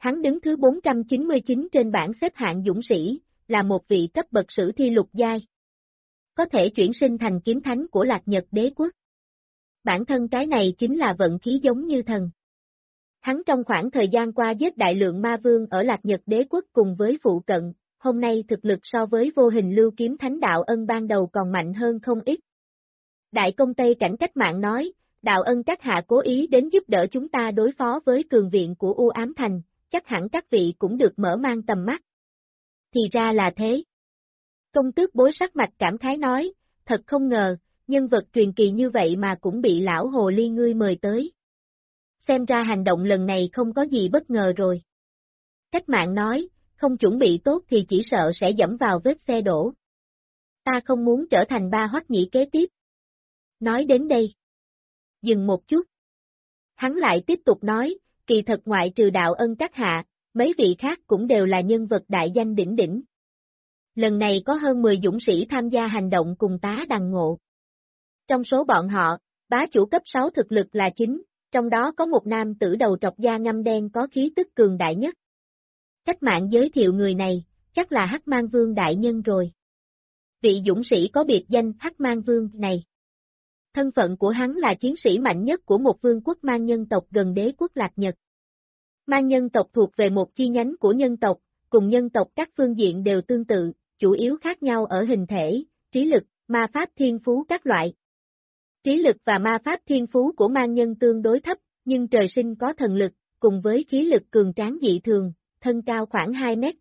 Hắn đứng thứ 499 trên bảng xếp hạng dũng sĩ, là một vị cấp bậc sử thi lục giai. Có thể chuyển sinh thành kiếm thánh của Lạc Nhật Đế quốc. Bản thân cái này chính là vận khí giống như thần. Hắn trong khoảng thời gian qua giết đại lượng ma vương ở Lạc Nhật Đế quốc cùng với phụ cận, hôm nay thực lực so với vô hình lưu kiếm thánh Đạo Ân ban đầu còn mạnh hơn không ít. Đại công Tây Cảnh Cách Mạng nói, Đạo Ân các hạ cố ý đến giúp đỡ chúng ta đối phó với cường viện của U Ám Thành, chắc hẳn các vị cũng được mở mang tầm mắt. Thì ra là thế. Công tước Bối sắc mặt cảm khái nói, thật không ngờ, nhân vật truyền kỳ như vậy mà cũng bị lão hồ ly ngươi mời tới. Xem ra hành động lần này không có gì bất ngờ rồi. Cách Mạng nói, không chuẩn bị tốt thì chỉ sợ sẽ dẫm vào vết xe đổ. Ta không muốn trở thành ba hoắc nhĩ kế tiếp. Nói đến đây. Dừng một chút. Hắn lại tiếp tục nói, kỳ thật ngoại trừ Đạo Ân các hạ, mấy vị khác cũng đều là nhân vật đại danh đỉnh đỉnh. Lần này có hơn 10 dũng sĩ tham gia hành động cùng tá Đằng Ngộ. Trong số bọn họ, bá chủ cấp 6 thực lực là 9, trong đó có một nam tử đầu trọc da ngăm đen có khí tức cường đại nhất. Cách Mạng giới thiệu người này, chắc là Hắc Mang Vương đại nhân rồi. Vị dũng sĩ có biệt danh Hắc Mang Vương này. Thân phận của hắn là chiến sĩ mạnh nhất của một vương quốc mang nhân tộc gần đế quốc Lạc Nhật. Mang nhân tộc thuộc về một chi nhánh của nhân tộc, cùng nhân tộc các phương diện đều tương tự, chủ yếu khác nhau ở hình thể, trí lực, ma pháp thiên phú các loại. Trí lực và ma pháp thiên phú của mang nhân tương đối thấp, nhưng trời sinh có thần lực, cùng với khí lực cường tráng dị thường, thân cao khoảng 2,5 mét.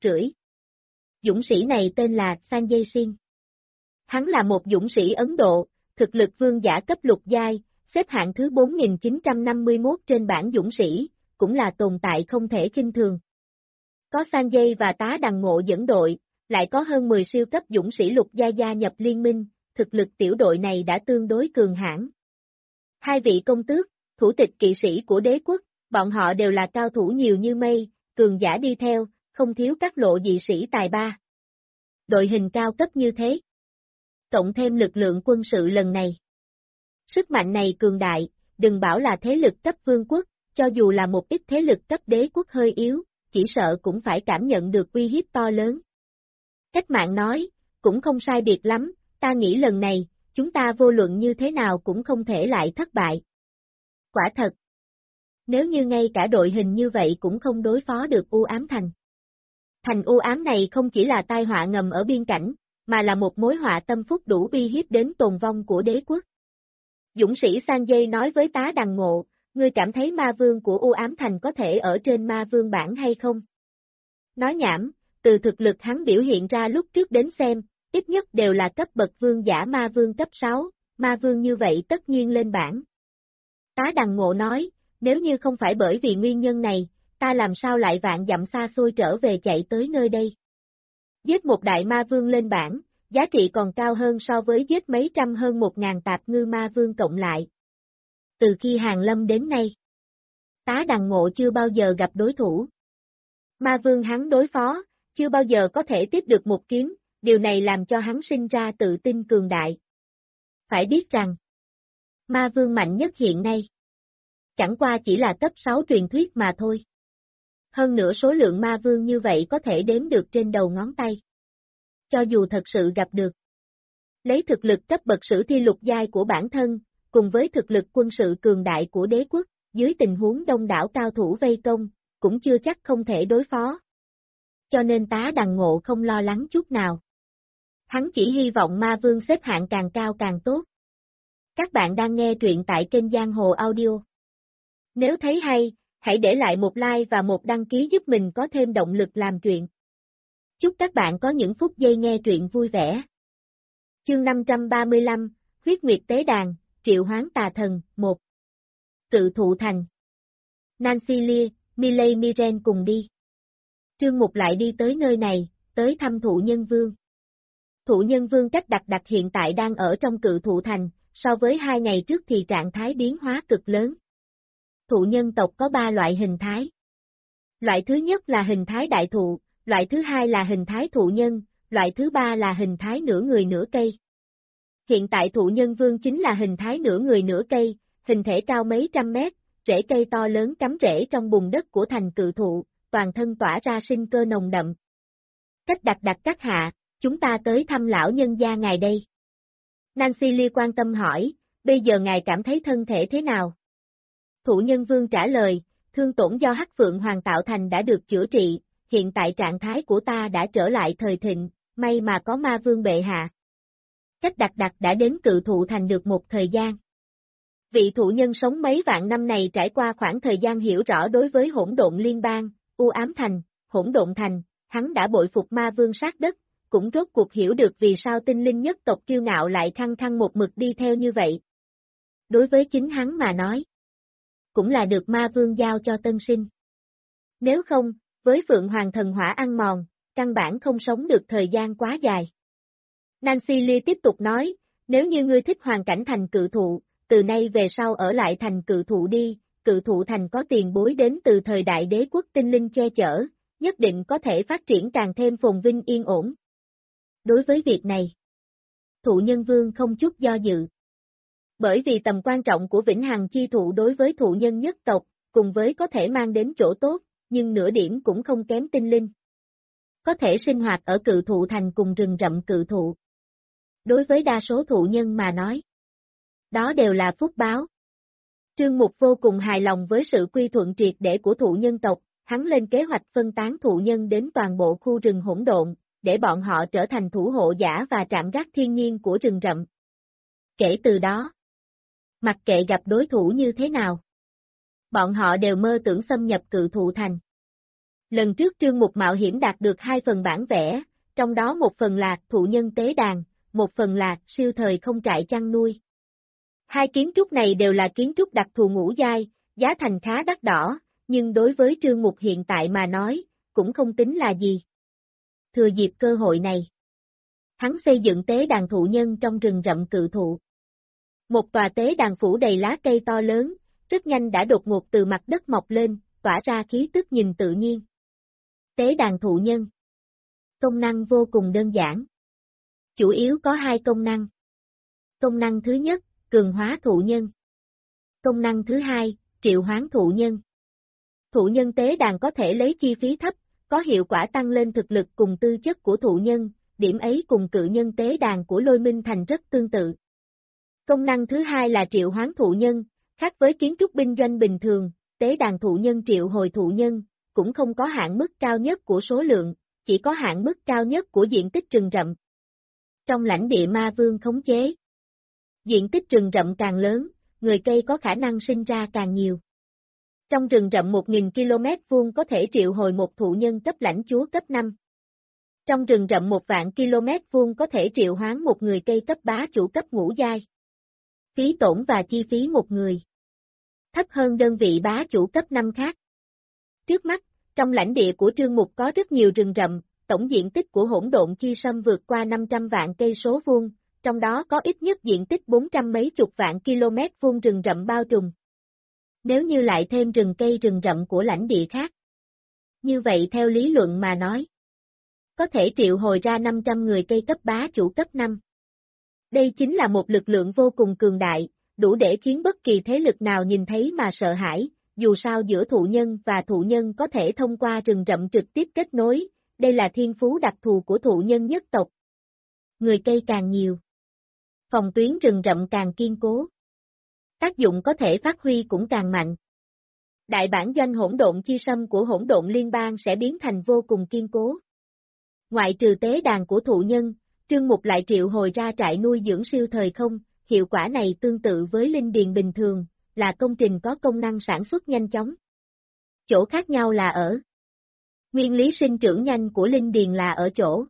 Dũng sĩ này tên là Sanjay Singh. Hắn là một dũng sĩ Ấn Độ, thực lực vương giả cấp lục giai, xếp hạng thứ 4951 trên bảng dũng sĩ, cũng là tồn tại không thể khinh thường. Có Sanjay và tá Đằng Ngộ dẫn đội, lại có hơn 10 siêu cấp dũng sĩ lục giai gia nhập liên minh, thực lực tiểu đội này đã tương đối cường hãn. Hai vị công tước, thủ tịch kỵ sĩ của đế quốc, bọn họ đều là cao thủ nhiều như mây, cường giả đi theo, không thiếu các lộ dị sĩ tài ba. Đội hình cao cấp như thế. Cộng thêm lực lượng quân sự lần này. Sức mạnh này cường đại, đừng bảo là thế lực cấp vương quốc, cho dù là một ít thế lực cấp đế quốc hơi yếu, chỉ sợ cũng phải cảm nhận được uy hiếp to lớn. Cách Mạng nói, cũng không sai biệt lắm, ta nghĩ lần này, chúng ta vô luận như thế nào cũng không thể lại thất bại. Quả thật. Nếu như ngay cả đội hình như vậy cũng không đối phó được U Ám Thành. Thành U Ám này không chỉ là tai họa ngầm ở biên cảnh, mà là một mối họa tâm phúc đủ uy hiếp đến tồn vong của đế quốc. Dũng sĩ Sanjay nói với tá Đằng Ngộ, ngươi cảm thấy ma vương của U Ám Thành có thể ở trên ma vương bảng hay không? Nói nhảm, từ thực lực hắn biểu hiện ra lúc trước đến xem, ít nhất đều là cấp bậc vương giả ma vương cấp 6, ma vương như vậy tất nhiên lên bảng. Tá Đằng Ngộ nói, nếu như không phải bởi vì nguyên nhân này, ta làm sao lại vạn dặm xa xôi trở về chạy tới nơi đây. Giết một đại ma vương lên bảng, giá trị còn cao hơn so với giết mấy trăm hơn 1.000 tạp ngư ma vương cộng lại. Từ khi hàng lâm đến nay, tá Đằng Ngộ chưa bao giờ gặp đối thủ. Ma vương hắn đối phó, chưa bao giờ có thể tiếp được một kiếm, điều này làm cho hắn sinh ra tự tin cường đại. Phải biết rằng, ma vương mạnh nhất hiện nay, chẳng qua chỉ là cấp 6 truyền thuyết mà thôi. Hơn nữa số lượng ma vương như vậy có thể đếm được trên đầu ngón tay. Cho dù thật sự gặp được, lấy thực lực cấp bậc sử thi lục giai của bản thân, cùng với thực lực quân sự cường đại của đế quốc, dưới tình huống đông đảo cao thủ vây công, cũng chưa chắc không thể đối phó. Cho nên tá Đằng Ngộ không lo lắng chút nào. Hắn chỉ hy vọng ma vương xếp hạng càng cao càng tốt. Các bạn đang nghe truyện tại kênh Giang Hồ Audio. Nếu thấy hay, hãy để lại một like và một đăng ký giúp mình có thêm động lực làm truyện. Chúc các bạn có những phút giây nghe truyện vui vẻ. Chương 535, Huyết Nguyệt Tế Đàn, Triệu Hoán Tà Thần, 1. Cự Thụ Thành. Nancy Lee, Miley Miren cùng đi. Trương Mục lại đi tới nơi này, tới thăm Thụ Nhân Vương. Thụ Nhân Vương cách đặc hiện tại đang ở trong Cự Thụ Thành, so với 2 ngày trước thì trạng thái biến hóa cực lớn. Thụ nhân tộc có 3 loại hình thái. Loại thứ nhất là hình thái đại thụ, loại thứ hai là hình thái thụ nhân, loại thứ ba là hình thái nửa người nửa cây. Hiện tại Thụ Nhân Vương chính là hình thái nửa người nửa cây, hình thể cao mấy trăm mét, rễ cây to lớn cắm rễ trong bùn đất của thành cự thụ, toàn thân tỏa ra sinh cơ nồng đậm. Cách đặc các hạ, chúng ta tới thăm lão nhân gia ngài đây. Nancy Lee quan tâm hỏi, bây giờ ngài cảm thấy thân thể thế nào? Thụ nhân vương trả lời, thương tổn do Hắc Phượng Hoàng tạo thành đã được chữa trị, hiện tại trạng thái của ta đã trở lại thời thịnh, may mà có ma vương bệ hạ. Cách đặc đã đến Cự Thụ Thành được một thời gian. Vị thụ nhân sống mấy vạn năm này trải qua khoảng thời gian hiểu rõ đối với hỗn độn liên bang, u ám thành, hỗn độn thành, hắn đã bội phục ma vương sát đất, cũng rốt cuộc hiểu được vì sao tinh linh nhất tộc kiêu ngạo lại khăng khăng một mực đi theo như vậy. Đối với chính hắn mà nói, cũng là được ma vương giao cho tân sinh. Nếu không, với Phượng Hoàng thần hỏa ăn mòn, căn bản không sống được thời gian quá dài. Nancy Lee tiếp tục nói, nếu như ngươi thích hoàn cảnh thành Cự Thụ, từ nay về sau ở lại thành Cự Thụ đi, Cự Thụ thành có tiền bối đến từ thời đại đế quốc tinh linh che chở, nhất định có thể phát triển càng thêm phồn vinh yên ổn. Đối với việc này, thụ nhân vương không chút do dự. Bởi vì tầm quan trọng của vĩnh hằng chi thụ đối với thụ nhân nhất tộc, cùng với có thể mang đến chỗ tốt, nhưng nửa điểm cũng không kém tinh linh. Có thể sinh hoạt ở Cự Thụ thành cùng rừng rậm cự thụ. Đối với đa số thụ nhân mà nói, đó đều là phúc báo. Trương Mục vô cùng hài lòng với sự quy thuận triệt để của thụ nhân tộc, hắn lên kế hoạch phân tán thụ nhân đến toàn bộ khu rừng hỗn độn, để bọn họ trở thành thủ hộ giả và trạm gác thiên nhiên của rừng rậm. Kể từ đó, mặc kệ gặp đối thủ như thế nào, bọn họ đều mơ tưởng xâm nhập Cự Thụ thành. Lần trước Trương Mục mạo hiểm đạt được 2 phần bản vẽ, trong đó một phần là thụ nhân tế đàn, một phần là siêu thời không trại chăn nuôi. Hai kiến trúc này đều là kiến trúc đặc thù ngũ giai, giá thành khá đắt đỏ, nhưng đối với Trương Mục hiện tại mà nói, cũng không tính là gì. Thừa dịp cơ hội này, hắn xây dựng tế đàn thụ nhân trong rừng rậm Cự Thụ. Một tòa tế đàn phủ đầy lá cây to lớn, rất nhanh đã đột ngột từ mặt đất mọc lên, tỏa ra khí tức nhìn tự nhiên. Tế đàn thụ nhân. Công năng vô cùng đơn giản. Chủ yếu có 2 công năng. Công năng thứ nhất, cường hóa thụ nhân. Công năng thứ hai, triệu hoán thụ nhân. Thụ nhân tế đàn có thể lấy chi phí thấp, có hiệu quả tăng lên thực lực cùng tư chất của thụ nhân, điểm ấy cùng cự nhân tế đàn của Lôi Minh Thành rất tương tự. Công năng thứ hai là triệu hoán thụ nhân, khác với kiến trúc binh doanh bình thường, tế đàn thụ nhân triệu hồi thụ nhân, cũng không có hạn mức cao nhất của số lượng, chỉ có hạn mức cao nhất của diện tích rừng rậm. Trong lãnh địa ma vương khống chế, diện tích rừng rậm càng lớn, người cây có khả năng sinh ra càng nhiều. Trong rừng rậm 1000 km vuông có thể triệu hồi một thụ nhân cấp lãnh chúa cấp 5. Trong rừng rậm 1.000 km vuông có thể triệu hoán một người cây cấp bá chủ cấp ngũ giai. Phí tổn và chi phí một người thấp hơn đơn vị bá chủ cấp 5 khác. Trước mắt, trong lãnh địa của Trương Mục có rất nhiều rừng rậm, tổng diện tích của hỗn độn chi sâm vượt qua 500 vạn cây số vuông, trong đó có ít nhất diện tích 400 mấy chục vạn km vuông rừng rậm bao trùm. Nếu như lại thêm rừng cây rừng rậm của lãnh địa khác, như vậy theo lý luận mà nói, có thể triệu hồi ra 500 người cây cấp bá chủ cấp 5. Đây chính là một lực lượng vô cùng cường đại, đủ để khiến bất kỳ thế lực nào nhìn thấy mà sợ hãi, dù sao giữa thụ nhân và thụ nhân có thể thông qua rừng rậm trực tiếp kết nối, đây là thiên phú đặc thù của thụ nhân nhất tộc. Người cây càng nhiều, phòng tuyến rừng rậm càng kiên cố, tác dụng có thể phát huy cũng càng mạnh. Đại bản doanh hỗn độn chi sâm của hỗn độn liên bang sẽ biến thành vô cùng kiên cố. Ngoại trừ tế đàn của thụ nhân, Trương Mục lại triệu hồi ra trại nuôi dưỡng siêu thời không, hiệu quả này tương tự với linh điền bình thường, là công trình có công năng sản xuất nhanh chóng. Chỗ khác nhau là ở nguyên lý sinh trưởng nhanh của linh điền là ở chỗ.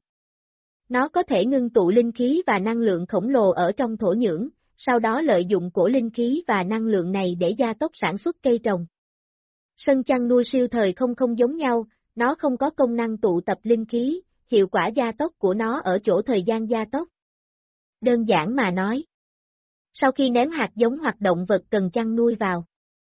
Nó có thể ngưng tụ linh khí và năng lượng khổng lồ ở trong thổ nhưỡng, sau đó lợi dụng cổ linh khí và năng lượng này để gia tốc sản xuất cây trồng. Sân chăn nuôi siêu thời không không giống nhau, nó không có công năng tụ tập linh khí, hiệu quả gia tốc của nó ở chỗ thời gian gia tốc. Đơn giản mà nói, sau khi ném hạt giống hoặc động vật cần chăn nuôi vào,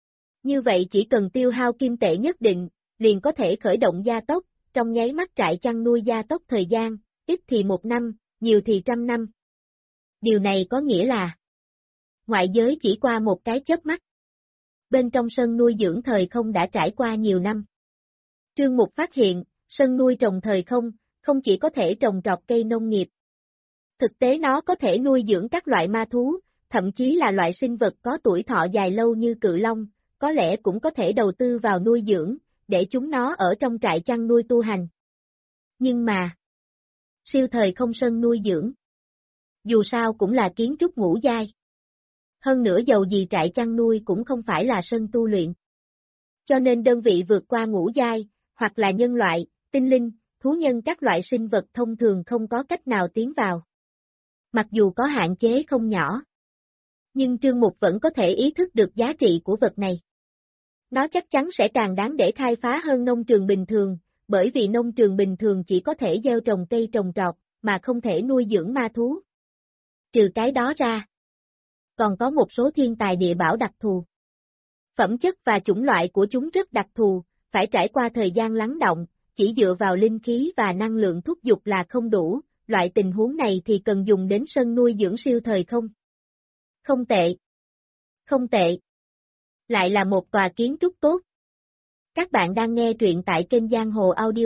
như vậy chỉ cần tiêu hao kim tệ nhất định, liền có thể khởi động gia tốc, trong nháy mắt trại chăn nuôi gia tốc thời gian, ít thì 1 năm, nhiều thì 100 năm. Điều này có nghĩa là ngoại giới chỉ qua một cái chớp mắt. Bên trong sân nuôi dưỡng thời không đã trải qua nhiều năm. Trương Mục phát hiện, sân nuôi trồng thời không chỉ có thể trồng trọt cây nông nghiệp. Thực tế nó có thể nuôi dưỡng các loại ma thú, thậm chí là loại sinh vật có tuổi thọ dài lâu như cự long, có lẽ cũng có thể đầu tư vào nuôi dưỡng, để chúng nó ở trong trại chăn nuôi tu hành. Nhưng mà, siêu thời không sân nuôi dưỡng. Dù sao cũng là kiến trúc ngũ giai. Hơn nữa dầu gì trại chăn nuôi cũng không phải là sân tu luyện. Cho nên đơn vị vượt qua ngũ giai, hoặc là nhân loại, tinh linh, thú nhân các loại sinh vật thông thường không có cách nào tiến vào. Mặc dù có hạn chế không nhỏ, nhưng Trương Mục vẫn có thể ý thức được giá trị của vật này. Nó chắc chắn sẽ càng đáng để khai phá hơn nông trường bình thường, bởi vì nông trường bình thường chỉ có thể gieo trồng cây trồng trọt, mà không thể nuôi dưỡng ma thú. Trừ cái đó ra, còn có một số thiên tài địa bảo đặc thù. Phẩm chất và chủng loại của chúng rất đặc thù, phải trải qua thời gian lắng động, chỉ dựa vào linh khí và năng lượng thúc giục là không đủ, loại tình huống này thì cần dùng đến sân nuôi dưỡng siêu thời không. Không tệ. Không tệ. Lại là một tòa kiến trúc tốt. Các bạn đang nghe truyện tại kênh Giang Hồ Audio.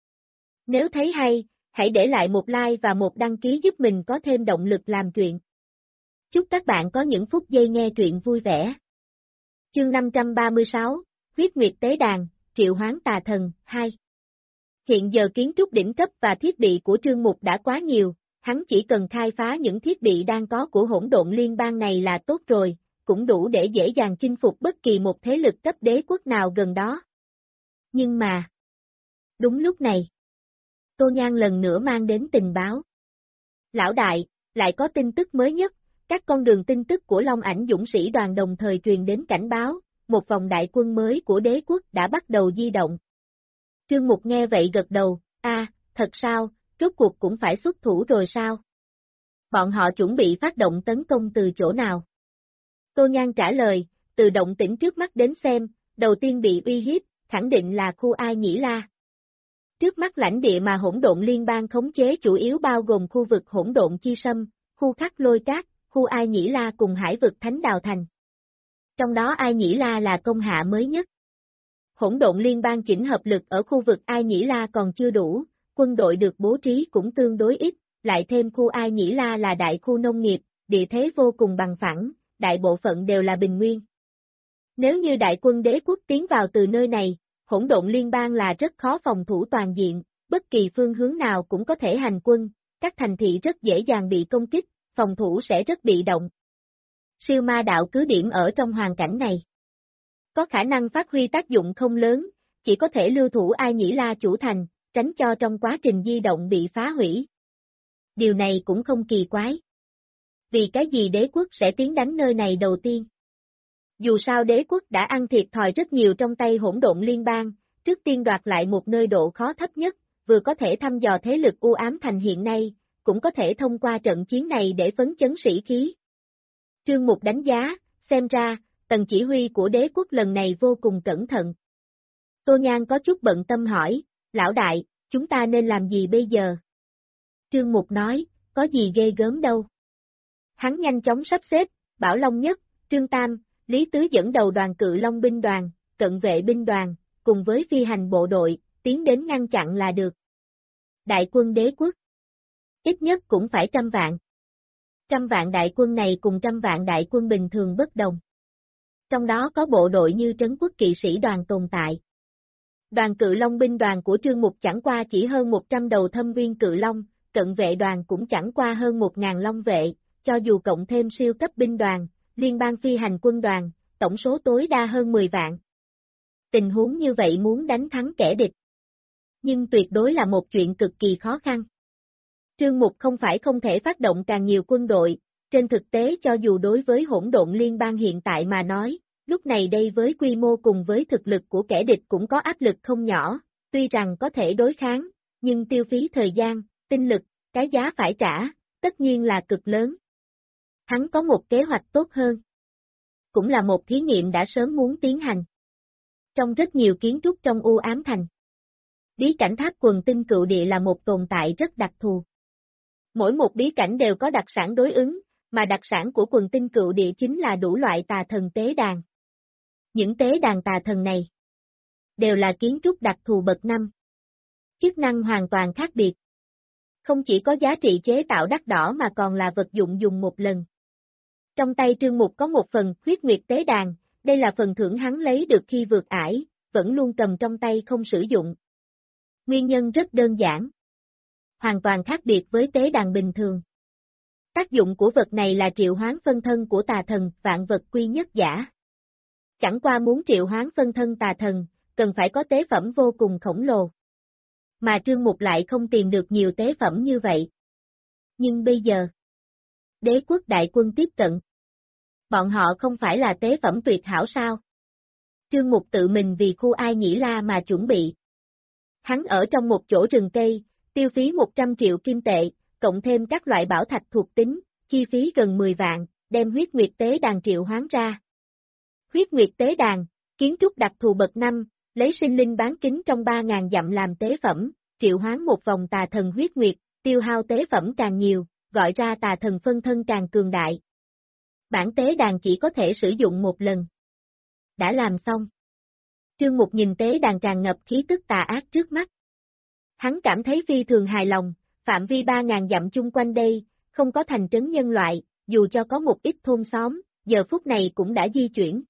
Nếu thấy hay, hãy để lại một like và một đăng ký giúp mình có thêm động lực làm truyện. Chúc các bạn có những phút giây nghe truyện vui vẻ. Chương 536, Huyết Nguyệt Tế Đàn, Triệu Hoán Tà Thần, 2. Hiện giờ kiến trúc đỉnh cấp và thiết bị của Trương Mục đã quá nhiều, hắn chỉ cần khai phá những thiết bị đang có của hỗn độn liên bang này là tốt rồi, cũng đủ để dễ dàng chinh phục bất kỳ một thế lực cấp đế quốc nào gần đó. Nhưng mà, đúng lúc này, Tô Nhan lần nữa mang đến tình báo. Lão đại, lại có tin tức mới nhất, các con đường tin tức của Long Ảnh Dũng Sĩ đoàn đồng thời truyền đến cảnh báo, một vòng đại quân mới của đế quốc đã bắt đầu di động. Trương Mục nghe vậy gật đầu, thật sao, rốt cuộc cũng phải xuất thủ rồi sao? Bọn họ chuẩn bị phát động tấn công từ chỗ nào? Tô Nhan trả lời, từ động tĩnh trước mắt đến xem, đầu tiên bị uy hiếp, khẳng định là khu Ai Nhĩ La. Trước mắt lãnh địa mà hỗn độn liên bang khống chế chủ yếu bao gồm khu vực hỗn độn chi sâm, khu khắc lôi cát, khu Ai Nhĩ La cùng hải vực Thánh Đào Thành. Trong đó Ai Nhĩ La là công hạ mới nhất. Hỗn độn liên bang chỉnh hợp lực ở khu vực Ai Nhĩ La còn chưa đủ, quân đội được bố trí cũng tương đối ít, lại thêm khu Ai Nhĩ La là đại khu nông nghiệp, địa thế vô cùng bằng phẳng, đại bộ phận đều là bình nguyên. Nếu như đại quân đế quốc tiến vào từ nơi này, hỗn độn liên bang là rất khó phòng thủ toàn diện, bất kỳ phương hướng nào cũng có thể hành quân, các thành thị rất dễ dàng bị công kích, phòng thủ sẽ rất bị động. Siêu ma đạo cứ điểm ở trong hoàn cảnh này có khả năng phát huy tác dụng không lớn, chỉ có thể lưu thủ Ai Nhĩ La chủ thành, tránh cho trong quá trình di động bị phá hủy. Điều này cũng không kỳ quái. Vì cái gì đế quốc sẽ tiến đánh nơi này đầu tiên? Dù sao đế quốc đã ăn thiệt thòi rất nhiều trong tay hỗn độn liên bang, trước tiên đoạt lại một nơi độ khó thấp nhất, vừa có thể thăm dò thế lực u ám thành hiện nay, cũng có thể thông qua trận chiến này để phấn chấn sĩ khí. Trương Mục đánh giá, xem ra, tầng chỉ huy của đế quốc lần này vô cùng cẩn thận. Tô Nhan có chút bận tâm hỏi, lão đại, chúng ta nên làm gì bây giờ? Trương Mục nói, có gì ghê gớm đâu. Hắn nhanh chóng sắp xếp, Bảo Long Nhất, Trương Tam, Lý Tứ dẫn đầu đoàn Cự Long binh đoàn, cận vệ binh đoàn, cùng với phi hành bộ đội, tiến đến ngăn chặn là được. Đại quân đế quốc, ít nhất cũng phải 100 vạn. 100 vạn đại quân này cùng 100 vạn đại quân bình thường bất đồng. Trong đó có bộ đội như Trấn Quốc kỵ sĩ đoàn tồn tại. Đoàn Cự Long binh đoàn của Trương Mục chẳng qua chỉ hơn 100 đầu thâm viên Cự Long, cận vệ đoàn cũng chẳng qua hơn 1.000 Long vệ, cho dù cộng thêm siêu cấp binh đoàn, liên bang phi hành quân đoàn, tổng số tối đa hơn 10 vạn. Tình huống như vậy muốn đánh thắng kẻ địch, nhưng tuyệt đối là một chuyện cực kỳ khó khăn. Trương Mục không phải không thể phát động càng nhiều quân đội, trên thực tế cho dù đối với hỗn độn liên bang hiện tại mà nói, lúc này đây với quy mô cùng với thực lực của kẻ địch cũng có áp lực không nhỏ, tuy rằng có thể đối kháng, nhưng tiêu phí thời gian, tinh lực, cái giá phải trả, tất nhiên là cực lớn. Hắn có một kế hoạch tốt hơn. Cũng là một thí nghiệm đã sớm muốn tiến hành. Trong rất nhiều kiến trúc trong u ám thành, bí cảnh tháp quần tinh cựu địa là một tồn tại rất đặc thù. Mỗi một bí cảnh đều có đặc sản đối ứng, mà đặc sản của quần tinh cựu địa chính là đủ loại tà thần tế đàn. Những tế đàn tà thần này đều là kiến trúc đặc thù bậc 5. Chức năng hoàn toàn khác biệt. Không chỉ có giá trị chế tạo đắt đỏ mà còn là vật dụng dùng một lần. Trong tay Trương Mục có một phần huyết nguyệt tế đàn, đây là phần thưởng hắn lấy được khi vượt ải, vẫn luôn cầm trong tay không sử dụng. Nguyên nhân rất đơn giản. Hoàn toàn khác biệt với tế đàn bình thường. Tác dụng của vật này là triệu hoán phân thân của tà thần, vạn vật quy nhất giả. Chẳng qua muốn triệu hoán phân thân tà thần, cần phải có tế phẩm vô cùng khổng lồ. Mà Trương Mục lại không tìm được nhiều tế phẩm như vậy. Nhưng bây giờ, đế quốc đại quân tiếp cận. Bọn họ không phải là tế phẩm tuyệt hảo sao? Trương Mục tự mình vì khu Ai Nhĩ La mà chuẩn bị. Hắn ở trong một chỗ rừng cây, tiêu phí 100 triệu kim tệ, cộng thêm các loại bảo thạch thuộc tính, chi phí gần 10 vạn, đem huyết nguyệt tế đàn triệu hoán ra. Huyết nguyệt tế đàn, kiến trúc đặc thù bậc 5, lấy sinh linh bán kính trong 3.000 dặm làm tế phẩm, triệu hoán một vòng tà thần huyết nguyệt, tiêu hao tế phẩm càng nhiều, gọi ra tà thần phân thân càng cường đại. Bản tế đàn chỉ có thể sử dụng một lần. Đã làm xong. Trương Mục nhìn tế đàn tràn ngập khí tức tà ác trước mắt. Hắn cảm thấy phi thường hài lòng, phạm vi 3.000 dặm chung quanh đây, không có thành trấn nhân loại, dù cho có một ít thôn xóm, giờ phút này cũng đã di chuyển.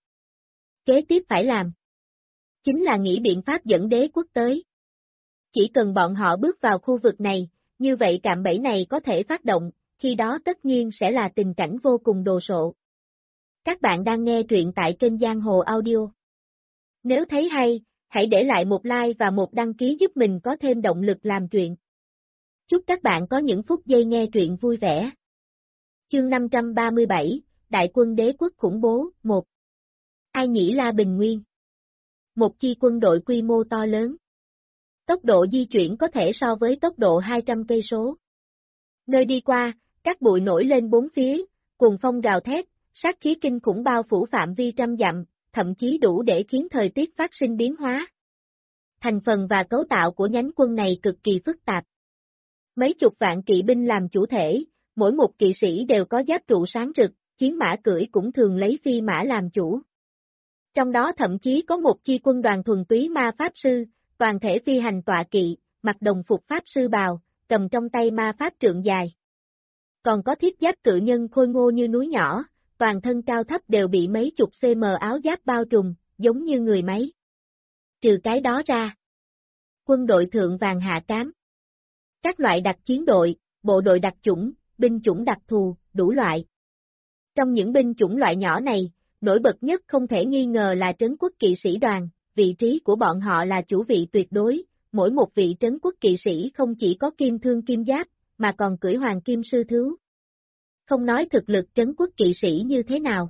Kế tiếp phải làm chính là nghĩ biện pháp dẫn đế quốc tới. Chỉ cần bọn họ bước vào khu vực này, như vậy cạm bẫy này có thể phát động, khi đó tất nhiên sẽ là tình cảnh vô cùng đồ sộ. Các bạn đang nghe truyện tại kênh Giang Hồ Audio. Nếu thấy hay, hãy để lại một like và một đăng ký giúp mình có thêm động lực làm truyện. Chúc các bạn có những phút giây nghe truyện vui vẻ. Chương 537, Đại quân đế quốc khủng bố, 1. Ai Nhĩ La Bình Nguyên. Một chi quân đội quy mô to lớn. Tốc độ di chuyển có thể so với tốc độ 200 cây số. Nơi đi qua, các bụi nổi lên bốn phía, cuồng phong gào thét, sát khí kinh khủng bao phủ phạm vi trăm dặm, thậm chí đủ để khiến thời tiết phát sinh biến hóa. Thành phần và cấu tạo của nhánh quân này cực kỳ phức tạp. Mấy chục vạn kỵ binh làm chủ thể, mỗi một kỵ sĩ đều có giáp trụ sáng rực, chiến mã cưỡi cũng thường lấy phi mã làm chủ. Trong đó thậm chí có một chi quân đoàn thuần túy ma pháp sư, toàn thể phi hành tọa kỵ, mặc đồng phục pháp sư bào, cầm trong tay ma pháp trượng dài. Còn có thiết giáp cự nhân khôi ngô như núi nhỏ, toàn thân cao thấp đều bị mấy chục cm áo giáp bao trùm, giống như người máy. Trừ cái đó ra, quân đội thượng vàng hạ cám. Các loại đặc chiến đội, bộ đội đặc chủng, binh chủng đặc thù, đủ loại. Trong những binh chủng loại nhỏ này, nổi bật nhất không thể nghi ngờ là trấn quốc kỵ sĩ đoàn, vị trí của bọn họ là chủ vị tuyệt đối, mỗi một vị trấn quốc kỵ sĩ không chỉ có kim thương kim giáp, mà còn cưỡi hoàng kim sư thú. Không nói thực lực trấn quốc kỵ sĩ như thế nào.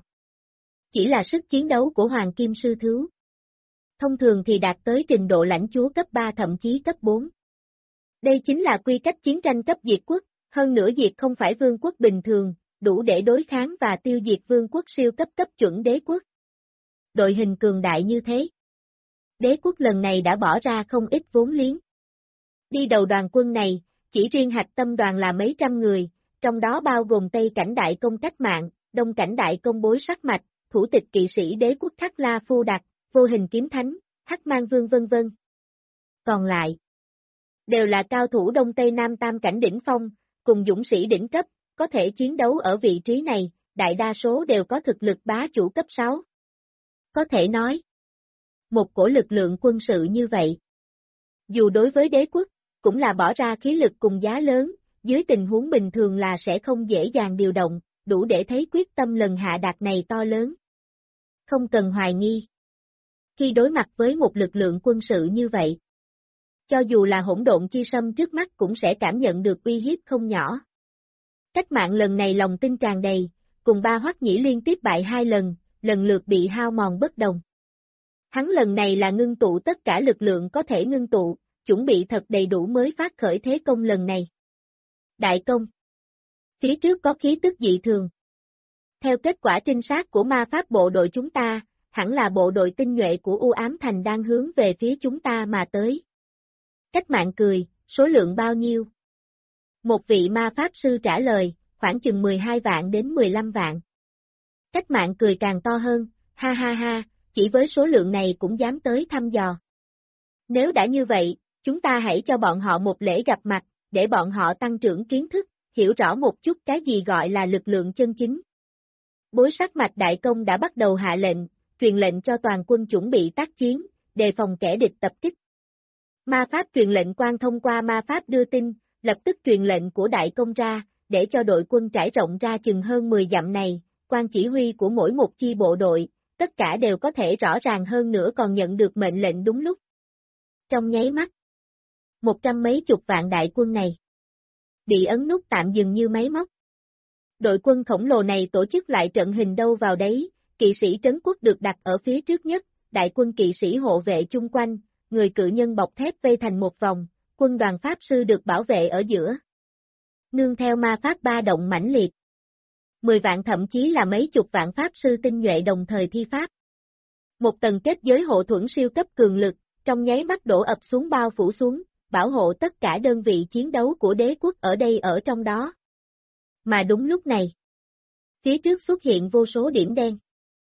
Chỉ là sức chiến đấu của hoàng kim sư thú. Thông thường thì đạt tới trình độ lãnh chúa cấp 3 thậm chí cấp 4. Đây chính là quy cách chiến tranh cấp diệt quốc, hơn nữa diệt không phải vương quốc bình thường, đủ để đối kháng và tiêu diệt vương quốc siêu cấp cấp chuẩn đế quốc. Đội hình cường đại như thế. Đế quốc lần này đã bỏ ra không ít vốn liếng. Đi đầu đoàn quân này, chỉ riêng hạch tâm đoàn là mấy trăm người, trong đó bao gồm Tây Cảnh Đại Công Cách Mạng, Đông Cảnh Đại Công Bối Sắc Mạch, thủ tịch kỵ sĩ đế quốc Khắc La Phu Đặc, Vô Hình Kiếm Thánh, Hắc Mang Vương vân vân. Còn lại, đều là cao thủ Đông Tây Nam Tam Cảnh đỉnh phong, cùng dũng sĩ đỉnh cấp, có thể chiến đấu ở vị trí này, đại đa số đều có thực lực bá chủ cấp 6. Có thể nói, một cổ lực lượng quân sự như vậy, dù đối với đế quốc, cũng là bỏ ra khí lực cùng giá lớn, dưới tình huống bình thường là sẽ không dễ dàng điều động, đủ để thấy quyết tâm lần hạ đạt này to lớn. Không cần hoài nghi. Khi đối mặt với một lực lượng quân sự như vậy, cho dù là hỗn độn chi sâm trước mắt cũng sẽ cảm nhận được uy hiếp không nhỏ. Cách mạng lần này lòng tin tràn đầy, cùng ba Hoắc Nhĩ liên tiếp bại 2 lần, lần lượt bị hao mòn bất đồng. Hắn lần này là ngưng tụ tất cả lực lượng có thể ngưng tụ, chuẩn bị thật đầy đủ mới phát khởi thế công lần này. Đại công. Phía trước có khí tức dị thường. Theo kết quả trinh sát của ma pháp bộ đội chúng ta, hẳn là bộ đội tinh nhuệ của U Ám Thành đang hướng về phía chúng ta mà tới. Cách mạng cười, số lượng bao nhiêu? Một vị ma pháp sư trả lời, khoảng chừng 12 vạn đến 15 vạn. Cách mạng cười càng to hơn, ha ha ha, chỉ với số lượng này cũng dám tới thăm dò. Nếu đã như vậy, chúng ta hãy cho bọn họ một lễ gặp mặt, để bọn họ tăng trưởng kiến thức, hiểu rõ một chút cái gì gọi là lực lượng chân chính. Bối sắc mạch đại công đã bắt đầu hạ lệnh, truyền lệnh cho toàn quân chuẩn bị tác chiến, đề phòng kẻ địch tập kích. Ma pháp truyền lệnh quan thông qua ma pháp đưa tin, lập tức truyền lệnh của đại công ra, để cho đội quân trải rộng ra chừng hơn 10 dặm này, quan chỉ huy của mỗi một chi bộ đội, tất cả đều có thể rõ ràng hơn nữa còn nhận được mệnh lệnh đúng lúc. Trong nháy mắt, 100 mấy chục vạn đại quân này bị ấn nút tạm dừng như máy móc. Đội quân khổng lồ này tổ chức lại trận hình đâu vào đấy, kỵ sĩ trấn quốc được đặt ở phía trước nhất, đại quân kỵ sĩ hộ vệ chung quanh, người cự nhân bọc thép vây thành một vòng, quân đoàn pháp sư được bảo vệ ở giữa. Nương theo ma pháp ba động mãnh liệt. 10 vạn thậm chí là mấy chục vạn pháp sư tinh nhuệ đồng thời thi pháp. Một tầng kết giới hộ thuẫn siêu cấp cường lực, trong nháy mắt đổ ập xuống bao phủ xuống, bảo hộ tất cả đơn vị chiến đấu của đế quốc ở đây ở trong đó. Mà đúng lúc này, phía trước xuất hiện vô số điểm đen.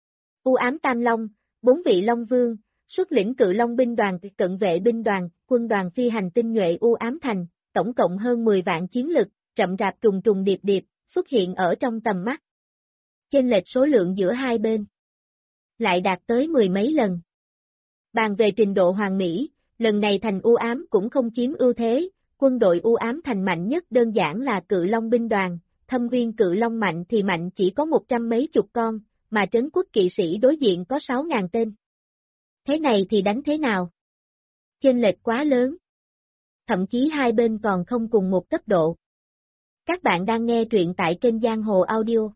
U ám Tam Long, 4 vị Long Vương, xuất lĩnh cự Long binh đoàn, cận vệ binh đoàn, quân đoàn phi hành tinh nhuệ U ám thành, tổng cộng hơn 10 vạn chiến lực, rậm rạp trùng trùng điệp điệp, xuất hiện ở trong tầm mắt. Chênh lệch số lượng giữa hai bên lại đạt tới 10 mấy lần. Bàn về trình độ hoàn mỹ, lần này thành U ám cũng không chiếm ưu thế, quân đội U ám thành mạnh nhất đơn giản là cự Long binh đoàn, Thâm Viên cự Long mạnh thì mạnh chỉ có 100 mấy chục con, mà trấn quốc kỵ sĩ đối diện có 6.000 tên. Thế này thì đánh thế nào? Chênh lệch quá lớn. Thậm chí hai bên còn không cùng một cấp độ. Các bạn đang nghe truyện tại kênh Giang Hồ Audio.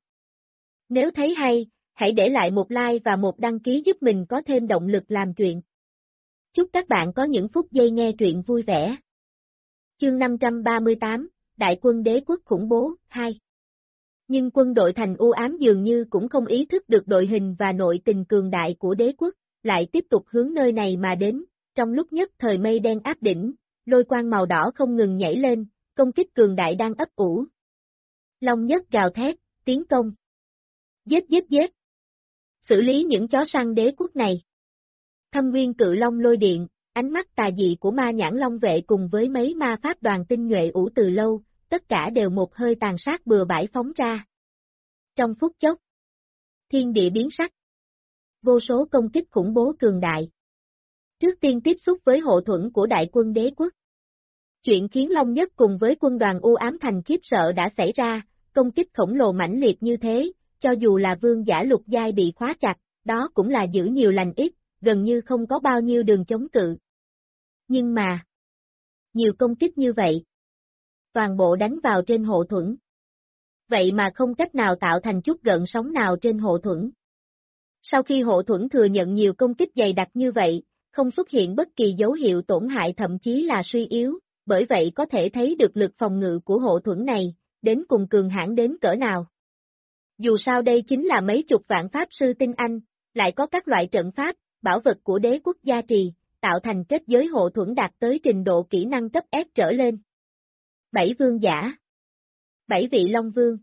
Nếu thấy hay, hãy để lại một like và một đăng ký giúp mình có thêm động lực làm truyện. Chúc các bạn có những phút giây nghe truyện vui vẻ. Chương 538, Đại quân đế quốc khủng bố, 2. Nhưng quân đội thành U ám dường như cũng không ý thức được đội hình và nội tình cường đại của đế quốc, lại tiếp tục hướng nơi này mà đến, trong lúc nhất thời mây đen áp đỉnh, lôi quang màu đỏ không ngừng nhảy lên, công kích cường đại đang ấp ủ. Long nhất gào thét, tiến công. Giết giết giết. Xử lý những chó săn đế quốc này. Thâm Nguyên cự Long lôi điện, ánh mắt tà dị của ma nhãn long vệ cùng với mấy ma pháp đoàn tinh nhuệ ủ từ lâu, tất cả đều một hơi tàn sát bừa bãi phóng ra. Trong phút chốc, thiên địa biến sắc. Vô số công kích khủng bố cường đại. Trước tiên tiếp xúc với hộ thuẫn của đại quân đế quốc. Chuyện khiến Long Nhất cùng với quân đoàn U ám thành khiếp sợ đã xảy ra, công kích khổng lồ mãnh liệt như thế, cho dù là vương giả lục giai bị khóa chặt, đó cũng là giữ nhiều lành ít, gần như không có bao nhiêu đường chống cự. Nhưng mà, nhiều công kích như vậy, toàn bộ đánh vào trên hộ thuẫn. Vậy mà không cách nào tạo thành chút gợn sóng nào trên hộ thuẫn. Sau khi hộ thuẫn thừa nhận nhiều công kích dày đặc như vậy, không xuất hiện bất kỳ dấu hiệu tổn hại thậm chí là suy yếu, bởi vậy có thể thấy được lực phòng ngự của hộ thuẫn này, đến cùng cường hãn đến cỡ nào. Dù sao đây chính là mấy chục vạn pháp sư tinh anh, lại có các loại trận pháp, bảo vật của đế quốc gia trì, tạo thành kết giới hộ thuẫn đạt tới trình độ kỹ năng cấp S trở lên. 7 vương giả, 7 vị Long Vương,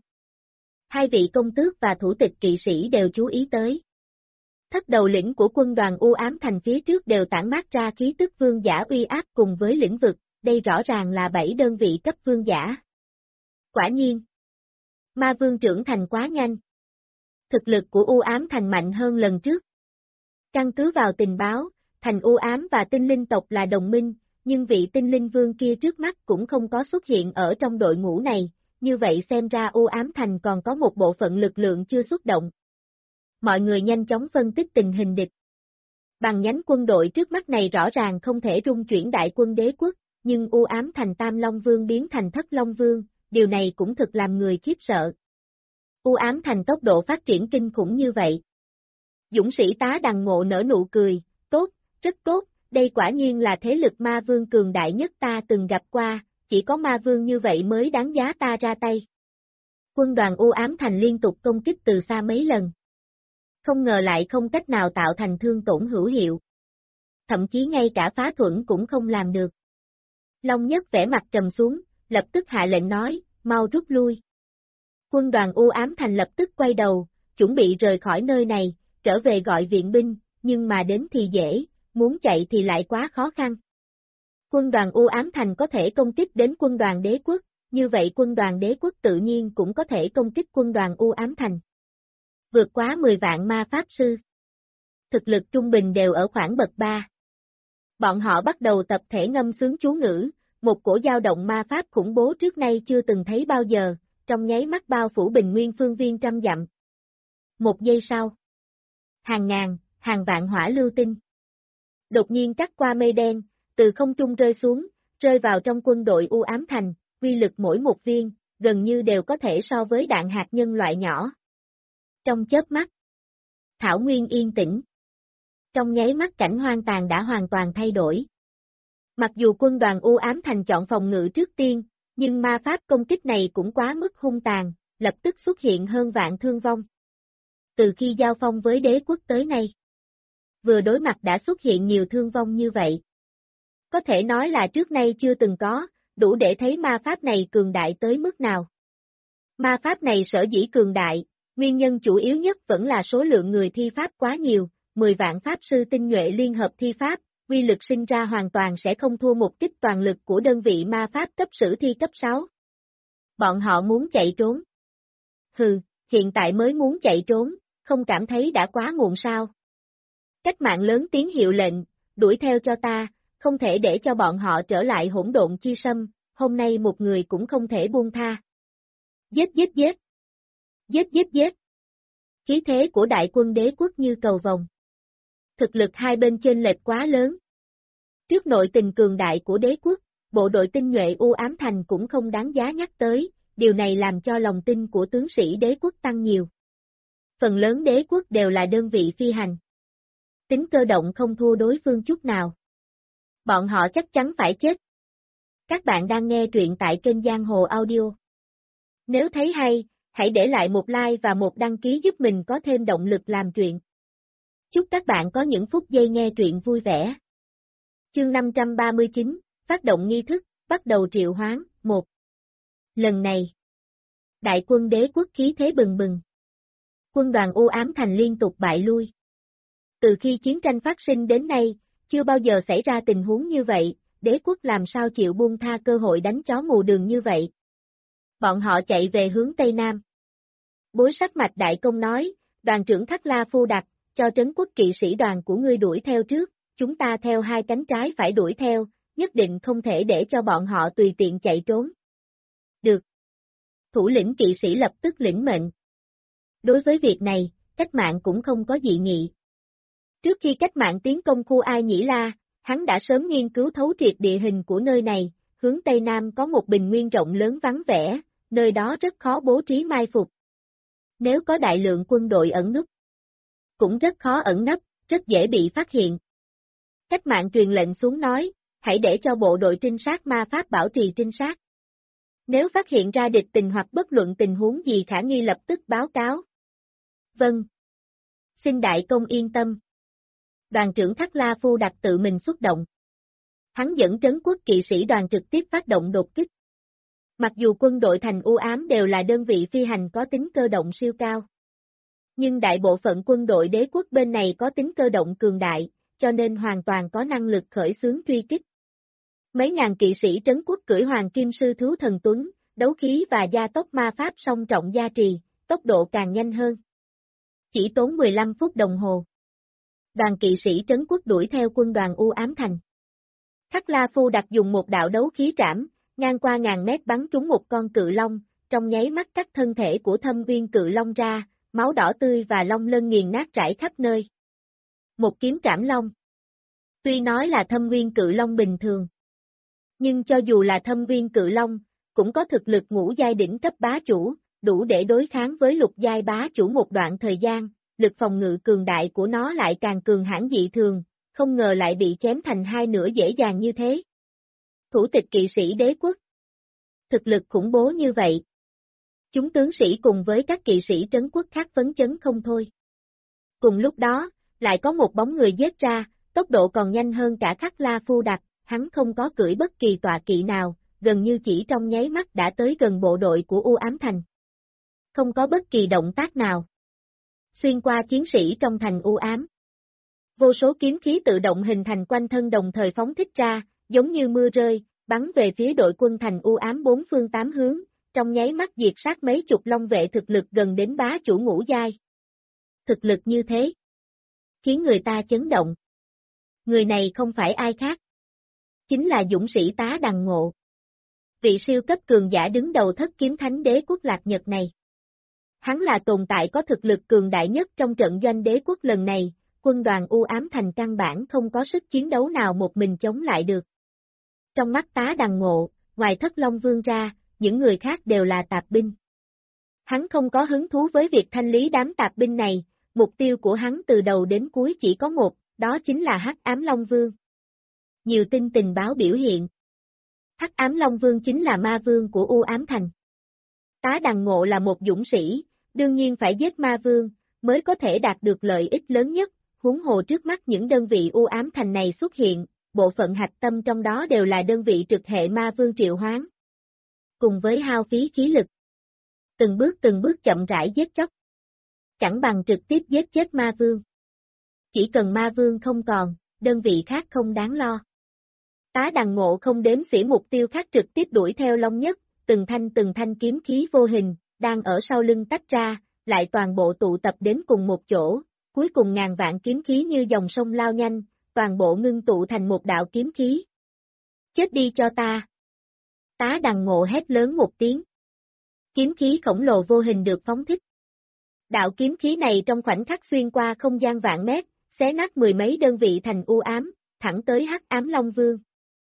2 vị công tước và thủ tịch kỵ sĩ đều chú ý tới. Thất đầu lĩnh của quân đoàn U ám thành phía trước đều tản mát ra khí tức vương giả uy áp cùng với lĩnh vực, đây rõ ràng là 7 đơn vị cấp vương giả. Quả nhiên, ma vương trưởng thành quá nhanh. Thực lực của U ám thành mạnh hơn lần trước. Căn cứ vào tình báo, thành U ám và tinh linh tộc là đồng minh, nhưng vị tinh linh vương kia trước mắt cũng không có xuất hiện ở trong đội ngũ này, như vậy xem ra U ám thành còn có một bộ phận lực lượng chưa xuất động. Mọi người nhanh chóng phân tích tình hình địch. Bằng nhánh quân đội trước mắt này rõ ràng không thể rung chuyển đại quân đế quốc, nhưng U ám thành Tam Long Vương biến thành Thất Long Vương, điều này cũng thực làm người khiếp sợ. U ám thành tốc độ phát triển kinh khủng như vậy. Dũng sĩ tá Đằng Ngộ nở nụ cười, tốt, rất tốt, đây quả nhiên là thế lực ma vương cường đại nhất ta từng gặp qua, chỉ có ma vương như vậy mới đáng giá ta ra tay. Quân đoàn U ám thành liên tục công kích từ xa mấy lần. Không ngờ lại không cách nào tạo thành thương tổn hữu hiệu. Thậm chí ngay cả phá thuẫn cũng không làm được. Long Nhất vẻ mặt trầm xuống, lập tức hạ lệnh nói, mau rút lui. Quân đoàn U ám thành lập tức quay đầu, chuẩn bị rời khỏi nơi này, trở về gọi viện binh, nhưng mà đến thì dễ, muốn chạy thì lại quá khó khăn. Quân đoàn U Ám Thành có thể công kích đến quân đoàn đế quốc, như vậy quân đoàn đế quốc tự nhiên cũng có thể công kích quân đoàn U Ám Thành. Vượt quá 10 vạn ma pháp sư. Thực lực trung bình đều ở khoảng bậc 3. Bọn họ bắt đầu tập thể ngâm sướng chú ngữ, một cổ dao động ma pháp khủng bố trước nay chưa từng thấy bao giờ, trong nháy mắt bao phủ bình nguyên phương viên trăm dặm. Một giây sau, hàng ngàn, hàng vạn hỏa lưu tinh đột nhiên cắt qua mây đen, từ không trung rơi xuống, rơi vào trong quân đội U Ám Thành, uy lực mỗi một viên, gần như đều có thể so với đạn hạt nhân loại nhỏ. Trong chớp mắt, thảo nguyên yên tĩnh. Trong nháy mắt cảnh hoang tàn đã hoàn toàn thay đổi. Mặc dù quân đoàn U Ám Thành chọn phòng ngự trước tiên, nhưng ma pháp công kích này cũng quá mức hung tàn, lập tức xuất hiện hơn vạn thương vong. Từ khi giao phong với đế quốc tới nay, vừa đối mặt đã xuất hiện nhiều thương vong như vậy. Có thể nói là trước nay chưa từng có, đủ để thấy ma pháp này cường đại tới mức nào. Ma pháp này sở dĩ cường đại, nguyên nhân chủ yếu nhất vẫn là số lượng người thi pháp quá nhiều, 10 vạn pháp sư tinh nhuệ liên hợp thi pháp, uy lực sinh ra hoàn toàn sẽ không thua một kích toàn lực của đơn vị ma pháp cấp sử thi cấp 6. Bọn họ muốn chạy trốn. Hừ, hiện tại mới muốn chạy trốn, không cảm thấy đã quá muộn sao? Cách mạng lớn tiếng hiệu lệnh, đuổi theo cho ta, không thể để cho bọn họ trở lại hỗn độn chi sâm, hôm nay một người cũng không thể buông tha. Giết giết giết! Giết giết giết! Khí thế của đại quân đế quốc như cầu vồng. Thực lực hai bên chênh lệch quá lớn. Trước nội tình cường đại của đế quốc, bộ đội tinh nhuệ U Ám Thành cũng không đáng giá nhắc tới, điều này làm cho lòng tin của tướng sĩ đế quốc tăng nhiều. Phần lớn đế quốc đều là đơn vị phi hành. Tính cơ động không thua đối phương chút nào. Bọn họ chắc chắn phải chết. Các bạn đang nghe truyện tại kênh Giang Hồ Audio. Nếu thấy hay, hãy để lại một like và một đăng ký giúp mình có thêm động lực làm truyện. Chúc các bạn có những phút giây nghe truyện vui vẻ. Chương 539, phát động nghi thức, bắt đầu triệu hoán, 1. Lần này, đại quân đế quốc khí thế bừng bừng. Quân đoàn U Ám Thành liên tục bại lui. Từ khi chiến tranh phát sinh đến nay, chưa bao giờ xảy ra tình huống như vậy, đế quốc làm sao chịu buông tha cơ hội đánh chó mù đường như vậy. Bọn họ chạy về hướng Tây Nam. Bối sắc mạch đại công nói, đoàn trưởng Khắc La Phu Đặc, cho trấn quốc kỵ sĩ đoàn của ngươi đuổi theo trước, chúng ta theo hai cánh trái phải đuổi theo, nhất định không thể để cho bọn họ tùy tiện chạy trốn. Được. Thủ lĩnh kỵ sĩ lập tức lĩnh mệnh. Đối với việc này, cách mạng cũng không có dị nghị. Trước khi cách mạng tiến công khu Ai Nhĩ La, hắn đã sớm nghiên cứu thấu triệt địa hình của nơi này, hướng Tây Nam có một bình nguyên rộng lớn vắng vẻ, nơi đó rất khó bố trí mai phục. Nếu có đại lượng quân đội ẩn núp, cũng rất khó ẩn nấp, rất dễ bị phát hiện. Cách mạng truyền lệnh xuống nói, hãy để cho bộ đội trinh sát ma pháp bảo trì trinh sát. Nếu phát hiện ra địch tình hoặc bất luận tình huống gì khả nghi lập tức báo cáo. Vâng. Xin đại công yên tâm. Đoàn trưởng Khắc La Phu Đặc tự mình xuất động. Hắn dẫn trấn quốc kỵ sĩ đoàn trực tiếp phát động đột kích. Mặc dù quân đội thành U Ám đều là đơn vị phi hành có tính cơ động siêu cao. Nhưng đại bộ phận quân đội đế quốc bên này có tính cơ động cường đại, cho nên hoàn toàn có năng lực khởi xướng truy kích. Mấy ngàn kỵ sĩ trấn quốc cưỡi hoàng kim sư thú thần tuấn, đấu khí và gia tốc ma pháp song trọng gia trì, tốc độ càng nhanh hơn. Chỉ tốn 15 phút đồng hồ. Đoàn kỵ sĩ trấn quốc đuổi theo quân đoàn U Ám Thành. Khắc La Phu Đặc dùng một đạo đấu khí trảm, ngang qua ngàn mét bắn trúng một con cự long, trong nháy mắt cắt thân thể của Thâm Viên cự long ra, máu đỏ tươi và long lân nghiền nát rải khắp nơi. Một kiếm trảm long. Tuy nói là Thâm Viên cự long bình thường, nhưng cho dù là Thâm Viên cự long, cũng có thực lực ngũ giai đỉnh cấp bá chủ, đủ để đối kháng với lục giai bá chủ một đoạn thời gian, lực phòng ngự cường đại của nó lại càng cường hãn dị thường, không ngờ lại bị chém thành hai nửa dễ dàng như thế. Thủ tịch kỵ sĩ đế quốc. Thực lực khủng bố như vậy. Chúng tướng sĩ cùng với các kỵ sĩ trấn quốc khác phấn chấn không thôi. Cùng lúc đó, lại có một bóng người giết ra, tốc độ còn nhanh hơn cả Khắc La Phu Đặc, hắn không có cưỡi bất kỳ tọa kỵ nào, gần như chỉ trong nháy mắt đã tới gần bộ đội của U Ám Thành. Không có bất kỳ động tác nào. Xuyên qua chiến sĩ trong thành U Ám. Vô số kiếm khí tự động hình thành quanh thân đồng thời phóng thích ra, giống như mưa rơi, bắn về phía đội quân thành u ám bốn phương tám hướng, trong nháy mắt diệt sát mấy chục long vệ thực lực gần đến bá chủ ngũ giai. Thực lực như thế, khiến người ta chấn động. Người này không phải ai khác, chính là dũng sĩ Tá Đằng Ngộ. Vị siêu cấp cường giả đứng đầu Thất Kiếm Thánh Đế quốc Lạc Nhật này. Hắn là tồn tại có thực lực cường đại nhất trong trận doanh đế quốc lần này, quân đoàn u ám thành căn bản không có sức chiến đấu nào một mình chống lại được. Trong mắt Tá Đằng Ngộ, ngoài Thất Long Vương ra, những người khác đều là tạp binh. Hắn không có hứng thú với việc thanh lý đám tạp binh này, mục tiêu của hắn từ đầu đến cuối chỉ có một, đó chính là Hắc Ám Long Vương. Nhiều tin tình báo biểu hiện. Hắc Ám Long Vương chính là ma vương của u ám thành. Tá Đằng Ngộ là một dũng sĩ, đương nhiên phải giết ma vương, mới có thể đạt được lợi ích lớn nhất, huống hồ trước mắt những đơn vị u ám thành này xuất hiện, bộ phận hạch tâm trong đó đều là đơn vị trực hệ ma vương triệu hoán. Cùng với hao phí khí lực, từng bước chậm rãi giết chóc. Chẳng bằng trực tiếp giết chết ma vương. Chỉ cần ma vương không còn, đơn vị khác không đáng lo. Tá Đằng Ngộ không đếm xỉa mục tiêu khác trực tiếp đuổi theo Long Nhất, từng thanh kiếm khí vô hình, đang ở sau lưng tách ra, lại toàn bộ tụ tập đến cùng một chỗ, cuối cùng ngàn vạn kiếm khí như dòng sông lao nhanh, toàn bộ ngưng tụ thành một đạo kiếm khí. Chết đi cho ta! Tá Đằng Ngộ hét lớn một tiếng. Kiếm khí khổng lồ vô hình được phóng thích. Đạo kiếm khí này trong khoảnh khắc xuyên qua không gian vạn mét, xé nát mười mấy đơn vị thành u ám, thẳng tới Hắc Ám Long Vương.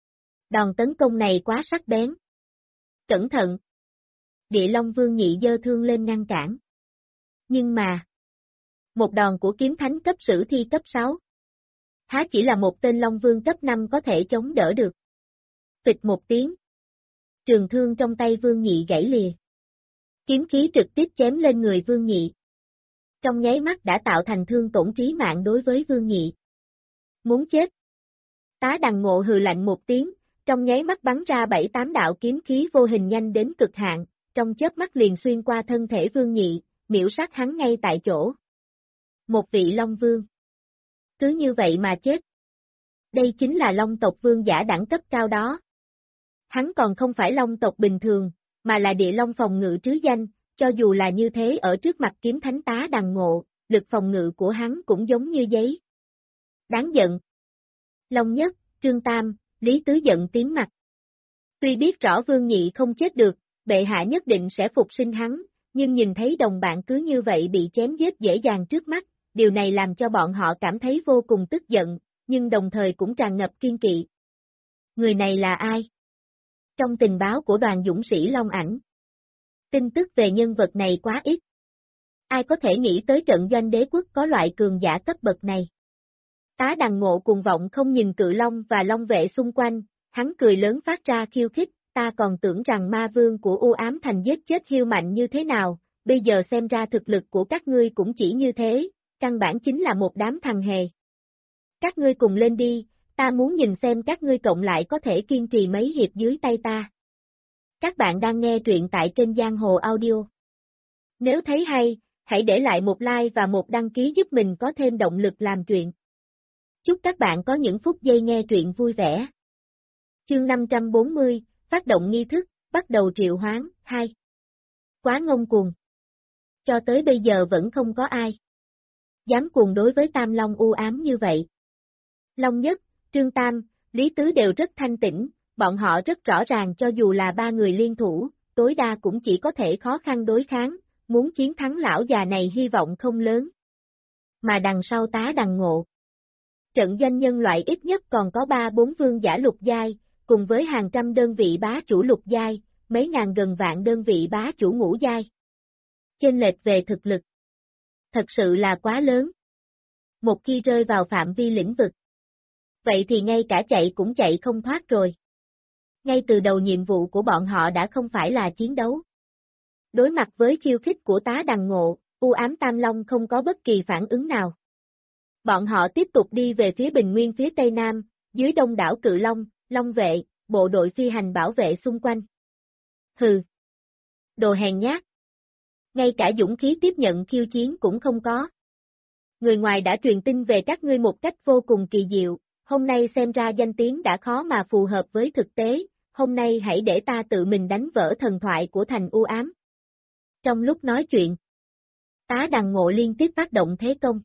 Đòn tấn công này quá sắc bén. Cẩn thận! Địa Long Vương nhị giơ thương lên ngăn cản. Nhưng mà, một đòn của kiếm thánh cấp sử thi cấp 6. Há chỉ là một tên Long Vương cấp 5 có thể chống đỡ được. Phịch một tiếng. Trường thương trong tay Vương Nhị gãy lìa. Kiếm khí trực tiếp chém lên người Vương Nhị. Trong nháy mắt đã tạo thành thương tổn trí mạng đối với Vương Nhị. Muốn chết. Tá Đằng Ngộ hừ lạnh một tiếng, trong nháy mắt bắn ra 7-8 đạo kiếm khí vô hình nhanh đến cực hạn, trong chớp mắt liền xuyên qua thân thể Vương Nhị, miểu sát hắn ngay tại chỗ. Một vị Long Vương. Cứ như vậy mà chết. Đây chính là Long tộc vương giả đẳng cấp cao đó. Hắn còn không phải Long tộc bình thường, mà là địa Long phòng ngự trứ danh, cho dù là như thế ở trước mặt kiếm thánh Tá Đằng Ngộ, lực phòng ngự của hắn cũng giống như giấy. Đáng giận. Long Nhất, Trương Tam, Lý Tứ giận tím mặt. Tuy biết rõ Vương Nhị không chết được, bệ hạ nhất định sẽ phục sinh hắn, nhưng nhìn thấy đồng bạn cứ như vậy bị chém giết dễ dàng trước mắt, điều này làm cho bọn họ cảm thấy vô cùng tức giận, nhưng đồng thời cũng tràn ngập kiên kỵ. Người này là ai? Trong tình báo của đoàn dũng sĩ Long Ảnh, tin tức về nhân vật này quá ít. Ai có thể nghĩ tới trận doanh đế quốc có loại cường giả cấp bậc này? Tá Đằng Ngộ cuồng vọng không nhìn Cự Long và Long vệ xung quanh, hắn cười lớn phát ra khiêu khích, ta còn tưởng rằng ma vương của u ám thành giết chết hiêu mạnh như thế nào, bây giờ xem ra thực lực của các ngươi cũng chỉ như thế, căn bản chính là một đám thằng hề. Các ngươi cùng lên đi, ta muốn nhìn xem các ngươi cộng lại có thể kiên trì mấy hiệp dưới tay ta. Các bạn đang nghe truyện tại kênh Giang Hồ Audio. Nếu thấy hay, hãy để lại một like và một đăng ký giúp mình có thêm động lực làm truyện. Chúc các bạn có những phút giây nghe truyện vui vẻ. Chương 540, phát động nghi thức, bắt đầu triệu hoán, 2. Quá ngông cuồng. Cho tới bây giờ vẫn không có ai dám cuồng đối với Tam Long u ám như vậy. Long Nhất, Trương Tam, Lý Tứ đều rất thanh tĩnh, bọn họ rất rõ ràng cho dù là ba người liên thủ, tối đa cũng chỉ có thể khó khăn đối kháng, muốn chiến thắng lão già này hy vọng không lớn. Mà đằng sau Tá Đằng Ngộ, trận doanh nhân loại ít nhất còn có 3-4 vương giả lục giai, cùng với hàng trăm đơn vị bá chủ lục giai, mấy ngàn gần vạn đơn vị bá chủ ngũ giai. Chênh lệch về thực lực thật sự là quá lớn. Một khi rơi vào phạm vi lĩnh vực, vậy thì ngay cả chạy cũng chạy không thoát rồi. Ngay từ đầu nhiệm vụ của bọn họ đã không phải là chiến đấu. Đối mặt với khiêu khích của Tá Đằng Ngộ, u ám Tam Long không có bất kỳ phản ứng nào. Bọn họ tiếp tục đi về phía bình nguyên phía tây nam, dưới đông đảo Cự Long, Long vệ, bộ đội phi hành bảo vệ xung quanh. Hừ! Đồ hèn nhát! Ngay cả dũng khí tiếp nhận khiêu chiến cũng không có. Người ngoài đã truyền tin về các ngươi một cách vô cùng kỳ diệu, hôm nay xem ra danh tiếng đã khó mà phù hợp với thực tế, hôm nay hãy để ta tự mình đánh vỡ thần thoại của thành u ám. Trong lúc nói chuyện, Tá Đằng Ngộ liên tiếp phát động thế công.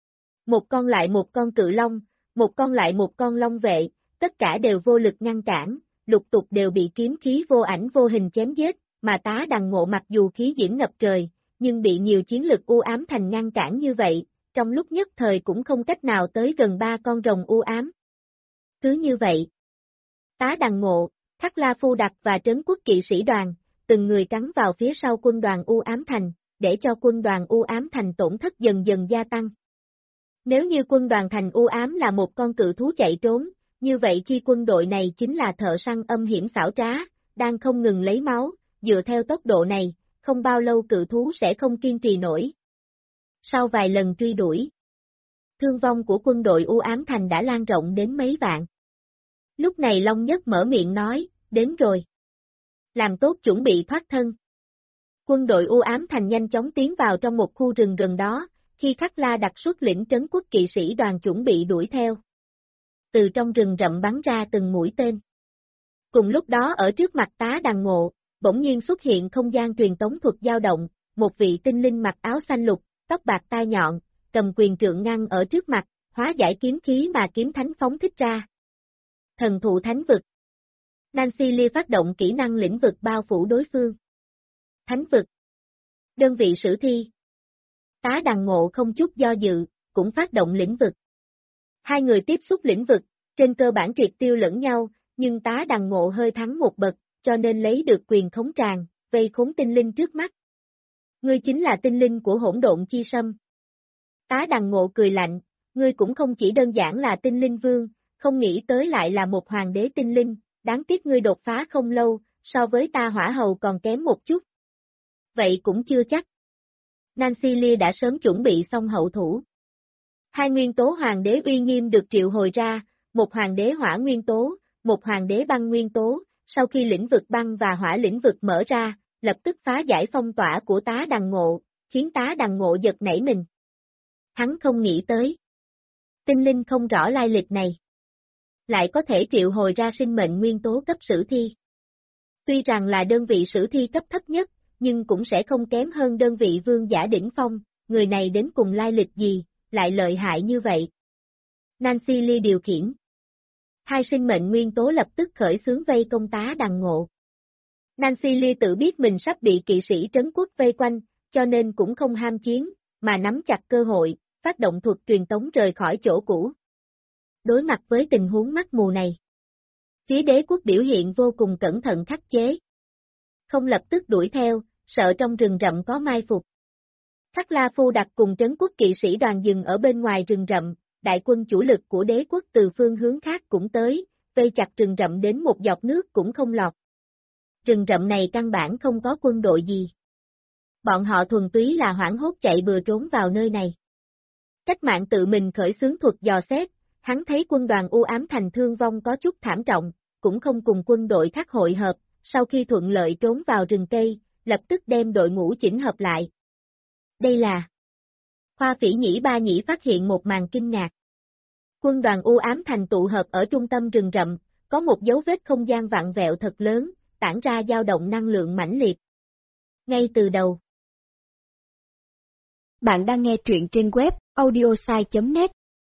Một con lại một con cự long, một con lại một con long vệ, tất cả đều vô lực ngăn cản, lục tục đều bị kiếm khí vô ảnh vô hình chém giết, mà Tá Đằng Ngộ mặc dù khí diễm ngập trời, nhưng bị nhiều chiến lực u ám thành ngăn cản như vậy, trong lúc nhất thời cũng không cách nào tới gần 3 con rồng u ám. Cứ như vậy, Tá Đằng Ngộ, Khắc La Phu Đặc và Trấn Quốc kỵ sĩ đoàn, từng người cắn vào phía sau quân đoàn u ám thành, để cho quân đoàn u ám thành tổn thất dần dần gia tăng. Nếu như quân đoàn thành u ám là một con cự thú chạy trốn, như vậy khi quân đội này chính là thợ săn âm hiểm xảo trá, đang không ngừng lấy máu, dựa theo tốc độ này, không bao lâu cự thú sẽ không kiên trì nổi. Sau vài lần truy đuổi, thương vong của quân đội u ám thành đã lan rộng đến mấy vạn. Lúc này Long Nhất mở miệng nói, đến rồi. Làm tốt chuẩn bị thoát thân. Quân đội u ám thành nhanh chóng tiến vào trong một khu rừng gần đó, khi Khắc La đặt xuất lĩnh Trấn Quốc kỵ sĩ đoàn chuẩn bị đuổi theo. Từ trong rừng rậm bắn ra từng mũi tên. Cùng lúc đó ở trước mặt Tá Đằng Ngộ, bỗng nhiên xuất hiện không gian truyền tống thuật dao động, một vị tinh linh mặc áo xanh lục, tóc bạc tai nhọn, cầm quyền trượng ngăn ở trước mặt, hóa giải kiếm khí mà kiếm thánh phóng thích ra. Thần thụ thánh vực. Nancy Lee phát động kỹ năng lĩnh vực bao phủ đối phương. Thánh vực. Đơn vị sử thi. Tá Đằng Ngộ không chút do dự, cũng phát động lĩnh vực. Hai người tiếp xúc lĩnh vực, trên cơ bản triệt tiêu lẫn nhau, nhưng Tá Đằng Ngộ hơi thắng một bậc, cho nên lấy được quyền khống tràng, vây khốn tinh linh trước mắt. Ngươi chính là tinh linh của hỗn độn chi sâm. Tá Đằng Ngộ cười lạnh, ngươi cũng không chỉ đơn giản là tinh linh vương, không nghĩ tới lại là một hoàng đế tinh linh, đáng tiếc ngươi đột phá không lâu, so với ta hỏa hầu còn kém một chút. Vậy cũng chưa chắc. Nancy Lee đã sớm chuẩn bị xong hậu thủ. Hai nguyên tố hoàng đế uy nghiêm được triệu hồi ra, một hoàng đế hỏa nguyên tố, một hoàng đế băng nguyên tố, sau khi lĩnh vực băng và hỏa lĩnh vực mở ra, lập tức phá giải phong tỏa của Tá Đằng Ngộ, khiến Tá Đằng Ngộ giật nảy mình. Hắn không nghĩ tới. Tinh linh không rõ lai lịch này. Lại có thể triệu hồi ra sinh mệnh nguyên tố cấp sử thi. Tuy rằng là đơn vị sử thi cấp thấp nhất, nhưng cũng sẽ không kém hơn đơn vị vương giả đỉnh phong, người này đến cùng lai lịch gì, lại lợi hại như vậy. Nancy Lee điều khiển. Hai sinh mệnh nguyên tố lập tức khởi xướng vây công Tá Đằng Ngộ. Nancy Lee tự biết mình sắp bị kỵ sĩ trấn quốc vây quanh, cho nên cũng không ham chiến, mà nắm chặt cơ hội, phát động thuật truyền tống rời khỏi chỗ cũ. Đối mặt với tình huống mắc mù này, phía đế quốc biểu hiện vô cùng cẩn thận khắc chế. Không lập tức đuổi theo, sợ trong rừng rậm có mai phục. Khắc La Phu Đặc cùng Trấn Quốc kỵ sĩ đoàn dừng ở bên ngoài rừng rậm, đại quân chủ lực của đế quốc từ phương hướng khác cũng tới, vây chặt rừng rậm đến một giọt nước cũng không lọt. Rừng rậm này căn bản không có quân đội gì. Bọn họ thuần túy là hoảng hốt chạy bừa trốn vào nơi này. Cách mạng tự mình khởi xướng thuật dò xét, hắn thấy quân đoàn u ám thành thương vong có chút thảm trọng, cũng không cùng quân đội khác hội hợp, sau khi thuận lợi trốn vào rừng cây, lập tức đem đội ngũ chỉnh hợp lại. Đây là Hoa Phỉ Nhĩ Ba Nhĩ phát hiện một màn kinh ngạc. Quân đoàn u ám thành tụ hợp ở trung tâm rừng rậm, có một dấu vết không gian vặn vẹo thật lớn, tản ra dao động năng lượng mãnh liệt. Ngay từ đầu. Bạn đang nghe truyện trên web audiosai.net.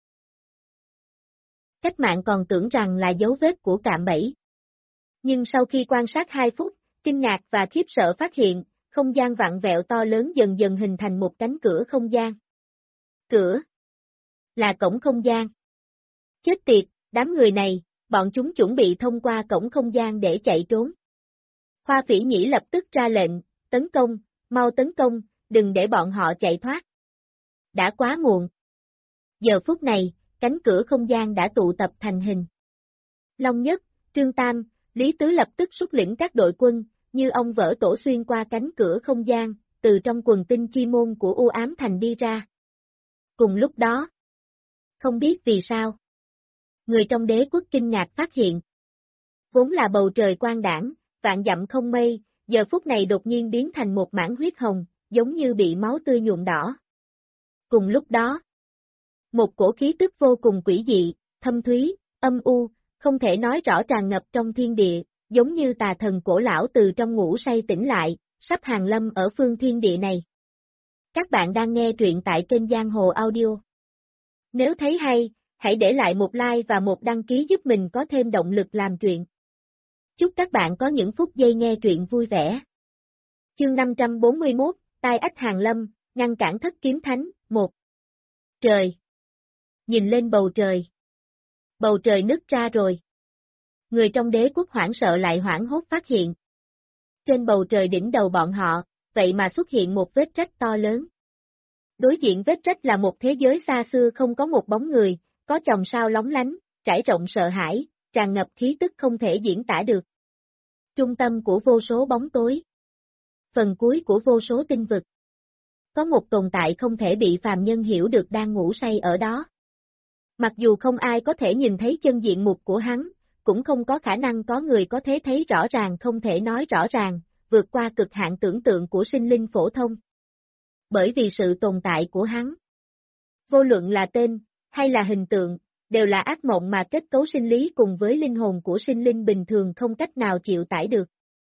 Cách mạng còn tưởng rằng là dấu vết của cạm bẫy. Nhưng sau khi quan sát 2 phút, kinh ngạc và khiếp sợ phát hiện, không gian vặn vẹo to lớn dần dần hình thành một cánh cửa không gian. Cửa là cổng không gian. Chết tiệt, đám người này, bọn chúng chuẩn bị thông qua cổng không gian để chạy trốn. Hoa Phỉ Nhĩ lập tức ra lệnh, tấn công, mau tấn công, đừng để bọn họ chạy thoát. Đã quá muộn. Giờ phút này, cánh cửa không gian đã tụ tập thành hình. Long Nhất, Trương Tam, Lý Tứ lập tức xuất lĩnh các đội quân, như ông vỡ tổ xuyên qua cánh cửa không gian, từ trong quần tinh chi môn của u ám thành đi ra. Cùng lúc đó, không biết vì sao, người trong đế quốc kinh ngạc phát hiện. Vốn là bầu trời quang đãng, vạn dặm không mây, giờ phút này đột nhiên biến thành một mảng huyết hồng, giống như bị máu tươi nhuộm đỏ. Cùng lúc đó, một cổ khí tức vô cùng quỷ dị, thâm thúy, âm u, không thể nói rõ tràn ngập trong thiên địa, giống như tà thần cổ lão từ trong ngủ say tỉnh lại, sắp hàng lâm ở phương thiên địa này. Các bạn đang nghe truyện tại kênh Giang Hồ Audio. Nếu thấy hay, hãy để lại một like và một đăng ký giúp mình có thêm động lực làm truyện. Chúc các bạn có những phút giây nghe truyện vui vẻ. Chương 541, Tai ách hàng lâm, ngăn cản Thất Kiếm Thánh, 1. Trời! Nhìn lên bầu trời. Bầu trời nứt ra rồi. Người trong đế quốc hoảng sợ lại hoảng hốt phát hiện. Trên bầu trời đỉnh đầu bọn họ, vậy mà xuất hiện một vết rách to lớn. Đối diện vết rách là một thế giới xa xưa không có một bóng người, có chòm sao lóng lánh, trải rộng sợ hãi, tràn ngập khí tức không thể diễn tả được. Trung tâm của vô số bóng tối. Phần cuối của vô số tinh vực. Có một tồn tại không thể bị phàm nhân hiểu được đang ngủ say ở đó. Mặc dù không ai có thể nhìn thấy chân diện mục của hắn, cũng không có khả năng có người có thể thấy rõ ràng không thể nói rõ ràng, vượt qua cực hạn tưởng tượng của sinh linh phổ thông. Bởi vì sự tồn tại của hắn, vô luận là tên, hay là hình tượng, đều là ác mộng mà kết cấu sinh lý cùng với linh hồn của sinh linh bình thường không cách nào chịu tải được.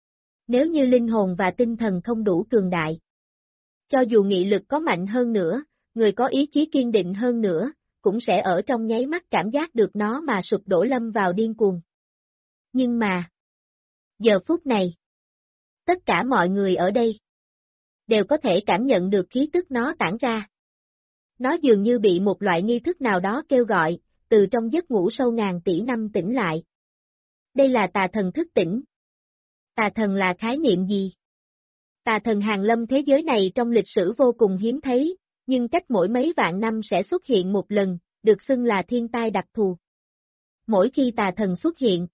Nếu như linh hồn và tinh thần không đủ cường đại, cho dù nghị lực có mạnh hơn nữa, người có ý chí kiên định hơn nữa, cũng sẽ ở trong nháy mắt cảm giác được nó mà sụp đổ lâm vào điên cuồng. Nhưng mà, giờ phút này, tất cả mọi người ở đây đều có thể cảm nhận được khí tức nó tản ra. Nó dường như bị một loại nghi thức nào đó kêu gọi, từ trong giấc ngủ sâu ngàn tỷ năm tỉnh lại. Đây là tà thần thức tỉnh. Tà thần là khái niệm gì? Tà thần hàng lâm thế giới này trong lịch sử vô cùng hiếm thấy, nhưng cách mỗi mấy vạn năm sẽ xuất hiện một lần, được xưng là thiên tai đặc thù. Mỗi khi tà thần xuất hiện,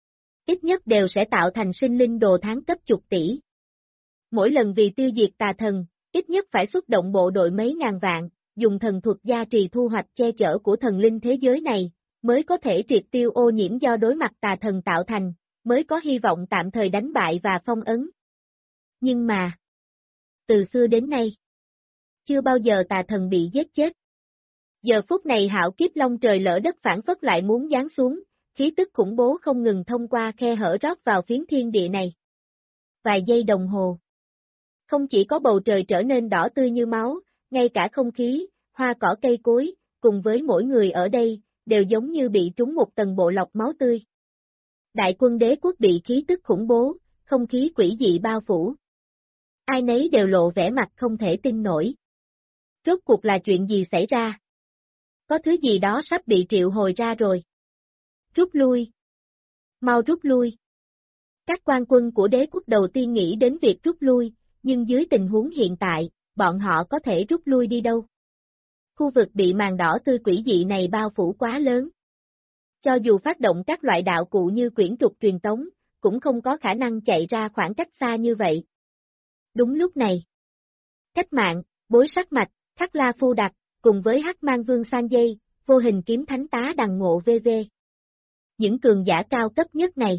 ít nhất đều sẽ tạo thành sinh linh đồ tháng cấp chục tỷ. Mỗi lần vì tiêu diệt tà thần, ít nhất phải xuất động bộ đội mấy ngàn vạn, dùng thần thuật gia trì thu hoạch che chở của thần linh thế giới này, mới có thể triệt tiêu ô nhiễm do đối mặt tà thần tạo thành, mới có hy vọng tạm thời đánh bại và phong ấn. Nhưng mà, từ xưa đến nay, chưa bao giờ tà thần bị giết chết. Giờ phút này hạo kiếp long trời lỡ đất phản phất lại muốn giáng xuống, khí tức khủng bố không ngừng thông qua khe hở rót vào phiến thiên địa này. Vài giây đồng hồ. Không chỉ có bầu trời trở nên đỏ tươi như máu, ngay cả không khí, hoa cỏ cây cối, cùng với mỗi người ở đây, đều giống như bị trúng một tầng bộ lọc máu tươi. Đại quân đế quốc bị khí tức khủng bố, không khí quỷ dị bao phủ. Ai nấy đều lộ vẻ mặt không thể tin nổi. Rốt cuộc là chuyện gì xảy ra? Có thứ gì đó sắp bị triệu hồi ra rồi. Rút lui. Mau rút lui. Các quan quân của đế quốc đầu tiên nghĩ đến việc rút lui, nhưng dưới tình huống hiện tại, bọn họ có thể rút lui đi đâu? Khu vực bị màn đỏ tươi quỷ dị này bao phủ quá lớn. Cho dù phát động các loại đạo cụ như quyển trục truyền tống, cũng không có khả năng chạy ra khoảng cách xa như vậy. Đúng lúc này, Cách Mạng, Bối Sắc Mạch, Khắc La Phu Đặc, cùng với Hắc Mang Vương Sanjay, Vô Hình Kiếm Thánh Tá Đằng Ngộ v.v. Những cường giả cao cấp nhất này.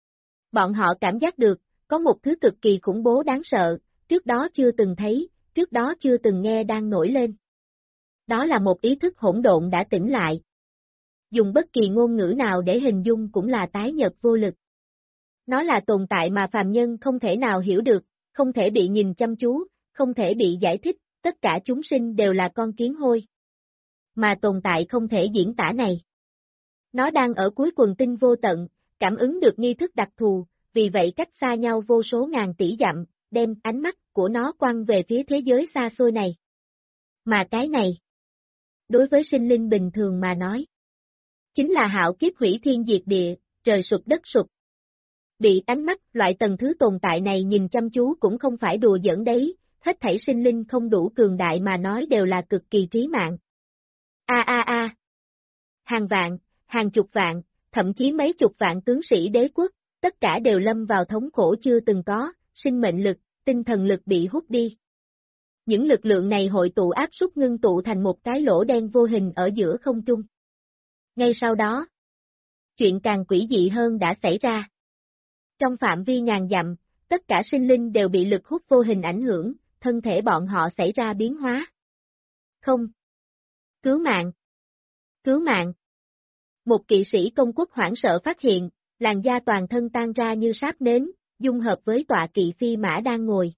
Bọn họ cảm giác được, có một thứ cực kỳ khủng bố đáng sợ, trước đó chưa từng thấy, trước đó chưa từng nghe đang nổi lên. Đó là một ý thức hỗn độn đã tỉnh lại. Dùng bất kỳ ngôn ngữ nào để hình dung cũng là tái nhợt vô lực. Nó là tồn tại mà phàm nhân không thể nào hiểu được, không thể bị nhìn chăm chú, không thể bị giải thích, tất cả chúng sinh đều là con kiến hôi. Mà tồn tại không thể diễn tả này. Nó đang ở cuối quần tinh vô tận, cảm ứng được nghi thức đặc thù, vì vậy cách xa nhau vô số ngàn tỷ dặm, đem ánh mắt của nó quăng về phía thế giới xa xôi này. Mà cái này, đối với sinh linh bình thường mà nói, chính là hạo kiếp hủy thiên diệt địa, trời sụp đất sụp. Bị ánh mắt loại tầng thứ tồn tại này nhìn chăm chú cũng không phải đùa giỡn đấy, hết thảy sinh linh không đủ cường đại mà nói đều là cực kỳ trí mạng. Hàng vạn, hàng chục vạn, thậm chí mấy chục vạn tướng sĩ đế quốc, tất cả đều lâm vào thống khổ chưa từng có, sinh mệnh lực, tinh thần lực bị hút đi. Những lực lượng này hội tụ áp suất ngưng tụ thành một cái lỗ đen vô hình ở giữa không trung. Ngay sau đó, chuyện càng quỷ dị hơn đã xảy ra. Trong phạm vi ngàn dặm, tất cả sinh linh đều bị lực hút vô hình ảnh hưởng, thân thể bọn họ xảy ra biến hóa. Không. Cứu mạng. Cứu mạng. Một kỵ sĩ công quốc hoảng sợ phát hiện, làn da toàn thân tan ra như sáp nến, dung hợp với tọa kỵ phi mã đang ngồi.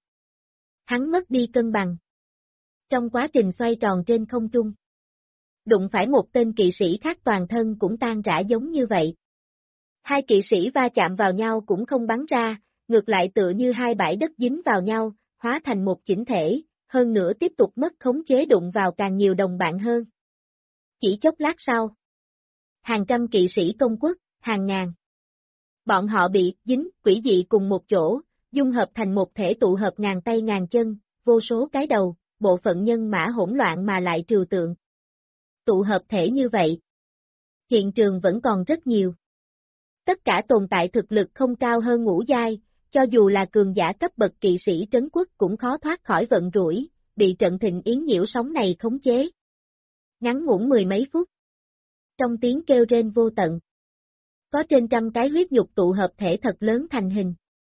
Hắn mất đi cân bằng. Trong quá trình xoay tròn trên không trung, đụng phải một tên kỵ sĩ khác toàn thân cũng tan rã giống như vậy. Hai kỵ sĩ va chạm vào nhau cũng không bắn ra, ngược lại tựa như hai bãi đất dính vào nhau, hóa thành một chỉnh thể, hơn nữa tiếp tục mất khống chế đụng vào càng nhiều đồng bạn hơn. Chỉ chốc lát sau, hàng trăm kỵ sĩ công quốc, hàng ngàn. Bọn họ bị dính quỷ dị cùng một chỗ, dung hợp thành một thể tụ hợp ngàn tay ngàn chân, vô số cái đầu, bộ phận nhân mã hỗn loạn mà lại trừu tượng. Tụ hợp thể như vậy, hiện trường vẫn còn rất nhiều. Tất cả tồn tại thực lực không cao hơn ngũ giai, cho dù là cường giả cấp bậc kỵ sĩ trấn quốc cũng khó thoát khỏi vận rủi, bị trận thịnh yến nhiễu sóng này khống chế. Ngắn ngủn mười mấy phút. Trong tiếng kêu rên vô tận, có trên trăm cái huyết nhục tụ hợp thể thật lớn thành hình.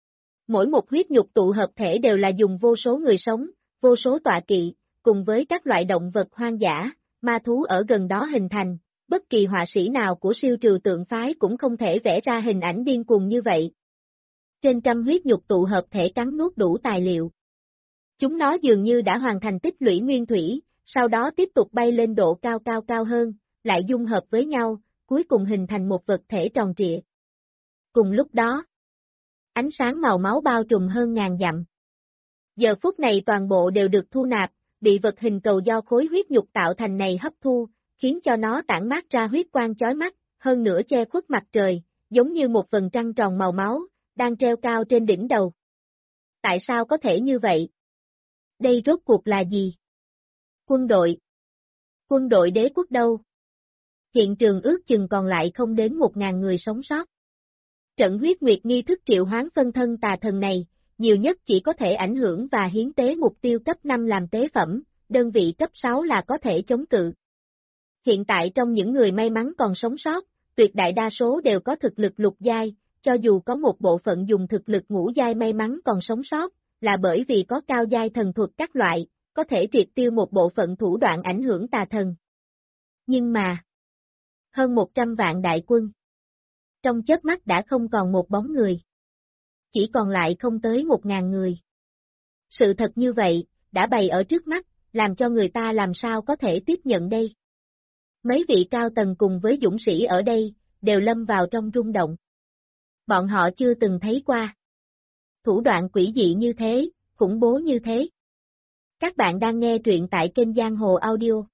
Mỗi một huyết nhục tụ hợp thể đều là dùng vô số người sống, vô số tọa kỵ, cùng với các loại động vật hoang dã, ma thú ở gần đó hình thành, bất kỳ họa sĩ nào của siêu trừu tượng phái cũng không thể vẽ ra hình ảnh điên cuồng như vậy. Trên trăm huyết nhục tụ hợp thể cắn nuốt đủ tài liệu. Chúng nó dường như đã hoàn thành tích lũy nguyên thủy, sau đó tiếp tục bay lên độ cao hơn, lại dung hợp với nhau, cuối cùng hình thành một vật thể tròn trịa. Cùng lúc đó, ánh sáng màu máu bao trùm hơn ngàn dặm. Giờ phút này toàn bộ đều được thu nạp, bị vật hình cầu do khối huyết nhục tạo thành này hấp thu, khiến cho nó tản mát ra huyết quang chói mắt, hơn nữa che khuất mặt trời, giống như một vầng trăng tròn màu máu, đang treo cao trên đỉnh đầu. Tại sao có thể như vậy? Đây rốt cuộc là gì? Quân đội. Quân đội đế quốc đâu? Hiện trường ước chừng còn lại không đến 1.000 người sống sót. Trận huyết nguyệt nghi thức triệu hoán phân thân tà thần này, nhiều nhất chỉ có thể ảnh hưởng và hiến tế mục tiêu cấp 5 làm tế phẩm, đơn vị cấp 6 là có thể chống cự. Hiện tại trong những người may mắn còn sống sót, tuyệt đại đa số đều có thực lực lục giai, cho dù có một bộ phận dùng thực lực ngũ giai may mắn còn sống sót, là bởi vì có cao giai thần thuật các loại, có thể triệt tiêu một bộ phận thủ đoạn ảnh hưởng tà thần. Nhưng mà, hơn 100 vạn đại quân, trong chớp mắt đã không còn một bóng người. Chỉ còn lại không tới 1.000 người. Sự thật như vậy, đã bày ở trước mắt, làm cho người ta làm sao có thể tiếp nhận đây. Mấy vị cao tầng cùng với dũng sĩ ở đây, đều lâm vào trong rung động. Bọn họ chưa từng thấy qua. Thủ đoạn quỷ dị như thế, khủng bố như thế. Các bạn đang nghe truyện tại kênh Giang Hồ Audio.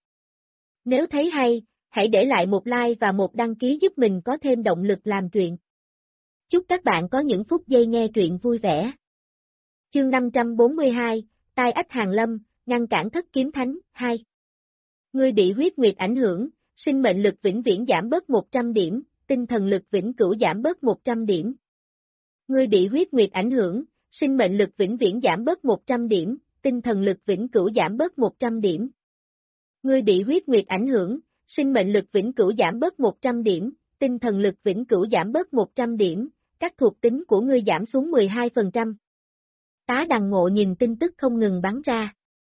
Nếu thấy hay, hãy để lại một like và một đăng ký giúp mình có thêm động lực làm truyện. Chúc các bạn có những phút giây nghe truyện vui vẻ. Chương 542, Tai ách hàng lâm, ngăn cản thất kiếm thánh, 2. Ngươi bị huyết nguyệt ảnh hưởng, sinh mệnh lực vĩnh viễn giảm bớt 100 điểm, tinh thần lực vĩnh cửu giảm bớt 100 điểm. Ngươi bị huyết nguyệt ảnh hưởng, sinh mệnh lực vĩnh viễn giảm bớt 100 điểm, tinh thần lực vĩnh cửu giảm bớt 100 điểm. Ngươi bị huyết nguyệt ảnh hưởng, sinh mệnh lực vĩnh cửu giảm bớt 100 điểm, tinh thần lực vĩnh cửu giảm bớt 100 điểm, các thuộc tính của ngươi giảm xuống 12%. Tá Đằng Ngộ nhìn tin tức không ngừng bắn ra.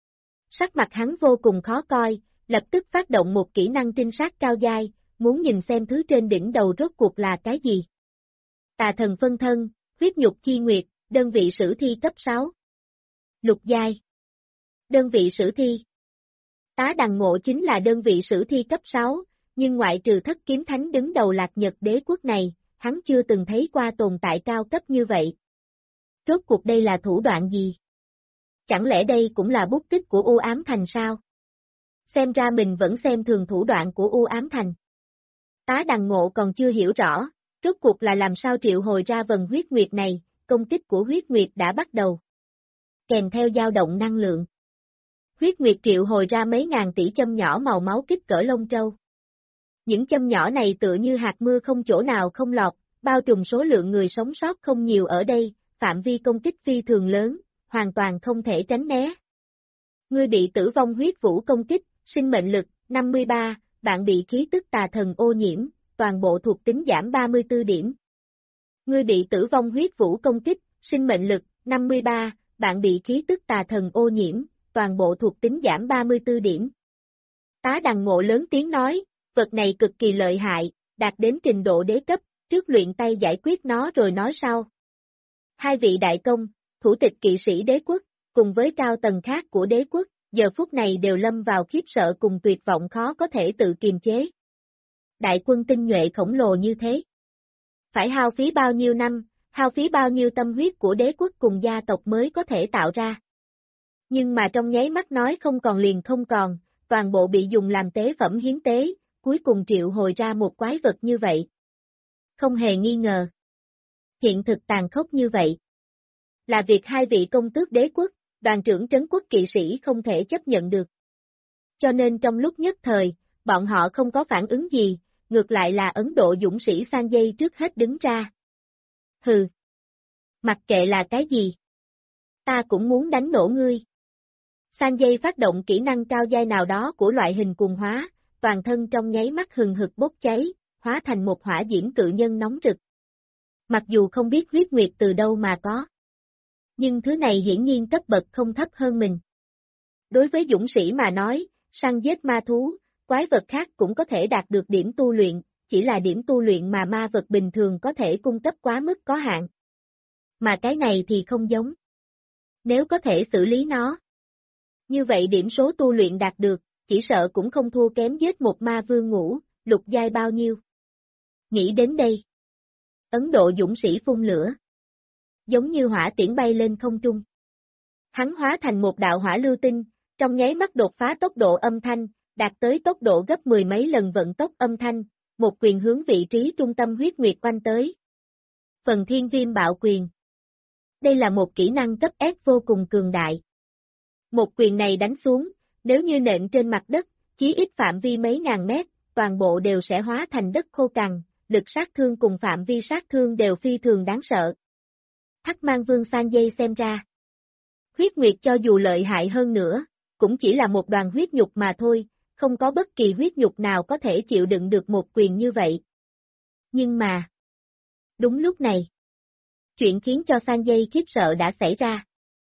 Sắc mặt hắn vô cùng khó coi, lập tức phát động một kỹ năng trinh sát cao giai, muốn nhìn xem thứ trên đỉnh đầu rốt cuộc là cái gì. Tà thần phân thân, huyết nhục chi nguyệt, đơn vị sử thi cấp 6. Lục giai. Đơn vị sử thi. Tá Đằng Ngộ chính là đơn vị sử thi cấp 6, nhưng ngoại trừ thất kiếm thánh đứng đầu Lạc Nhật đế quốc này, hắn chưa từng thấy qua tồn tại cao cấp như vậy. Rốt cuộc đây là thủ đoạn gì? Chẳng lẽ đây cũng là bút tích của U Ám Thành sao? Xem ra mình vẫn xem thường thủ đoạn của U Ám Thành. Tá Đằng Ngộ còn chưa hiểu rõ, rốt cuộc là làm sao triệu hồi ra vần huyết nguyệt này, công kích của huyết nguyệt đã bắt đầu. Kèm theo dao động năng lượng. Huyết nguyệt triệu hồi ra mấy ngàn tỷ châm nhỏ màu máu kích cỡ lông trâu. Những châm nhỏ này tựa như hạt mưa không chỗ nào không lọt, bao trùm số lượng người sống sót không nhiều ở đây, phạm vi công kích phi thường lớn, hoàn toàn không thể tránh né. Ngươi bị tử vong huyết vũ công kích, sinh mệnh lực, 53, bạn bị khí tức tà thần ô nhiễm, toàn bộ thuộc tính giảm 34 điểm. Ngươi bị tử vong huyết vũ công kích, sinh mệnh lực, 53, bạn bị khí tức tà thần ô nhiễm, toàn bộ thuộc tính giảm 34 điểm. Tá Đằng Ngộ lớn tiếng nói, vật này cực kỳ lợi hại, đạt đến trình độ đế cấp, trước luyện tay giải quyết nó rồi nói sau. Hai vị đại công, thủ tịch kỵ sĩ đế quốc, cùng với cao tầng khác của đế quốc, giờ phút này đều lâm vào khiếp sợ cùng tuyệt vọng khó có thể tự kiềm chế. Đại quân tinh nhuệ khổng lồ như thế. Phải hao phí bao nhiêu năm, hao phí bao nhiêu tâm huyết của đế quốc cùng gia tộc mới có thể tạo ra. Nhưng mà trong nháy mắt nói không còn liền không còn, toàn bộ bị dùng làm tế phẩm hiến tế, cuối cùng triệu hồi ra một quái vật như vậy. Không hề nghi ngờ. Hiện thực tàn khốc như vậy. Là việc hai vị công tước đế quốc, đoàn trưởng trấn quốc kỵ sĩ không thể chấp nhận được. Cho nên trong lúc nhất thời, bọn họ không có phản ứng gì, ngược lại là Ấn Độ dũng sĩ Sanjay trước hết đứng ra. Hừ. Mặc kệ là cái gì. Ta cũng muốn đánh nổ ngươi. Sanjay phát động kỹ năng cao giai nào đó của loại hình cuồng hóa, toàn thân trong nháy mắt hừng hực bốc cháy, hóa thành một hỏa diễm cự nhân nóng rực. Mặc dù không biết huyết nguyệt từ đâu mà có. Nhưng thứ này hiển nhiên cấp bậc không thấp hơn mình. Đối với dũng sĩ mà nói, săn giết ma thú, quái vật khác cũng có thể đạt được điểm tu luyện, chỉ là điểm tu luyện mà ma vật bình thường có thể cung cấp quá mức có hạn. Mà cái này thì không giống. Nếu có thể xử lý nó, như vậy điểm số tu luyện đạt được, chỉ sợ cũng không thua kém giết một ma vương ngũ, lục giai bao nhiêu. Nghĩ đến đây. Ấn Độ dũng sĩ phun lửa. Giống như hỏa tiễn bay lên không trung. Hắn hóa thành một đạo hỏa lưu tinh, trong nháy mắt đột phá tốc độ âm thanh, đạt tới tốc độ gấp 10 mấy lần vận tốc âm thanh, một quyền hướng vị trí trung tâm huyết nguyệt quanh tới. Phần thiên viêm bạo quyền. Đây là một kỹ năng cấp S vô cùng cường đại. Một quyền này đánh xuống, nếu như nện trên mặt đất, chí ít phạm vi mấy ngàn mét, toàn bộ đều sẽ hóa thành đất khô cằn, lực sát thương cùng phạm vi sát thương đều phi thường đáng sợ. Hắc Mang Vương Sanjay xem ra. Huyết nguyệt cho dù lợi hại hơn nữa, cũng chỉ là một đoàn huyết nhục mà thôi, không có bất kỳ huyết nhục nào có thể chịu đựng được một quyền như vậy. Nhưng mà, đúng lúc này, chuyện khiến cho Sanjay khiếp sợ đã xảy ra.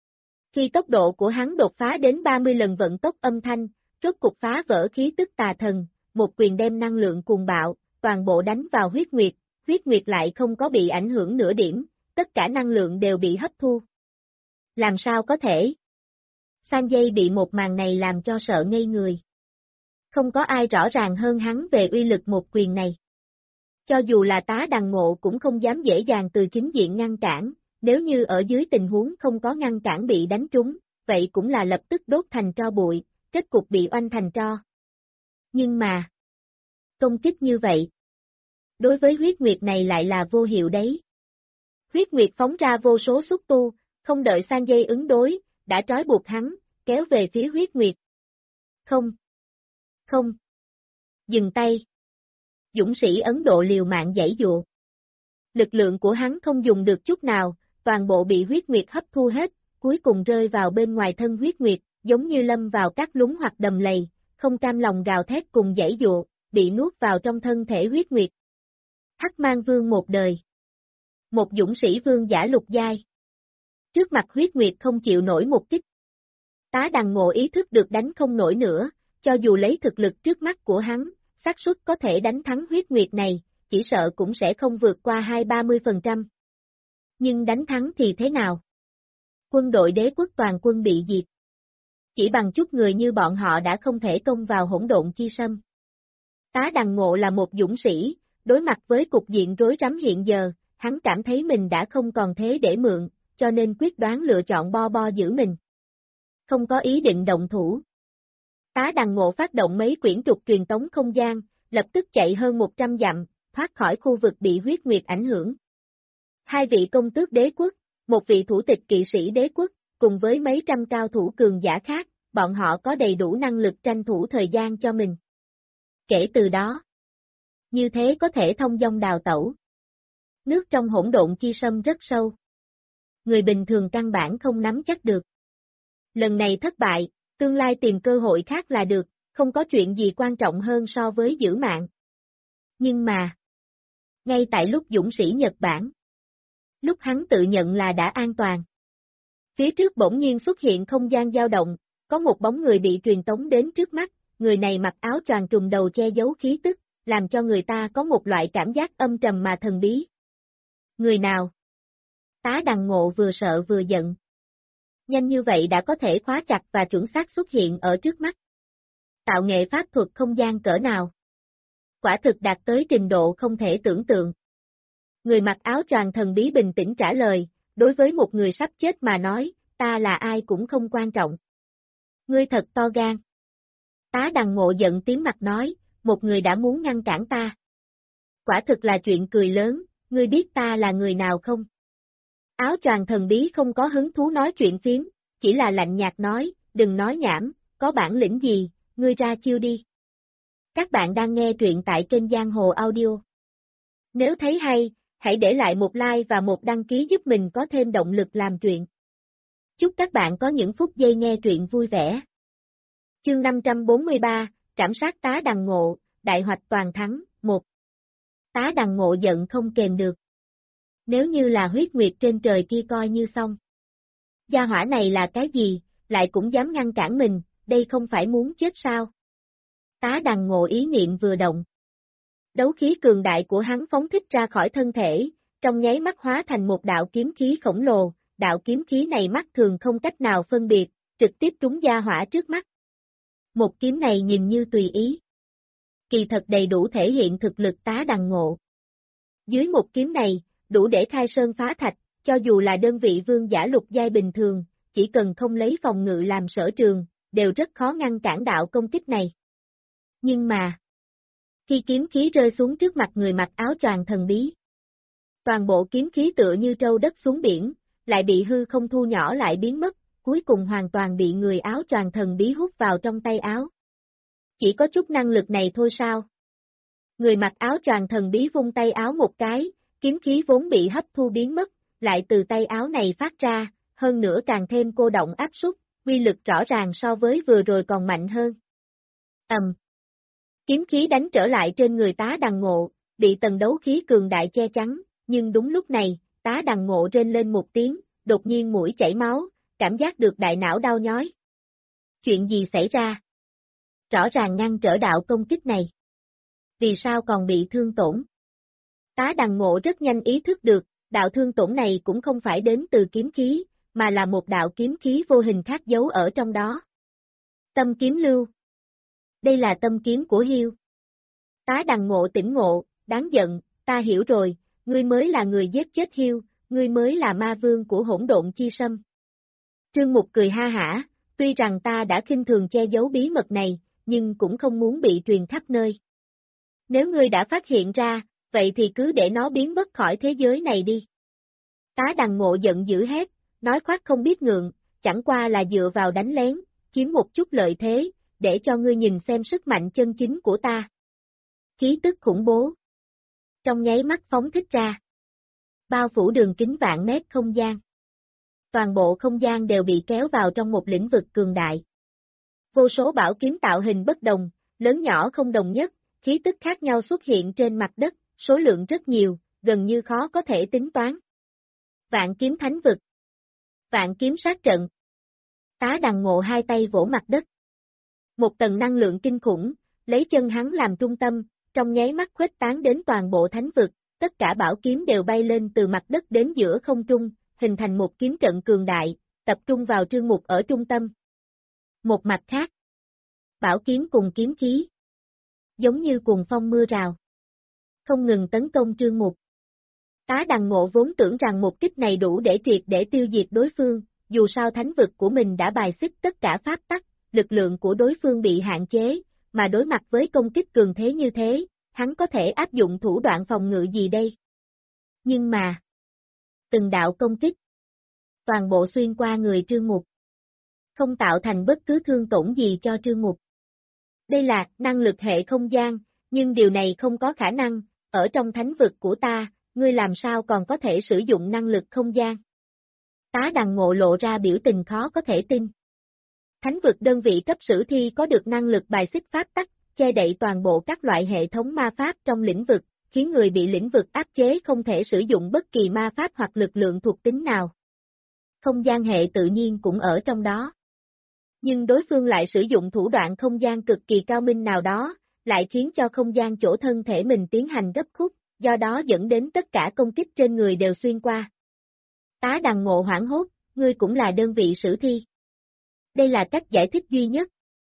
Khi tốc độ của hắn đột phá đến 30 lần vận tốc âm thanh, rốt cục phá vỡ khí tức tà thần, một quyền đem năng lượng cuồng bạo, toàn bộ đánh vào huyết nguyệt lại không có bị ảnh hưởng nửa điểm, tất cả năng lượng đều bị hấp thu. Làm sao có thể? Sanjay bị một màn này làm cho sợ ngây người. Không có ai rõ ràng hơn hắn về uy lực một quyền này. Cho dù là Tá Đằng Ngộ cũng không dám dễ dàng từ chính diện ngăn cản, nếu như ở dưới tình huống không có ngăn cản bị đánh trúng, vậy cũng là lập tức đốt thành tro bụi, kết cục bị oanh thành tro. Nhưng mà, công kích như vậy, đối với huyết nguyệt này lại là vô hiệu đấy. Huyết nguyệt phóng ra vô số xúc tu, không đợi Sanjay ứng đối, đã trói buộc hắn, kéo về phía huyết nguyệt. Không. Không. Dừng tay. Dũng sĩ Ấn Độ liều mạng giãy giụa. Lực lượng của hắn không dùng được chút nào, toàn bộ bị huyết nguyệt hấp thu hết, cuối cùng rơi vào bên ngoài thân huyết nguyệt, giống như lâm vào các lúng hoặc đầm lầy, không cam lòng gào thét cùng giãy giụa, bị nuốt vào trong thân thể huyết nguyệt. Hắc Mang Vương một đời. Một dũng sĩ vương giả lục giai. Trước mặt huyết nguyệt không chịu nổi một kích. Tá Đằng Ngộ ý thức được đánh không nổi nữa, cho dù lấy thực lực trước mắt của hắn, xác suất có thể đánh thắng huyết nguyệt này, chỉ sợ cũng sẽ không vượt qua 20-30%. Nhưng đánh thắng thì thế nào? Quân đội đế quốc toàn quân bị diệt. Chỉ bằng chút người như bọn họ đã không thể công vào hỗn độn chi sâm. Tá Đằng Ngộ là một dũng sĩ, đối mặt với cục diện rối rắm hiện giờ, hắn cảm thấy mình đã không còn thế để mượn, cho nên quyết đoán lựa chọn bo giữ mình. Không có ý định động thủ. Tá Đằng Ngộ phát động mấy quyển trục truyền tống không gian, lập tức chạy hơn 100 dặm, thoát khỏi khu vực bị huyết nguyệt ảnh hưởng. Hai vị công tước đế quốc, một vị thủ tịch kỵ sĩ đế quốc, cùng với mấy trăm cao thủ cường giả khác, bọn họ có đầy đủ năng lực tranh thủ thời gian cho mình. Kể từ đó, như thế có thể thông dong đào tẩu. Nước trong hỗn độn chi sâm rất sâu. Người bình thường căn bản không nắm chắc được. Lần này thất bại, tương lai tìm cơ hội khác là được, không có chuyện gì quan trọng hơn so với giữ mạng. Nhưng mà, ngay tại lúc dũng sĩ Nhật Bản, lúc hắn tự nhận là đã an toàn, phía trước bỗng nhiên xuất hiện không gian dao động, có một bóng người bị truyền tống đến trước mắt, người này mặc áo choàng trùm đầu che giấu khí tức, làm cho người ta có một loại cảm giác âm trầm mà thần bí. Người nào? Tá Đằng Ngộ vừa sợ vừa giận. Nhanh như vậy đã có thể khóa chặt và chuẩn xác xuất hiện ở trước mắt. Tạo nghệ pháp thuật không gian cỡ nào? Quả thực đạt tới trình độ không thể tưởng tượng. Người mặc áo choàng thần bí bình tĩnh trả lời, đối với một người sắp chết mà nói, ta là ai cũng không quan trọng. Ngươi thật to gan. Tá Đằng Ngộ giận tím mặt nói, một người đã muốn ngăn cản ta. Quả thực là chuyện cười lớn, ngươi biết ta là người nào không? Áo choàng thần bí không có hứng thú nói chuyện phiếm, chỉ là lạnh nhạt nói, đừng nói nhảm, có bản lĩnh gì, ngươi ra chiêu đi. Các bạn đang nghe truyện tại kênh Giang Hồ Audio. Nếu thấy hay, hãy để lại một like và một đăng ký giúp mình có thêm động lực làm truyện. Chúc các bạn có những phút giây nghe truyện vui vẻ. Chương 543, Trảm sát Tá Đằng Ngộ, đại hoạch toàn thắng, 1. Tá Đằng Ngộ giận không kềm được. Nếu như là huyết nguyệt trên trời kia coi như xong. Gia hỏa này là cái gì, lại cũng dám ngăn cản mình, đây không phải muốn chết sao? Tá Đằng Ngộ ý niệm vừa động. Đấu khí cường đại của hắn phóng thích ra khỏi thân thể, trong nháy mắt hóa thành một đạo kiếm khí khổng lồ, đạo kiếm khí này mắt thường không cách nào phân biệt, trực tiếp trúng gia hỏa trước mắt. Một kiếm này nhìn như tùy ý. Kỳ thật đầy đủ thể hiện thực lực Tá Đằng Ngộ. Dưới một kiếm này, đủ để khai sơn phá thạch, cho dù là đơn vị vương giả lục giai bình thường, chỉ cần không lấy phòng ngự làm sở trường, đều rất khó ngăn cản đạo công kích này. Nhưng mà, khi kiếm khí rơi xuống trước mặt người mặc áo choàng thần bí, toàn bộ kiếm khí tựa như trâu đất xuống biển, lại bị hư không thu nhỏ lại biến mất, cuối cùng hoàn toàn bị người áo choàng thần bí hút vào trong tay áo. Chỉ có chút năng lực này thôi sao? Người mặc áo choàng thần bí vung tay áo một cái, kiếm khí vốn bị hấp thu biến mất, lại từ tay áo này phát ra, hơn nữa càng thêm cô động áp suất, uy lực rõ ràng so với vừa rồi còn mạnh hơn. Kiếm khí đánh trở lại trên người Tá Đằng Ngộ, bị tầng đấu khí cường đại che chắn, nhưng đúng lúc này, Tá Đằng Ngộ rên lên một tiếng, đột nhiên mũi chảy máu, cảm giác được đại não đau nhói. Chuyện gì xảy ra? Rõ ràng ngăn trở đạo công kích này. Vì sao còn bị thương tổn? Tá Đằng Ngộ rất nhanh ý thức được, đạo thương tổn này cũng không phải đến từ kiếm khí, mà là một đạo kiếm khí vô hình khác giấu ở trong đó. Tâm kiếm lưu. Đây là tâm kiếm của Hiêu. Tá Đằng Ngộ tỉnh ngộ, đáng giận, ta hiểu rồi, ngươi mới là người giết chết Hiêu, ngươi mới là ma vương của hỗn độn chi sâm. Trương Mục cười ha hả, tuy rằng ta đã khinh thường che giấu bí mật này, nhưng cũng không muốn bị truyền khắp nơi. Nếu ngươi đã phát hiện ra, vậy thì cứ để nó biến mất khỏi thế giới này đi. Tá Đằng Ngộ giận dữ hét, nói khoác không biết ngượng, chẳng qua là dựa vào đánh lén, chiếm một chút lợi thế, để cho ngươi nhìn xem sức mạnh chân chính của ta. Khí tức khủng bố. Trong nháy mắt phóng thích ra. Bao phủ đường kính vạn mét không gian. Toàn bộ không gian đều bị kéo vào trong một lĩnh vực cường đại. Vô số bảo kiếm tạo hình bất đồng, lớn nhỏ không đồng nhất, khí tức khác nhau xuất hiện trên mặt đất, số lượng rất nhiều, gần như khó có thể tính toán. Vạn kiếm thánh vực. Vạn kiếm sát trận. Tá Đằng Ngộ hai tay vỗ mặt đất. Một tầng năng lượng kinh khủng, lấy chân hắn làm trung tâm, trong nháy mắt khuếch tán đến toàn bộ thánh vực, tất cả bảo kiếm đều bay lên từ mặt đất đến giữa không trung, hình thành một kiếm trận cường đại, tập trung vào Trương Mục ở trung tâm. Một mặt khác, bảo kiếm cùng kiếm khí, giống như cuồng phong mưa rào, không ngừng tấn công Trương Mục. Tá Đằng Ngộ vốn tưởng rằng một kích này đủ để triệt để tiêu diệt đối phương, dù sao thánh vực của mình đã bài xích tất cả pháp tắc, lực lượng của đối phương bị hạn chế, mà đối mặt với công kích cường thế như thế, hắn có thể áp dụng thủ đoạn phòng ngự gì đây? Nhưng mà, từng đạo công kích, toàn bộ xuyên qua người Trương Mục, không tạo thành bất cứ thương tổn gì cho Trương Mục. Đây là năng lực hệ không gian, nhưng điều này không có khả năng, ở trong thánh vực của ta, ngươi làm sao còn có thể sử dụng năng lực không gian? Tá Đằng Ngộ lộ ra biểu tình khó có thể tin. Thánh vực đơn vị cấp sử thi có được năng lực bài xích pháp tắc, che đậy toàn bộ các loại hệ thống ma pháp trong lĩnh vực, khiến người bị lĩnh vực áp chế không thể sử dụng bất kỳ ma pháp hoặc lực lượng thuộc tính nào. Không gian hệ tự nhiên cũng ở trong đó. Nhưng đối phương lại sử dụng thủ đoạn không gian cực kỳ cao minh nào đó, lại khiến cho không gian chỗ thân thể mình tiến hành gấp khúc, do đó dẫn đến tất cả công kích trên người đều xuyên qua. Tá Đằng Ngộ hoảng hốt, ngươi cũng là đơn vị sử thi. Đây là cách giải thích duy nhất.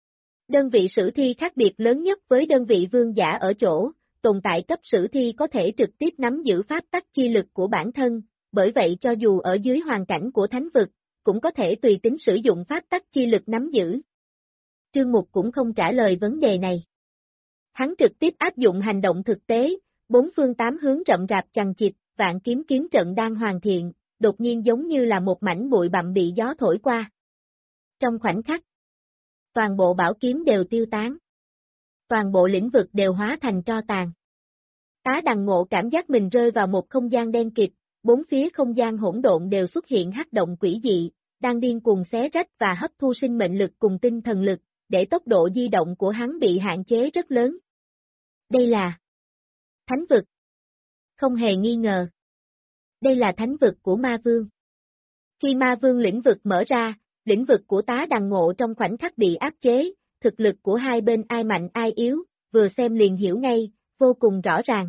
Đơn vị sử thi khác biệt lớn nhất với đơn vị vương giả ở chỗ, tồn tại cấp sử thi có thể trực tiếp nắm giữ pháp tắc chi lực của bản thân, bởi vậy cho dù ở dưới hoàn cảnh của thánh vực, cũng có thể tùy tính sử dụng pháp tắc chi lực nắm giữ. Trương Mục cũng không trả lời vấn đề này. Hắn trực tiếp áp dụng hành động thực tế, bốn phương tám hướng rậm rạp chằng chịt, vạn kiếm kiếm trận đang hoàn thiện, đột nhiên giống như là một mảnh bụi bặm bị gió thổi qua. Trong khoảnh khắc, toàn bộ bảo kiếm đều tiêu tán. Toàn bộ lĩnh vực đều hóa thành tro tàn. Tá Đằng Ngộ cảm giác mình rơi vào một không gian đen kịt, bốn phía không gian hỗn độn đều xuất hiện hắc động quỷ dị, đang điên cuồng xé rách và hấp thu sinh mệnh lực cùng tinh thần lực, để tốc độ di động của hắn bị hạn chế rất lớn. Đây là thánh vực. Không hề nghi ngờ. Đây là thánh vực của ma vương. Khi ma vương lĩnh vực mở ra, lĩnh vực của Tá Đằng Ngộ trong khoảnh khắc bị áp chế, thực lực của hai bên ai mạnh ai yếu, vừa xem liền hiểu ngay, vô cùng rõ ràng.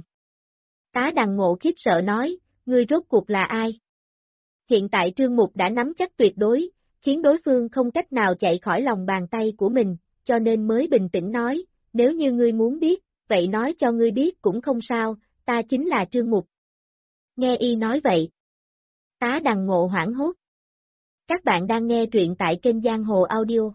Tá Đằng Ngộ khiếp sợ nói, ngươi rốt cuộc là ai? Hiện tại Trương Mục đã nắm chắc tuyệt đối, khiến đối phương không cách nào chạy khỏi lòng bàn tay của mình, cho nên mới bình tĩnh nói, nếu như ngươi muốn biết, vậy nói cho ngươi biết cũng không sao, ta chính là Trương Mục. Nghe y nói vậy. Tá Đằng Ngộ hoảng hốt. Các bạn đang nghe truyện tại kênh Giang Hồ Audio.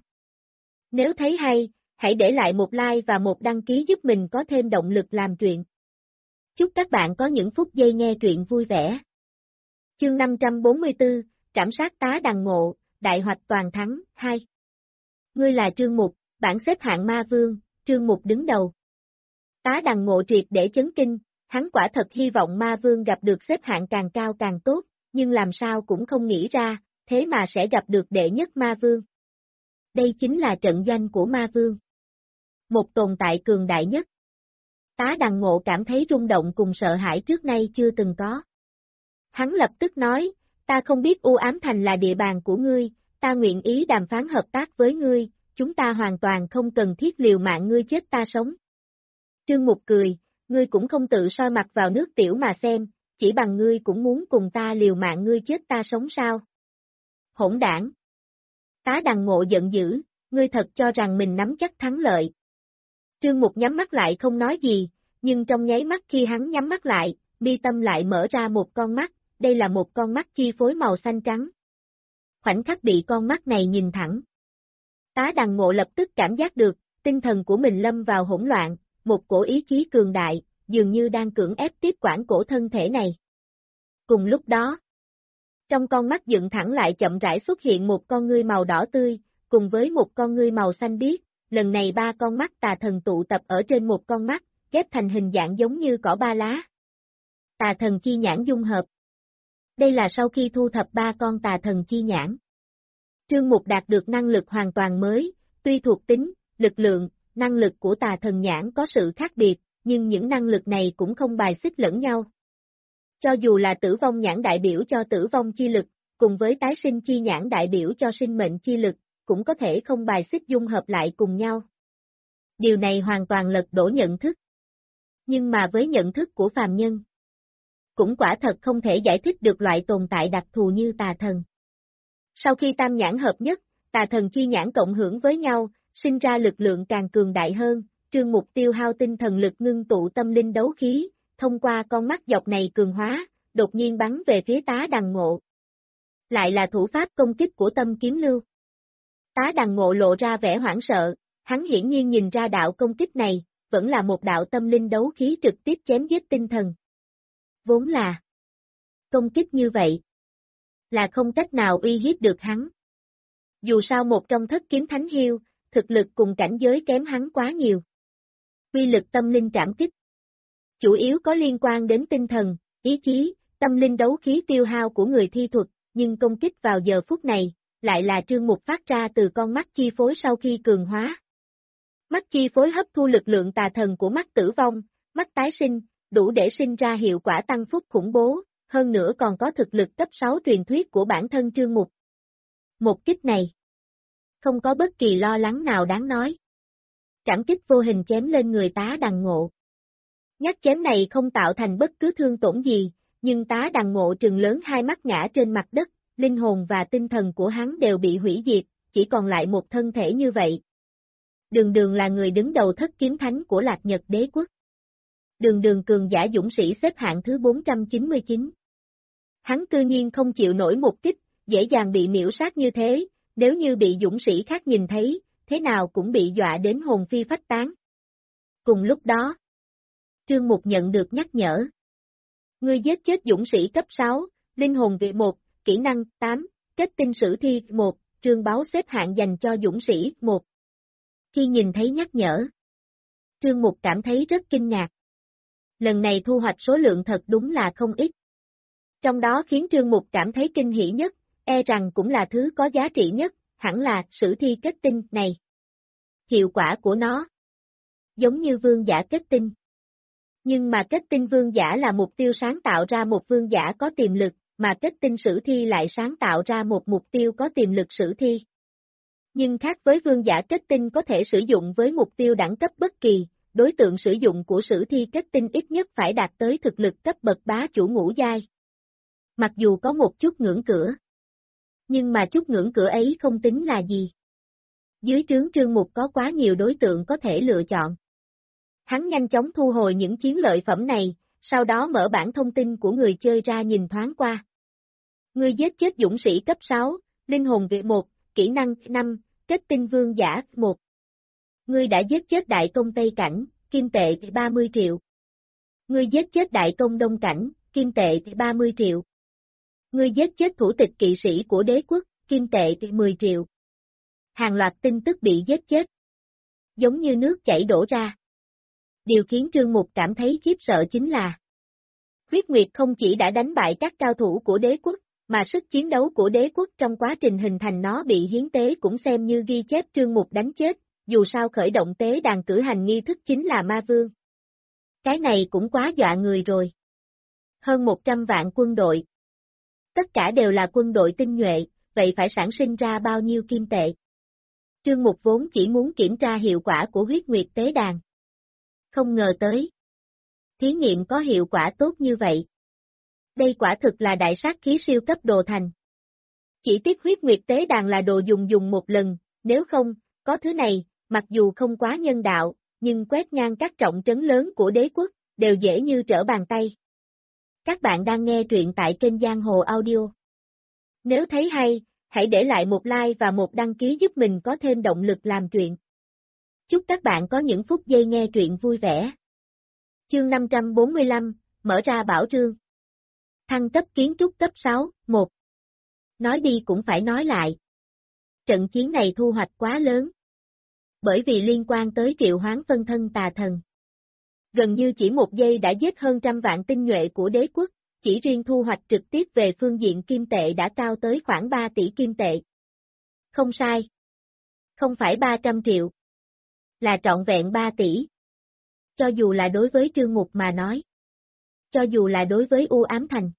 Nếu thấy hay, hãy để lại một like và một đăng ký giúp mình có thêm động lực làm truyện. Chúc các bạn có những phút giây nghe truyện vui vẻ. Chương 544, Trảm sát Tá Đằng Ngộ, đại hoạch toàn thắng, 2. Ngươi là Trương Mục, bảng xếp hạng ma vương, Trương Mục đứng đầu. Tá Đằng Ngộ triệt để chấn kinh, hắn quả thật hy vọng ma vương gặp được xếp hạng càng cao càng tốt, nhưng làm sao cũng không nghĩ ra, thế mà sẽ gặp được đệ nhất ma vương. Đây chính là trận doanh của ma vương. Một tồn tại cường đại nhất. Tá Đằng Ngộ cảm thấy rung động cùng sợ hãi trước nay chưa từng có. Hắn lập tức nói, ta không biết U Ám Thành là địa bàn của ngươi, ta nguyện ý đàm phán hợp tác với ngươi, chúng ta hoàn toàn không cần thiết liều mạng ngươi chết ta sống. Trương Mục cười, ngươi cũng không tự soi mặt vào nước tiểu mà xem, chỉ bằng ngươi cũng muốn cùng ta liều mạng ngươi chết ta sống sao? Hỗn đảng! Tá Đằng Ngộ giận dữ, ngươi thật cho rằng mình nắm chắc thắng lợi. Trương Mục nhắm mắt lại không nói gì, nhưng trong nháy mắt khi hắn nhắm mắt lại, mi tâm lại mở ra một con mắt, đây là một con mắt chi phối màu xanh trắng. Khoảnh khắc bị con mắt này nhìn thẳng. Tá Đằng Ngộ lập tức cảm giác được, tinh thần của mình lâm vào hỗn loạn, một cổ ý chí cường đại, dường như đang cưỡng ép tiếp quản cổ thân thể này. Cùng lúc đó, trong con mắt dựng thẳng lại chậm rãi xuất hiện một con ngươi màu đỏ tươi, cùng với một con ngươi màu xanh biếc, lần này ba con mắt tà thần tụ tập ở trên một con mắt, ghép thành hình dạng giống như cỏ ba lá. Tà thần chi nhãn dung hợp. Đây là sau khi thu thập ba con tà thần chi nhãn. Trương Mục đạt được năng lực hoàn toàn mới, tuy thuộc tính, lực lượng, năng lực của tà thần nhãn có sự khác biệt, nhưng những năng lực này cũng không bài xích lẫn nhau. Cho dù là tử vong nhãn đại biểu cho tử vong chi lực, cùng với tái sinh chi nhãn đại biểu cho sinh mệnh chi lực, cũng có thể không bài xích dung hợp lại cùng nhau. Điều này hoàn toàn lật đổ nhận thức. Nhưng mà với nhận thức của phàm nhân, cũng quả thật không thể giải thích được loại tồn tại đặc thù như tà thần. Sau khi tam nhãn hợp nhất, tà thần chi nhãn cộng hưởng với nhau, sinh ra lực lượng càng cường đại hơn, Trương Mục tiêu hao tinh thần lực ngưng tụ tâm linh đấu khí, thông qua con mắt dọc này cường hóa, đột nhiên bắn về phía Tá Đằng Ngộ. Lại là thủ pháp công kích của Tâm Kiếm Lưu. Tá Đằng Ngộ lộ ra vẻ hoảng sợ, hắn hiển nhiên nhìn ra đạo công kích này, vẫn là một đạo tâm linh đấu khí trực tiếp chém giết tinh thần. Vốn là công kích như vậy, là không cách nào uy hiếp được hắn. Dù sao một trong thất kiếm thánh hiêu, thực lực cùng cảnh giới kém hắn quá nhiều. Uy lực tâm linh trảm kích chủ yếu có liên quan đến tinh thần, ý chí, tâm linh đấu khí tiêu hao của người thi thuật, nhưng công kích vào giờ phút này, lại là Trương Mục phát ra từ con mắt chi phối sau khi cường hóa. Mắt chi phối hấp thu lực lượng tà thần của mắt tử vong, mắt tái sinh, đủ để sinh ra hiệu quả tăng phúc khủng bố, hơn nữa còn có thực lực cấp 6 truyền thuyết của bản thân Trương Mục. Một kích này, không có bất kỳ lo lắng nào đáng nói. Trảm kích vô hình chém lên người Tá Đằng Ngộ. Nhát chém này không tạo thành bất cứ thương tổn gì, nhưng Tá Đằng Ngộ trừng lớn hai mắt ngã trên mặt đất, linh hồn và tinh thần của hắn đều bị hủy diệt, chỉ còn lại một thân thể như vậy. Đường Đường là người đứng đầu thất kiếm thánh của Lạc Nhật Đế quốc. Đường Đường cường giả dũng sĩ xếp hạng thứ 499. Hắn cư nhiên không chịu nổi một kích, dễ dàng bị miễu sát như thế, nếu như bị dũng sĩ khác nhìn thấy, thế nào cũng bị dọa đến hồn phi phách tán. Cùng lúc đó, Trương Mục nhận được nhắc nhở. Ngươi giết chết dũng sĩ cấp 6, linh hồn vị 1, kỹ năng 8, kết tinh sử thi 1, trương báo xếp hạng dành cho dũng sĩ 1. Khi nhìn thấy nhắc nhở, Trương Mục cảm thấy rất kinh ngạc. Lần này thu hoạch số lượng thật đúng là không ít. Trong đó khiến Trương Mục cảm thấy kinh hỉ nhất, e rằng cũng là thứ có giá trị nhất, hẳn là sử thi kết tinh này. Hiệu quả của nó giống như vương giả kết tinh. Nhưng mà kết tinh vương giả là mục tiêu sáng tạo ra một vương giả có tiềm lực, mà kết tinh sử thi lại sáng tạo ra một mục tiêu có tiềm lực sử thi. Nhưng khác với vương giả kết tinh có thể sử dụng với mục tiêu đẳng cấp bất kỳ, đối tượng sử dụng của sử thi kết tinh ít nhất phải đạt tới thực lực cấp bậc bá chủ ngũ giai. Mặc dù có một chút ngưỡng cửa, nhưng mà chút ngưỡng cửa ấy không tính là gì. Dưới trướng Trương Mục có quá nhiều đối tượng có thể lựa chọn. Hắn nhanh chóng thu hồi những chiến lợi phẩm này, sau đó mở bảng thông tin của người chơi ra nhìn thoáng qua. Ngươi giết chết dũng sĩ cấp 6, linh hồn vị 1, kỹ năng 5, kết tinh vương giả 1. Ngươi đã giết chết đại công Tây Cảnh, kim tệ 30 triệu. Ngươi giết chết đại công Đông Cảnh, kim tệ 30 triệu. Ngươi giết chết thủ tịch kỵ sĩ của đế quốc, kim tệ 10 triệu. Hàng loạt tin tức bị giết chết. Giống như nước chảy đổ ra. Điều khiến Trương Mục cảm thấy khiếp sợ chính là Huyết Nguyệt không chỉ đã đánh bại các cao thủ của đế quốc, mà sức chiến đấu của đế quốc trong quá trình hình thành nó bị hiến tế cũng xem như ghi chép Trương Mục đánh chết, dù sao khởi động tế đàn cử hành nghi thức chính là ma vương. Cái này cũng quá dọa người rồi. Hơn 100 vạn quân đội. Tất cả đều là quân đội tinh nhuệ, vậy phải sản sinh ra bao nhiêu kim tệ? Trương Mục vốn chỉ muốn kiểm tra hiệu quả của huyết nguyệt tế đàn. Không ngờ tới. Thí nghiệm có hiệu quả tốt như vậy. Đây quả thực là đại sát khí siêu cấp đồ thành. Chỉ tiếc huyết nguyệt tế đàn là đồ dùng một lần, nếu không, có thứ này, mặc dù không quá nhân đạo, nhưng quét ngang các trọng trấn lớn của đế quốc, đều dễ như trở bàn tay. Các bạn đang nghe truyện tại kênh Giang Hồ Audio. Nếu thấy hay, hãy để lại một like và một đăng ký giúp mình có thêm động lực làm truyện. Chúc các bạn có những phút giây nghe truyện vui vẻ. Chương 545, mở ra bảo trương. Thăng cấp kiến trúc cấp 6, 1. Nói đi cũng phải nói lại. Trận chiến này thu hoạch quá lớn. Bởi vì liên quan tới triệu hoán phân thân tà thần. Gần như chỉ một giây đã giết hơn trăm vạn tinh nhuệ của đế quốc, chỉ riêng thu hoạch trực tiếp về phương diện kim tệ đã cao tới khoảng 3 tỷ kim tệ. Không sai. Không phải 300 triệu. Là trọn vẹn 3 tỷ. Cho dù là đối với Trương Mục mà nói. Cho dù là đối với U Ám Thành.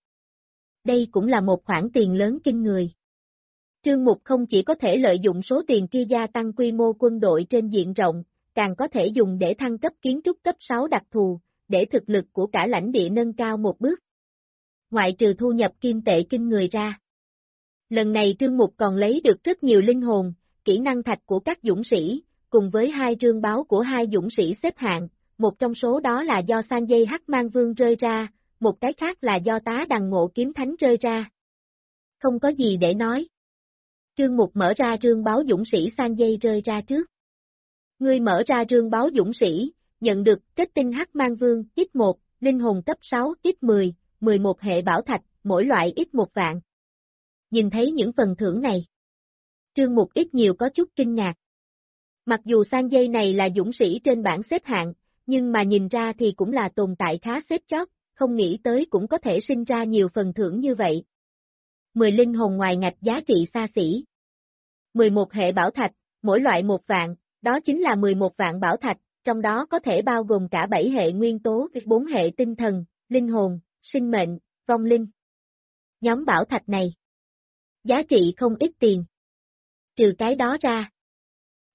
Đây cũng là một khoản tiền lớn kinh người. Trương Mục không chỉ có thể lợi dụng số tiền kia gia tăng quy mô quân đội trên diện rộng, càng có thể dùng để thăng cấp kiến trúc cấp 6 đặc thù, để thực lực của cả lãnh địa nâng cao một bước. Ngoại trừ thu nhập kim tệ kinh người ra. Lần này Trương Mục còn lấy được rất nhiều linh hồn, kỹ năng thạch của các dũng sĩ, cùng với 2 trương báo của 2 dũng sĩ xếp hạng, một trong số đó là do Sanjay Hắc Mang Vương rơi ra, một cái khác là do Tá Đằng Ngộ Kiếm Thánh rơi ra. Không có gì để nói. Trương Mục mở ra trương báo dũng sĩ Sanjay rơi ra trước. Ngươi mở ra trương báo dũng sĩ, nhận được kết tinh Hắc Mang Vương X1, linh hồn cấp 6 X10, 11 hệ bảo thạch, mỗi loại ít 1 vạn. Nhìn thấy những phần thưởng này. Trương Mục ít nhiều có chút kinh ngạc. Mặc dù Sanjay này là dũng sĩ trên bảng xếp hạng, nhưng mà nhìn ra thì cũng là tồn tại khá xếp chót, không nghĩ tới cũng có thể sinh ra nhiều phần thưởng như vậy. 10 linh hồn ngoài ngạch giá trị xa xỉ. 11 hệ bảo thạch, mỗi loại 1 vạn, đó chính là 11 vạn bảo thạch, trong đó có thể bao gồm cả 7 hệ nguyên tố, 4 hệ tinh thần, linh hồn, sinh mệnh, vong linh. Nhóm bảo thạch này giá trị không ít tiền. Trừ cái đó ra,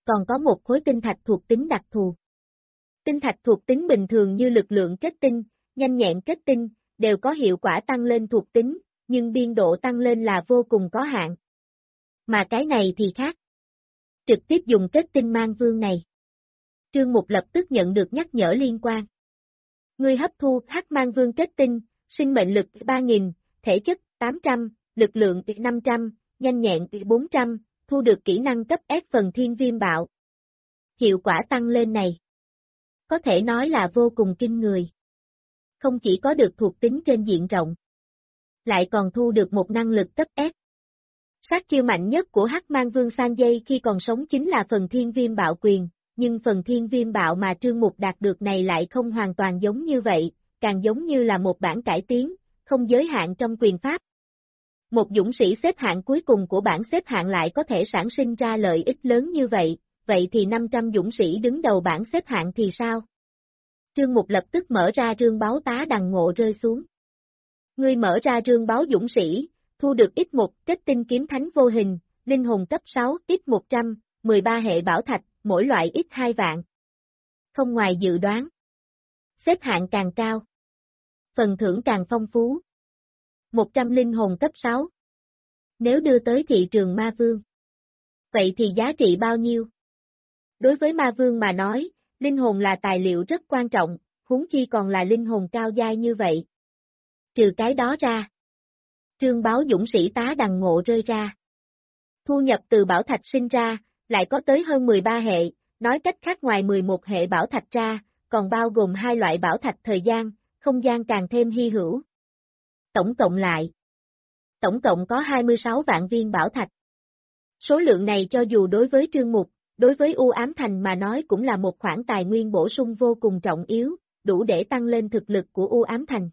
Còn có một khối tinh thạch thuộc tính đặc thù. Tinh thạch thuộc tính bình thường như lực lượng kết tinh, nhanh nhẹn kết tinh, đều có hiệu quả tăng lên thuộc tính, nhưng biên độ tăng lên là vô cùng có hạn. Mà cái này thì khác. Trực tiếp dùng kết tinh mang vương này. Trương Mục lập tức nhận được nhắc nhở liên quan. Ngươi hấp thu hắc mang vương kết tinh, sinh mệnh lực 3.000, thể chất 800, lực lượng 500, nhanh nhẹn 400, thu được kỹ năng cấp S phần thiên viêm bạo. Hiệu quả tăng lên này có thể nói là vô cùng kinh người. Không chỉ có được thuộc tính trên diện rộng, lại còn thu được một năng lực cấp S. Sát chiêu mạnh nhất của Hắc Mang Vương Sanjay khi còn sống chính là phần thiên viêm bạo quyền, nhưng phần thiên viêm bạo mà Trương Mục đạt được này lại không hoàn toàn giống như vậy, càng giống như là một bản cải tiến, không giới hạn trong quyền pháp. Một dũng sĩ xếp hạng cuối cùng của bảng xếp hạng lại có thể sản sinh ra lợi ích lớn như vậy thì 500 dũng sĩ đứng đầu bảng xếp hạng thì sao? Trương Mục lập tức mở ra rương báu tá đằng ngộ rơi xuống. Ngươi mở ra rương báu dũng sĩ, thu được X1 kết tinh kiếm thánh vô hình, linh hồn cấp 6, X100, 13 hệ bảo thạch, mỗi loại X2 vạn. Không ngoài dự đoán. Xếp hạng càng cao. Phần thưởng càng phong phú. 100 linh hồn cấp 6. Nếu đưa tới thị trường ma vương. Vậy thì giá trị bao nhiêu? Đối với ma vương mà nói, linh hồn là tài liệu rất quan trọng, huống chi còn là linh hồn cao giai như vậy. Trừ cái đó ra. Trương báo dũng sĩ tá đằng ngộ rơi ra. Thu nhập từ bảo thạch sinh ra, lại có tới hơn 13 hệ, nói cách khác ngoài 11 hệ bảo thạch ra, còn bao gồm hai loại bảo thạch thời gian, không gian càng thêm hy hữu. Tổng cộng có 26 vạn viên bảo thạch. Số lượng này cho dù đối với Trương Mục, đối với U Ám Thành mà nói cũng là một khoản tài nguyên bổ sung vô cùng trọng yếu, đủ để tăng lên thực lực của U Ám Thành.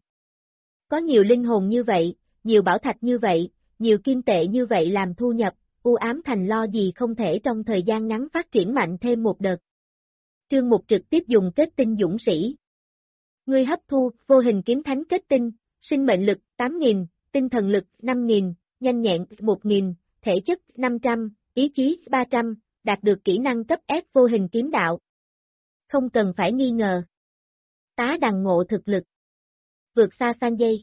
Có nhiều linh hồn như vậy, nhiều bảo thạch như vậy, nhiều kim tệ như vậy làm thu nhập, U Ám Thành lo gì không thể trong thời gian ngắn phát triển mạnh thêm một đợt. Trương Mục trực tiếp dùng kết tinh dũng sĩ. Ngươi hấp thu vô hình kiếm thánh kết tinh, sinh mệnh lực 8.000, tinh thần lực 5.000, nhanh nhẹn 1.000, thể chất 500, ý chí 300, đạt được kỹ năng cấp S vô hình kiếm đạo. Không cần phải nghi ngờ. Tá đằng ngộ thực lực vượt xa Sanjay.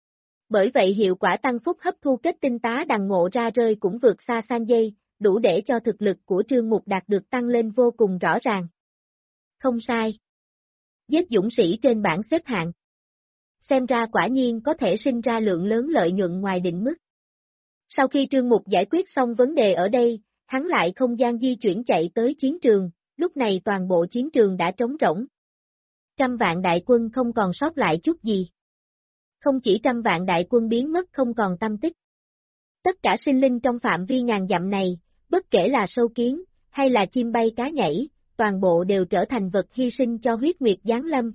Bởi vậy hiệu quả tăng phúc hấp thu kết tinh tá đằng ngộ ra rơi cũng vượt xa Sanjay, đủ để cho thực lực của Trương Mục đạt được tăng lên vô cùng rõ ràng. Không sai. Giết dũng sĩ trên bảng xếp hạng. Xem ra quả nhiên có thể sinh ra lượng lớn lợi nhuận ngoài định mức. Sau khi Trương Mục giải quyết xong vấn đề ở đây, hắn lại không gian di chuyển chạy tới chiến trường, lúc này toàn bộ chiến trường đã trống rỗng. 100 vạn đại quân không còn sót lại chút gì. Không chỉ 100 vạn đại quân biến mất không còn tăm tích. Tất cả sinh linh trong phạm vi ngàn dặm này, bất kể là sâu kiến, hay là chim bay cá nhảy, toàn bộ đều trở thành vật hy sinh cho huyết nguyệt giáng lâm.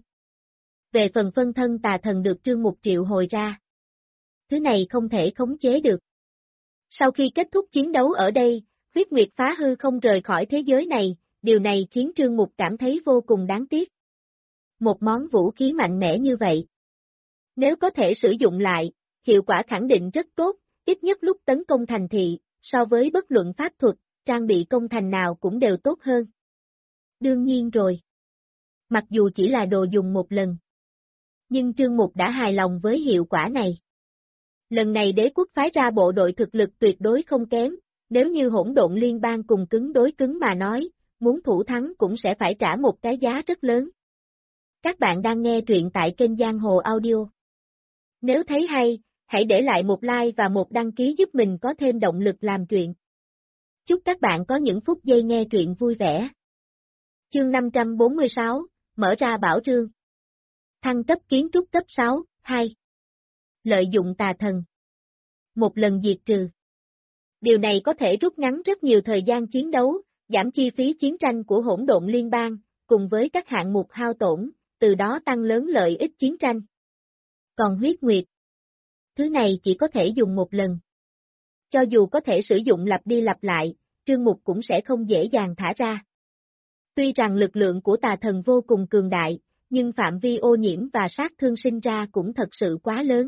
Về phần phân thân tà thần được Trương Mục triệu hồi ra. Thứ này không thể khống chế được. Sau khi kết thúc chiến đấu ở đây, huyết nguyệt phá hư không rời khỏi thế giới này, điều này khiến Trương Mục cảm thấy vô cùng đáng tiếc. Một món vũ khí mạnh mẽ như vậy. Nếu có thể sử dụng lại, hiệu quả khẳng định rất tốt, ít nhất lúc tấn công thành thị, so với bất luận pháp thuật, trang bị công thành nào cũng đều tốt hơn. Đương nhiên rồi. Mặc dù chỉ là đồ dùng một lần. Nhưng Trương Mục đã hài lòng với hiệu quả này. Lần này đế quốc phái ra bộ đội thực lực tuyệt đối không kém, nếu như hỗn độn liên bang cùng cứng đối cứng mà nói, muốn thủ thắng cũng sẽ phải trả một cái giá rất lớn. Các bạn đang nghe truyện tại kênh Giang Hồ Audio. Nếu thấy hay, hãy để lại một like và một đăng ký giúp mình có thêm động lực làm truyện. Chúc các bạn có những phút giây nghe truyện vui vẻ. Chương 546, mở ra bảo rương. Thăng cấp kiến trúc cấp 6, 2. Lợi dụng tà thần. Một lần diệt trừ. Điều này có thể rút ngắn rất nhiều thời gian chiến đấu, giảm chi phí chiến tranh của hỗn độn liên bang, cùng với các hạng mục hao tổn, từ đó tăng lớn lợi ích chiến tranh. Còn huyết nguyệt. Thứ này chỉ có thể dùng một lần. Cho dù có thể sử dụng lặp đi lặp lại, Trương Mục cũng sẽ không dễ dàng thả ra. Tuy rằng lực lượng của tà thần vô cùng cường đại, nhưng phạm vi ô nhiễm và sát thương sinh ra cũng thật sự quá lớn.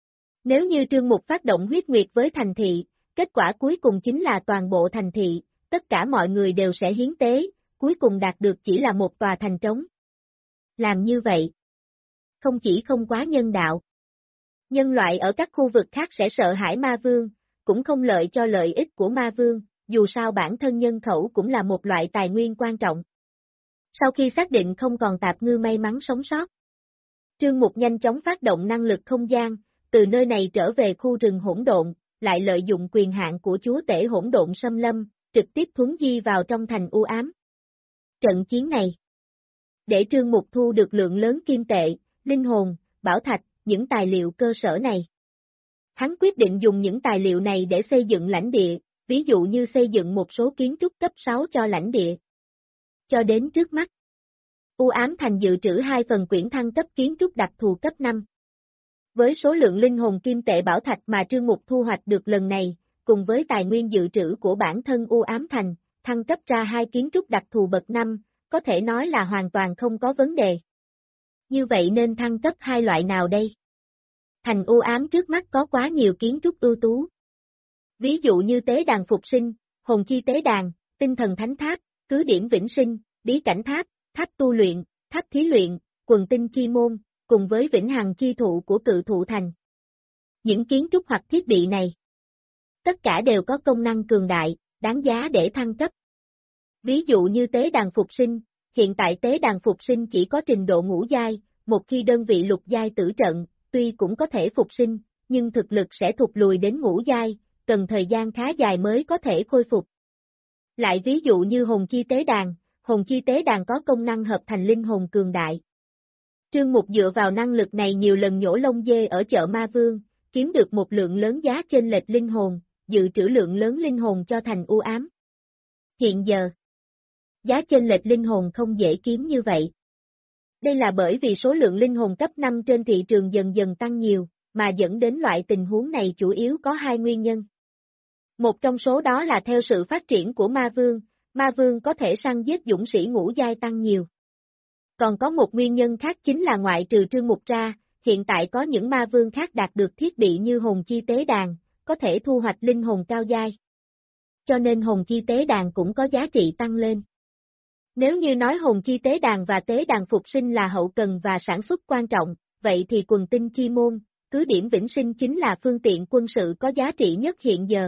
Nếu như Trương Mục phát động huyết nguyệt với thành thị, kết quả cuối cùng chính là toàn bộ thành thị, tất cả mọi người đều sẽ hiến tế, cuối cùng đạt được chỉ là một tòa thành trống. Làm như vậy, không chỉ không quá nhân đạo. Nhân loại ở các khu vực khác sẽ sợ hãi ma vương, cũng không lợi cho lợi ích của ma vương, dù sao bản thân nhân khẩu cũng là một loại tài nguyên quan trọng. Sau khi xác định không còn tạp ngư may mắn sống sót, Trương Mục nhanh chóng phát động năng lực không gian, từ nơi này trở về khu rừng hỗn độn, lại lợi dụng quyền hạn của chúa tể hỗn độn xâm lâm, trực tiếp thuấn di vào trong thành u ám. Trận chiến này, để Trương Mục thu được lượng lớn kim tệ, linh hồn, bảo thạch, những tài liệu cơ sở này. Hắn quyết định dùng những tài liệu này để xây dựng lãnh địa, ví dụ như xây dựng một số kiến trúc cấp 6 cho lãnh địa. Cho đến trước mắt, U Ám Thành dự trữ 2 phần quyển thăng cấp kiến trúc đặc thù cấp 5. Với số lượng linh hồn kim tệ bảo thạch mà Trương Mục thu hoạch được lần này, cùng với tài nguyên dự trữ của bản thân U Ám Thành, thăng cấp ra 2 kiến trúc đặc thù bậc 5, có thể nói là hoàn toàn không có vấn đề. Như vậy nên thăng cấp 2 loại nào đây? Thành u ám trước mắt có quá nhiều kiến trúc ưu tú. Ví dụ như tế đàn phục sinh, hồn chi tế đàn, tinh thần thánh tháp, cứ điểm vĩnh sinh, bí cảnh tháp, tháp tu luyện, tháp thí luyện, quần tinh chi môn, cùng với vĩnh hằng chi thụ của cự thụ thành. Những kiến trúc hoặc thiết bị này, tất cả đều có công năng cường đại, đáng giá để thăng cấp. Ví dụ như tế đàn phục sinh, hiện tại tế đàn phục sinh chỉ có trình độ ngũ giai, một khi đơn vị lục giai tử trận, tuy cũng có thể phục sinh, nhưng thực lực sẽ thụt lùi đến ngũ giai, cần thời gian khá dài mới có thể khôi phục. Lại ví dụ như hồn chi tế đàn có công năng hợp thành linh hồn cường đại. Trương Mục dựa vào năng lực này nhiều lần nhổ lông dê ở chợ Ma Vương, kiếm được một lượng lớn giá chênh lệch linh hồn, dự trữ lượng lớn linh hồn cho thành u ám. Hiện giờ, giá chênh lệch linh hồn không dễ kiếm như vậy. Đây là bởi vì số lượng linh hồn cấp 5 trên thị trường dần dần tăng nhiều, mà dẫn đến loại tình huống này chủ yếu có 2 nguyên nhân. Một trong số đó là theo sự phát triển của Ma Vương có thể săn giết dũng sĩ ngũ giai tăng nhiều. Còn có một nguyên nhân khác chính là ngoại trừ Trương Mục ra, hiện tại có những Ma Vương khác đạt được thiết bị như hồn chi tế đàn, có thể thu hoạch linh hồn cao giai. Cho nên hồn chi tế đàn cũng có giá trị tăng lên. Nếu như nói hồn chi tế đàn và tế đàn phục sinh là hậu cần và sản xuất quan trọng, vậy thì quần tinh chi môn, cứ điểm vĩnh sinh chính là phương tiện quân sự có giá trị nhất hiện giờ.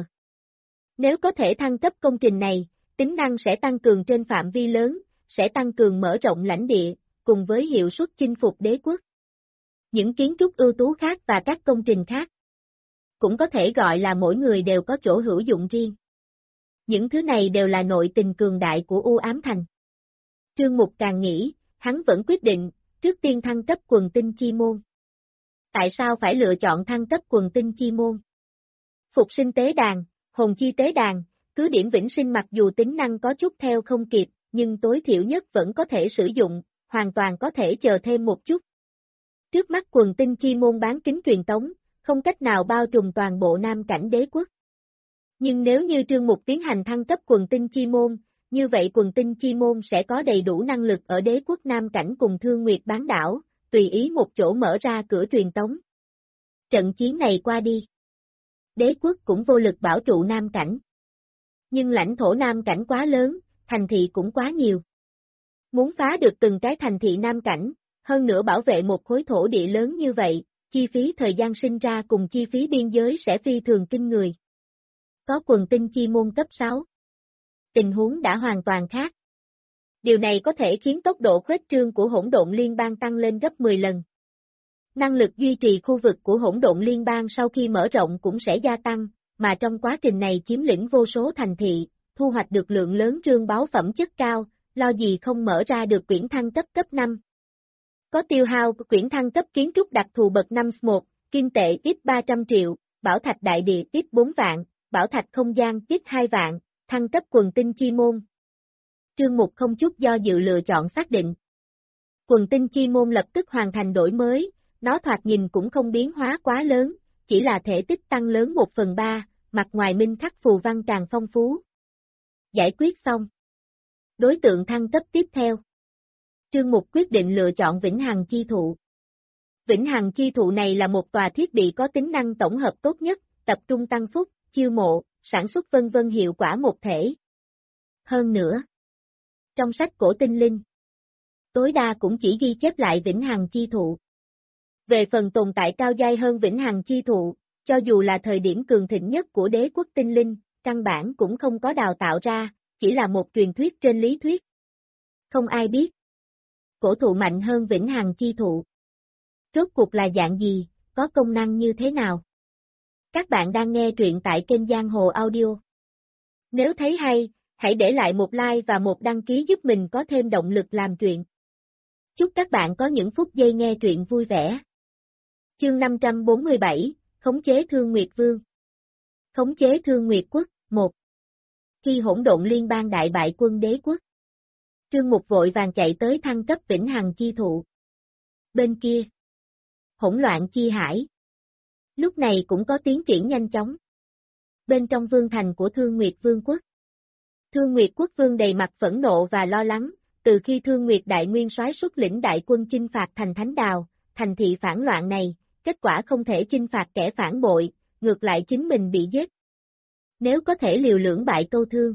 Nếu có thể thăng cấp công trình này, tính năng sẽ tăng cường trên phạm vi lớn, sẽ tăng cường mở rộng lãnh địa, cùng với hiệu suất chinh phục đế quốc. Những kiến trúc ưu tú khác và các công trình khác, cũng có thể gọi là mỗi người đều có chỗ hữu dụng riêng. Những thứ này đều là nội tình cường đại của U Ám Thành. Trương Mục càng nghĩ, hắn vẫn quyết định, trước tiên thăng cấp quần tinh chi môn. Tại sao phải lựa chọn thăng cấp quần tinh chi môn? Phục sinh tế đàn, hồn chi tế đàn, cứ điểm vĩnh sinh mặc dù tính năng có chút theo không kịp, nhưng tối thiểu nhất vẫn có thể sử dụng, hoàn toàn có thể chờ thêm một chút. Trước mắt quần tinh chi môn bán kính truyền tống, không cách nào bao trùm toàn bộ Nam cảnh đế quốc. Nhưng nếu như Trương Mục tiến hành thăng cấp quần tinh chi môn, như vậy quần tinh chi môn sẽ có đầy đủ năng lực ở đế quốc Nam cảnh cùng Thương Nguyệt bán đảo, tùy ý một chỗ mở ra cửa truyền tống. Trận chiến này qua đi, đế quốc cũng vô lực bảo trụ Nam cảnh. Nhưng lãnh thổ Nam cảnh quá lớn, thành thị cũng quá nhiều. Muốn phá được từng cái thành thị Nam cảnh, hơn nữa bảo vệ một khối thổ địa lớn như vậy, chi phí thời gian sinh ra cùng chi phí biên giới sẽ phi thường kinh người. Có quần tinh chi môn cấp 6. Tình huống đã hoàn toàn khác. Điều này có thể khiến tốc độ khuếch trương của hỗn độn liên bang tăng lên gấp 10 lần. Năng lực duy trì khu vực của hỗn độn liên bang sau khi mở rộng cũng sẽ gia tăng, mà trong quá trình này chiếm lĩnh vô số thành thị, thu hoạch được lượng lớn trương báu phẩm chất cao, lo gì không mở ra được quyển thăng cấp cấp 5. Có tiêu hao quyển thăng cấp kiến trúc đặc thù bậc 5 S1, kim tệ ít 300 triệu, bảo thạch đại địa ít 4 vạn, bảo thạch không gian ít 2 vạn, thăng cấp quần tinh chi môn. Trương Mục không chút do dự lựa chọn xác định. Quần tinh chi môn lập tức hoàn thành đổi mới, nó thoạt nhìn cũng không biến hóa quá lớn, chỉ là thể tích tăng lớn 1/3, mặt ngoài minh khắc phù văn càng phong phú. Giải quyết xong. Đối tượng thăng cấp tiếp theo. Trương Mục quyết định lựa chọn Vĩnh Hằng Chi Thụ. Vĩnh Hằng Chi Thụ này là một tòa thiết bị có tính năng tổng hợp tốt nhất, tập trung tăng phúc, chiêu mộ, sản xuất vân vân hiệu quả một thể. Hơn nữa, trong sách cổ tinh linh, tối đa cũng chỉ ghi chép lại vĩnh hằng chi thụ. Về phần tồn tại cao giai hơn vĩnh hằng chi thụ, cho dù là thời điểm cường thịnh nhất của đế quốc tinh linh, căn bản cũng không có đào tạo ra, chỉ là một truyền thuyết trên lý thuyết. Không ai biết. Cổ thụ mạnh hơn vĩnh hằng chi thụ. Rốt cuộc là dạng gì, có công năng như thế nào? Các bạn đang nghe truyện tại kênh Giang Hồ Audio. Nếu thấy hay, hãy để lại một like và một đăng ký giúp mình có thêm động lực làm truyện. Chúc các bạn có những phút giây nghe truyện vui vẻ. Chương 547, Khống chế Thương Nguyệt Vương. Khống chế Thương Nguyệt Quốc, 1. Khi hỗn độn liên bang đại bại quân đế quốc, Trương Mục vội vàng chạy tới thăng cấp vĩnh hằng chi thụ. Bên kia, hỗn loạn chi hải. Lúc này cũng có tiến triển nhanh chóng. Bên trong vương thành của Thương Nguyệt Vương quốc. Thương Nguyệt Quốc Vương đầy mặt phẫn nộ và lo lắng, từ khi Thương Nguyệt Đại Nguyên soái xuất lĩnh đại quân chinh phạt thành Thánh Đào, thành thị phản loạn này, kết quả không thể chinh phạt kẻ phản bội, ngược lại chính mình bị giết. Nếu có thể liều lưỡng bại câu thương,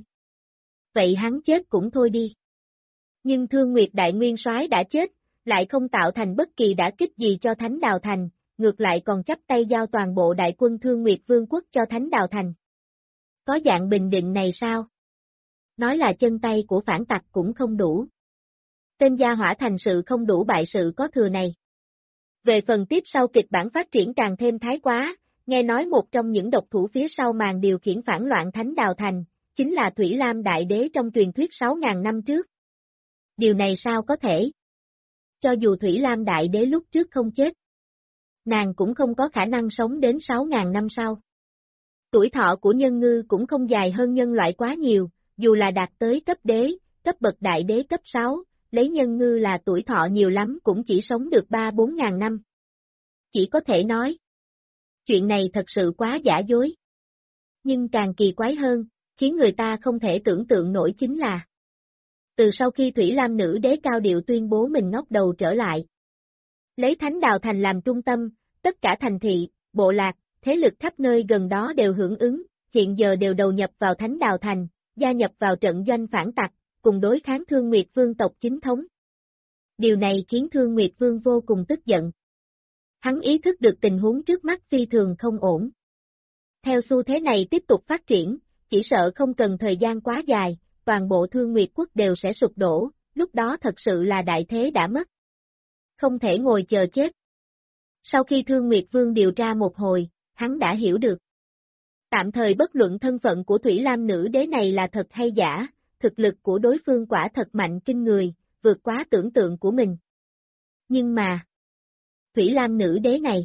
vậy hắn chết cũng thôi đi. Nhưng Thương Nguyệt Đại Nguyên soái đã chết, lại không tạo thành bất kỳ đả kích gì cho Thánh Đào Thành, ngược lại còn chắp tay giao toàn bộ đại quân Thương Nguyệt Vương quốc cho Thánh Đào Thành. Có dạng bình định này sao? Nói là chân tay của phản tặc cũng không đủ. Tên gia hỏa thành sự không đủ bại sự có thừa này. Về phần tiếp sau kịch bản phát triển càng thêm thái quá, nghe nói một trong những độc thủ phía sau màn điều khiển phản loạn Thánh Đào Thành, chính là Thủy Lam Đại Đế trong truyền thuyết 6.000 năm trước. Điều này sao có thể? Cho dù Thủy Lam Đại Đế lúc trước không chết, nàng cũng không có khả năng sống đến 6.000 năm sau. Tuổi thọ của nhân ngư cũng không dài hơn nhân loại quá nhiều, dù là đạt tới cấp đế, cấp bậc đại đế cấp 6, lấy nhân ngư là tuổi thọ nhiều lắm cũng chỉ sống được 3-4 ngàn năm. Chỉ có thể nói, chuyện này thật sự quá giả dối. Nhưng càng kỳ quái hơn, khiến người ta không thể tưởng tượng nổi chính là từ sau khi Thủy Lam Nữ Đế cao điệu tuyên bố mình ngóc đầu trở lại, lấy Thánh Đào Thành làm trung tâm, tất cả thành thị, bộ lạc, thế lực khắp nơi gần đó đều hưởng ứng, hiện giờ đều đầu nhập vào Thánh Đào Thành, gia nhập vào trận doanh phản tặc, cùng đối kháng Thương Nguyệt Vương tộc chính thống. Điều này khiến Thương Nguyệt Vương vô cùng tức giận. Hắn ý thức được tình huống trước mắt phi thường không ổn. Theo xu thế này tiếp tục phát triển, chỉ sợ không cần thời gian quá dài, toàn bộ Thương Nguyệt Quốc đều sẽ sụp đổ, lúc đó thật sự là đại thế đã mất. Không thể ngồi chờ chết. Sau khi Thương Nguyệt Vương điều tra một hồi, hắn đã hiểu được. Tạm thời bất luận thân phận của Thủy Lam Nữ Đế này là thật hay giả, thực lực của đối phương quả thật mạnh kinh người, vượt quá tưởng tượng của mình. Nhưng mà, Thủy Lam Nữ Đế này,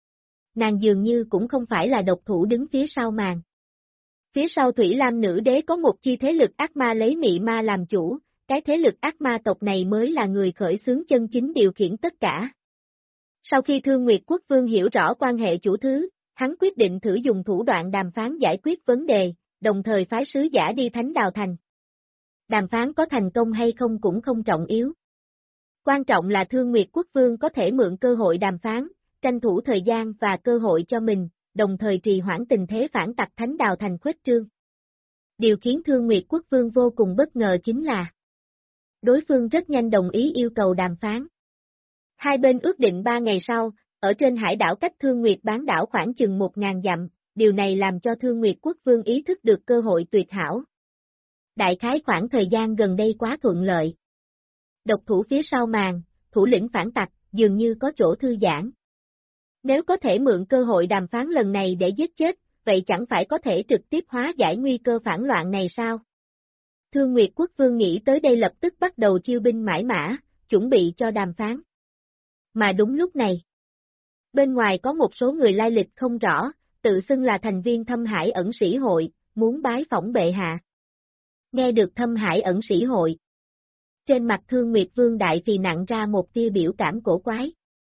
nàng dường như cũng không phải là độc thủ đứng phía sau màn. Phía sau Thủy Lam Nữ Đế có một chi thế lực ác ma lấy mị ma làm chủ, cái thế lực ác ma tộc này mới là người khởi xướng chân chính điều khiển tất cả. Sau khi Thương Nguyệt Quốc Vương hiểu rõ quan hệ chủ thứ, hắn quyết định thử dùng thủ đoạn đàm phán giải quyết vấn đề, đồng thời phái sứ giả đi Thánh Đào Thành. Đàm phán có thành công hay không cũng không trọng yếu. Quan trọng là Thương Nguyệt Quốc Vương có thể mượn cơ hội đàm phán, tranh thủ thời gian và cơ hội cho mình, đồng thời trì hoãn tình thế phản tặc Thánh Đào Thành khuếch trương. Điều khiến Thương Nguyệt Quốc Vương vô cùng bất ngờ chính là đối phương rất nhanh đồng ý yêu cầu đàm phán. Hai bên ước định 3 ngày sau, ở trên hải đảo cách Thương Nguyệt bán đảo khoảng chừng 1.000 dặm, điều này làm cho Thương Nguyệt Quốc Vương ý thức được cơ hội tuyệt hảo. Đại khái khoảng thời gian gần đây quá thuận lợi. Độc thủ phía sau màn, thủ lĩnh phản tặc, dường như có chỗ thư giãn. Nếu có thể mượn cơ hội đàm phán lần này để giết chết, vậy chẳng phải có thể trực tiếp hóa giải nguy cơ phản loạn này sao? Thương Nguyệt Quốc Vương nghĩ tới đây lập tức bắt đầu chiêu binh mãi mã, chuẩn bị cho đàm phán. Mà đúng lúc này, bên ngoài có một số người lai lịch không rõ, tự xưng là thành viên Thâm Hải ẩn sĩ hội, muốn bái phỏng bệ hạ. Nghe được Thâm Hải ẩn sĩ hội, trên mặt Thương Nguyệt Vương đại phì nặng ra một tia biểu cảm cổ quái.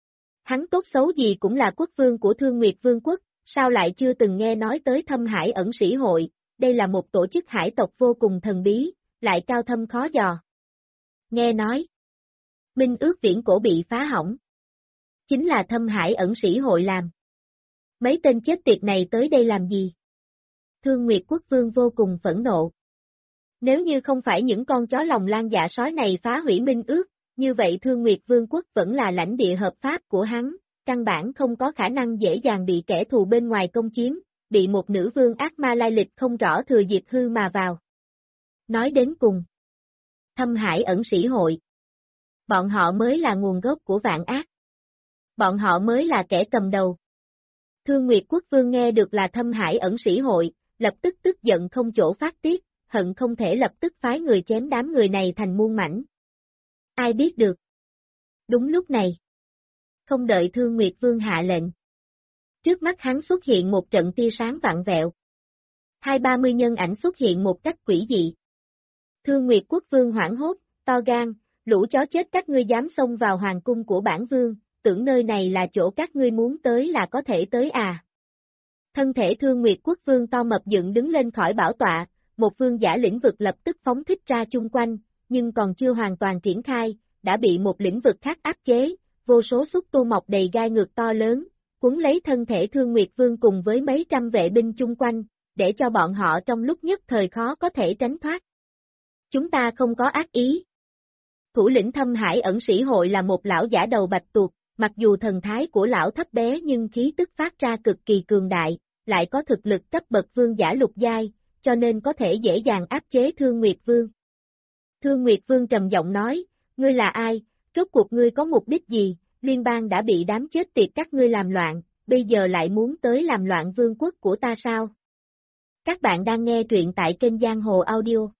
Hắn tốt xấu gì cũng là quốc vương của Thương Nguyệt Vương quốc, sao lại chưa từng nghe nói tới Thâm Hải ẩn sĩ hội, đây là một tổ chức hải tộc vô cùng thần bí, lại cao thâm khó dò. Nghe nói, minh ước viễn cổ bị phá hỏng. Chính là Thâm Hải ẩn sĩ hội làm. Mấy tên chết tiệt này tới đây làm gì? Thương Nguyệt Quốc Vương vô cùng phẫn nộ. Nếu như không phải những con chó lòng lan dạ sói này phá hủy minh ước, như vậy Thương Nguyệt Vương quốc vẫn là lãnh địa hợp pháp của hắn, căn bản không có khả năng dễ dàng bị kẻ thù bên ngoài công chiếm, bị một nữ vương ác ma lai lịch không rõ thừa dịp hư mà vào. Nói đến cùng, Thâm Hải ẩn sĩ hội. Bọn họ mới là nguồn gốc của vạn ác. Bọn họ mới là kẻ cầm đầu. Thương Nguyệt Quốc Vương nghe được là Thâm Hải ẩn sĩ hội, lập tức tức giận không chỗ phát tiết, hận không thể lập tức phái người chém đám người này thành muôn mảnh. Ai biết được. Đúng lúc này. Không đợi Thương Nguyệt Vương hạ lệnh. Trước mắt hắn xuất hiện một trận tia sáng vặn vẹo. 20-30 nhân ảnh xuất hiện một cách quỷ dị. Thương Nguyệt Quốc Vương hoảng hốt, to gan, lũ chó chết các ngươi dám xông vào hoàng cung của bản vương, tưởng nơi này là chỗ các ngươi muốn tới là có thể tới à. Thân thể Thương Nguyệt Quốc Vương to mập dựng đứng lên khỏi bảo tọa, một vương giả lĩnh vực lập tức phóng thích ra chung quanh, nhưng còn chưa hoàn toàn triển khai, đã bị một lĩnh vực khác áp chế, vô số xúc tu mọc đầy gai ngược to lớn, cuốn lấy thân thể Thương Nguyệt Vương cùng với mấy trăm vệ binh chung quanh, để cho bọn họ trong lúc nhất thời khó có thể tránh thoát. Chúng ta không có ác ý. Thủ lĩnh Thâm Hải ẩn sĩ hội là một lão giả đầu bạch tuộc, mặc dù thần thái của lão thấp bé nhưng khí tức phát ra cực kỳ cường đại, lại có thực lực cấp bậc vương giả lục giai, cho nên có thể dễ dàng áp chế Thương Nguyệt Vương. Thương Nguyệt Vương trầm giọng nói, ngươi là ai, rốt cuộc ngươi có mục đích gì, liên bang đã bị đám chết tiệt các ngươi làm loạn, bây giờ lại muốn tới làm loạn vương quốc của ta sao? Các bạn đang nghe truyện tại kênh Giang Hồ Audio.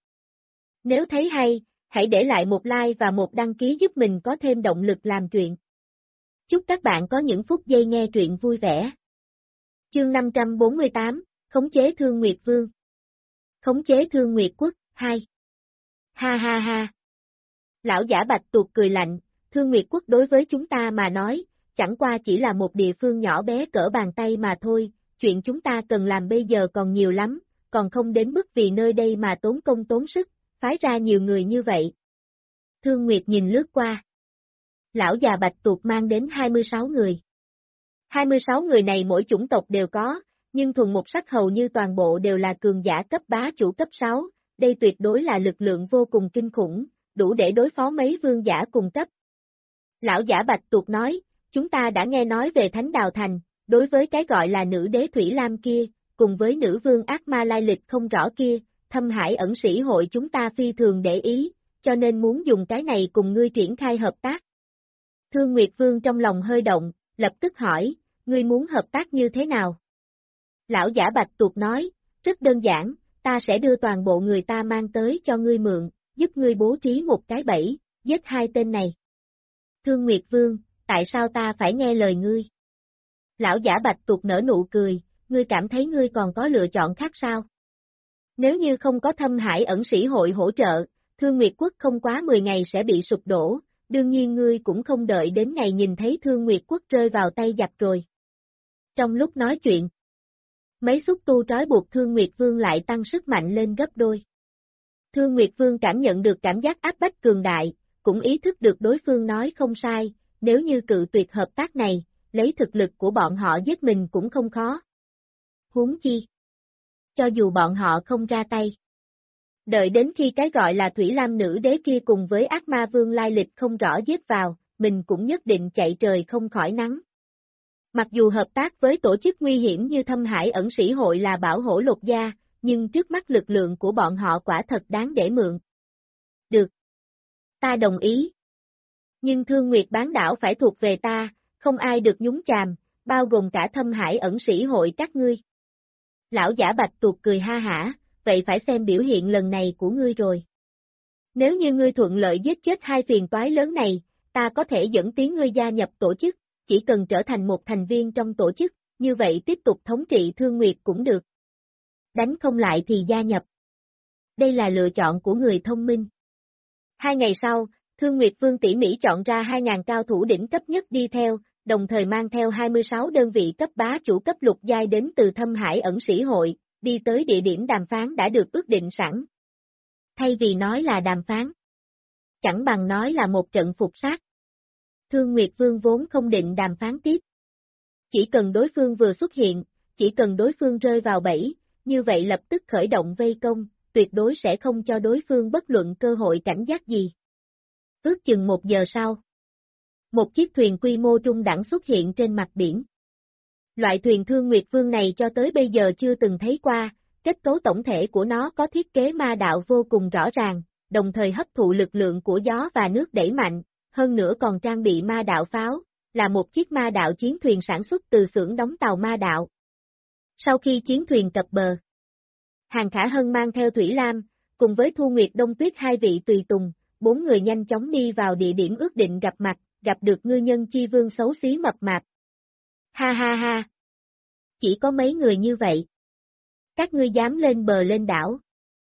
Nếu thấy hay, hãy để lại một like và một đăng ký giúp mình có thêm động lực làm truyện. Chúc các bạn có những phút giây nghe truyện vui vẻ. Chương 548, Khống chế Thương Nguyệt Vương. Khống chế Thương Nguyệt Quốc, 2. Ha ha ha. Lão giả bạch tuộc cười lạnh, Thương Nguyệt Quốc đối với chúng ta mà nói, chẳng qua chỉ là một địa phương nhỏ bé cỡ bàn tay mà thôi, chuyện chúng ta cần làm bây giờ còn nhiều lắm, còn không đến mức vì nơi đây mà tốn công tốn sức, phái ra nhiều người như vậy. Thương Nguyệt nhìn lướt qua. Lão già bạch tuộc mang đến 26 người. 26 người này mỗi chủng tộc đều có, nhưng thuần một sắc hầu như toàn bộ đều là cường giả cấp bá chủ cấp 6, đây tuyệt đối là lực lượng vô cùng kinh khủng, đủ để đối phó mấy vương giả cùng cấp. Lão giả bạch tuộc nói, chúng ta đã nghe nói về Thánh Đào Thành, đối với cái gọi là nữ đế Thủy Lam kia, cùng với nữ vương ác ma lai lịch không rõ kia, Thâm Hải ẩn sĩ hội chúng ta phi thường để ý, cho nên muốn dùng cái này cùng ngươi triển khai hợp tác. Thương Nguyệt Vương trong lòng hơi động, lập tức hỏi, ngươi muốn hợp tác như thế nào? Lão giả bạch tuộc nói, rất đơn giản, ta sẽ đưa toàn bộ người ta mang tới cho ngươi mượn, giúp ngươi bố trí một cái bẫy, giết hai tên này. Thương Nguyệt Vương, tại sao ta phải nghe lời ngươi? Lão giả bạch tuộc nở nụ cười, ngươi cảm thấy ngươi còn có lựa chọn khác sao? Nếu như không có Thâm Hải ẩn sĩ hội hỗ trợ, Thương Nguyệt Quốc không quá 10 ngày sẽ bị sụp đổ, đương nhiên ngươi cũng không đợi đến ngày nhìn thấy Thương Nguyệt Quốc rơi vào tay giặc rồi. Trong lúc nói chuyện, mấy xúc tu trói buộc Thương Nguyệt Vương lại tăng sức mạnh lên gấp đôi. Thương Nguyệt Vương cảm nhận được cảm giác áp bách cường đại, cũng ý thức được đối phương nói không sai, nếu như cự tuyệt hợp tác này, lấy thực lực của bọn họ giết mình cũng không khó. Huống chi, cho dù bọn họ không ra tay. Đợi đến khi cái gọi là Thủy Lam nữ đế kia cùng với ác ma vương lai lịch không rõ giết vào, mình cũng nhất định chạy trời không khỏi nắng. Mặc dù hợp tác với tổ chức nguy hiểm như Thâm Hải ẩn sĩ hội là bảo hộ lột da, nhưng trước mắt lực lượng của bọn họ quả thật đáng để mượn. Được. Ta đồng ý. Nhưng Thương Nguyệt bán đảo phải thuộc về ta, không ai được nhúng chàm, bao gồm cả Thâm Hải ẩn sĩ hội các ngươi. Lão giả bạch tuộc cười ha hả, vậy phải xem biểu hiện lần này của ngươi rồi. Nếu như ngươi thuận lợi giết chết hai phiền toái lớn này, ta có thể dẫn tiến ngươi gia nhập tổ chức, chỉ cần trở thành một thành viên trong tổ chức, như vậy tiếp tục thống trị Thương Nguyệt cũng được. Đánh không lại thì gia nhập. Đây là lựa chọn của người thông minh. 2 ngày sau, Thương Nguyệt Vương tỉ mỉ chọn ra 2.000 cao thủ đỉnh cấp nhất đi theo, đồng thời mang theo 26 đơn vị cấp bá chủ cấp lục giai đến từ Thâm Hải ẩn sĩ hội, đi tới địa điểm đàm phán đã được ước định sẵn. Thay vì nói là đàm phán, chẳng bằng nói là một trận phục sát. Thương Nguyệt Vương vốn không định đàm phán tiếp. Chỉ cần đối phương vừa xuất hiện, chỉ cần đối phương rơi vào bẫy, như vậy lập tức khởi động vây công, tuyệt đối sẽ không cho đối phương bất luận cơ hội cảnh giác gì. Ước chừng 1 giờ sau, một chiếc thuyền quy mô trung đẳng xuất hiện trên mặt biển. Loại thuyền Thương Nguyệt Vương này cho tới bây giờ chưa từng thấy qua, kết cấu tổng thể của nó có thiết kế ma đạo vô cùng rõ ràng, đồng thời hấp thụ lực lượng của gió và nước đẩy mạnh, hơn nữa còn trang bị ma đạo pháo, là một chiếc ma đạo chiến thuyền sản xuất từ xưởng đóng tàu ma đạo. Sau khi chiến thuyền cập bờ, Hàng Khả Hân mang theo Thủy Lam, cùng với Thu Nguyệt Đông Tuyết 2 vị tùy tùng, 4 người nhanh chóng đi vào địa điểm ước định gặp mặt, gặp được ngư nhân chi vương xấu xí mập mạp. Ha ha ha! Chỉ có mấy người như vậy. Các ngươi dám lên bờ lên đảo.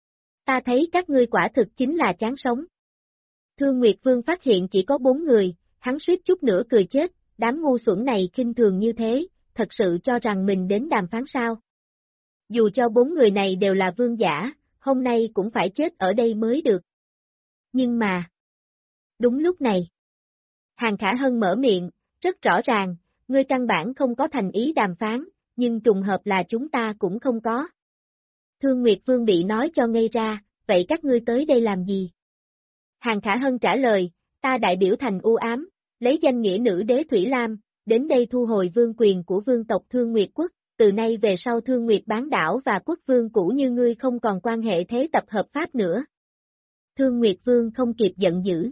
Ta thấy các ngươi quả thực chính là chán sống. Thương Nguyệt Vương phát hiện chỉ có 4 người, hắn suýt chút nữa cười chết, đám ngu xuẩn này khinh thường như thế, thật sự cho rằng mình đến đàm phán sao. Dù cho 4 người này đều là vương giả, hôm nay cũng phải chết ở đây mới được. Nhưng mà... Đúng lúc này, Hàng Khả Hân mở miệng, rất rõ ràng, ngươi căn bản không có thành ý đàm phán, nhưng trùng hợp là chúng ta cũng không có. Thương Nguyệt Vương bị nói cho ngây ra, vậy các ngươi tới đây làm gì? Hàng Khả Hân trả lời, ta đại biểu thành u ám, lấy danh nghĩa nữ đế Thủy Lam, đến đây thu hồi vương quyền của vương tộc Thương Nguyệt Quốc, từ nay về sau Thương Nguyệt bán đảo và quốc vương cũ như ngươi không còn quan hệ thế tập hợp pháp nữa. Thương Nguyệt Vương không kịp giận dữ.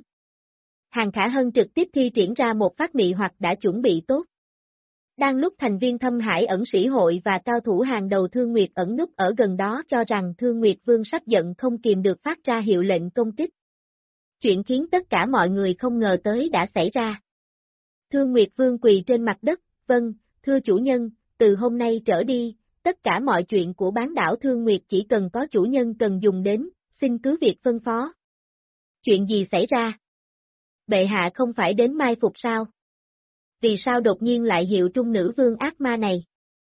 Hàng Khả Hân trực tiếp thi triển ra một phát mị hoặc đã chuẩn bị tốt. Đang lúc thành viên Thâm Hải ẩn sĩ hội và cao thủ hàng đầu Thương Nguyệt ẩn núp ở gần đó cho rằng Thương Nguyệt Vương sắp giận không kìm được phát ra hiệu lệnh công kích. Chuyện khiến tất cả mọi người không ngờ tới đã xảy ra. Thương Nguyệt Vương quỳ trên mặt đất, vâng, thưa chủ nhân, từ hôm nay trở đi, tất cả mọi chuyện của bán đảo Thương Nguyệt chỉ cần có chủ nhân cần dùng đến, xin cứ việc phân phó. Chuyện gì xảy ra? Bệ hạ không phải đến mai phục sao? Vì sao đột nhiên lại hiệu trung nữ vương ác ma này?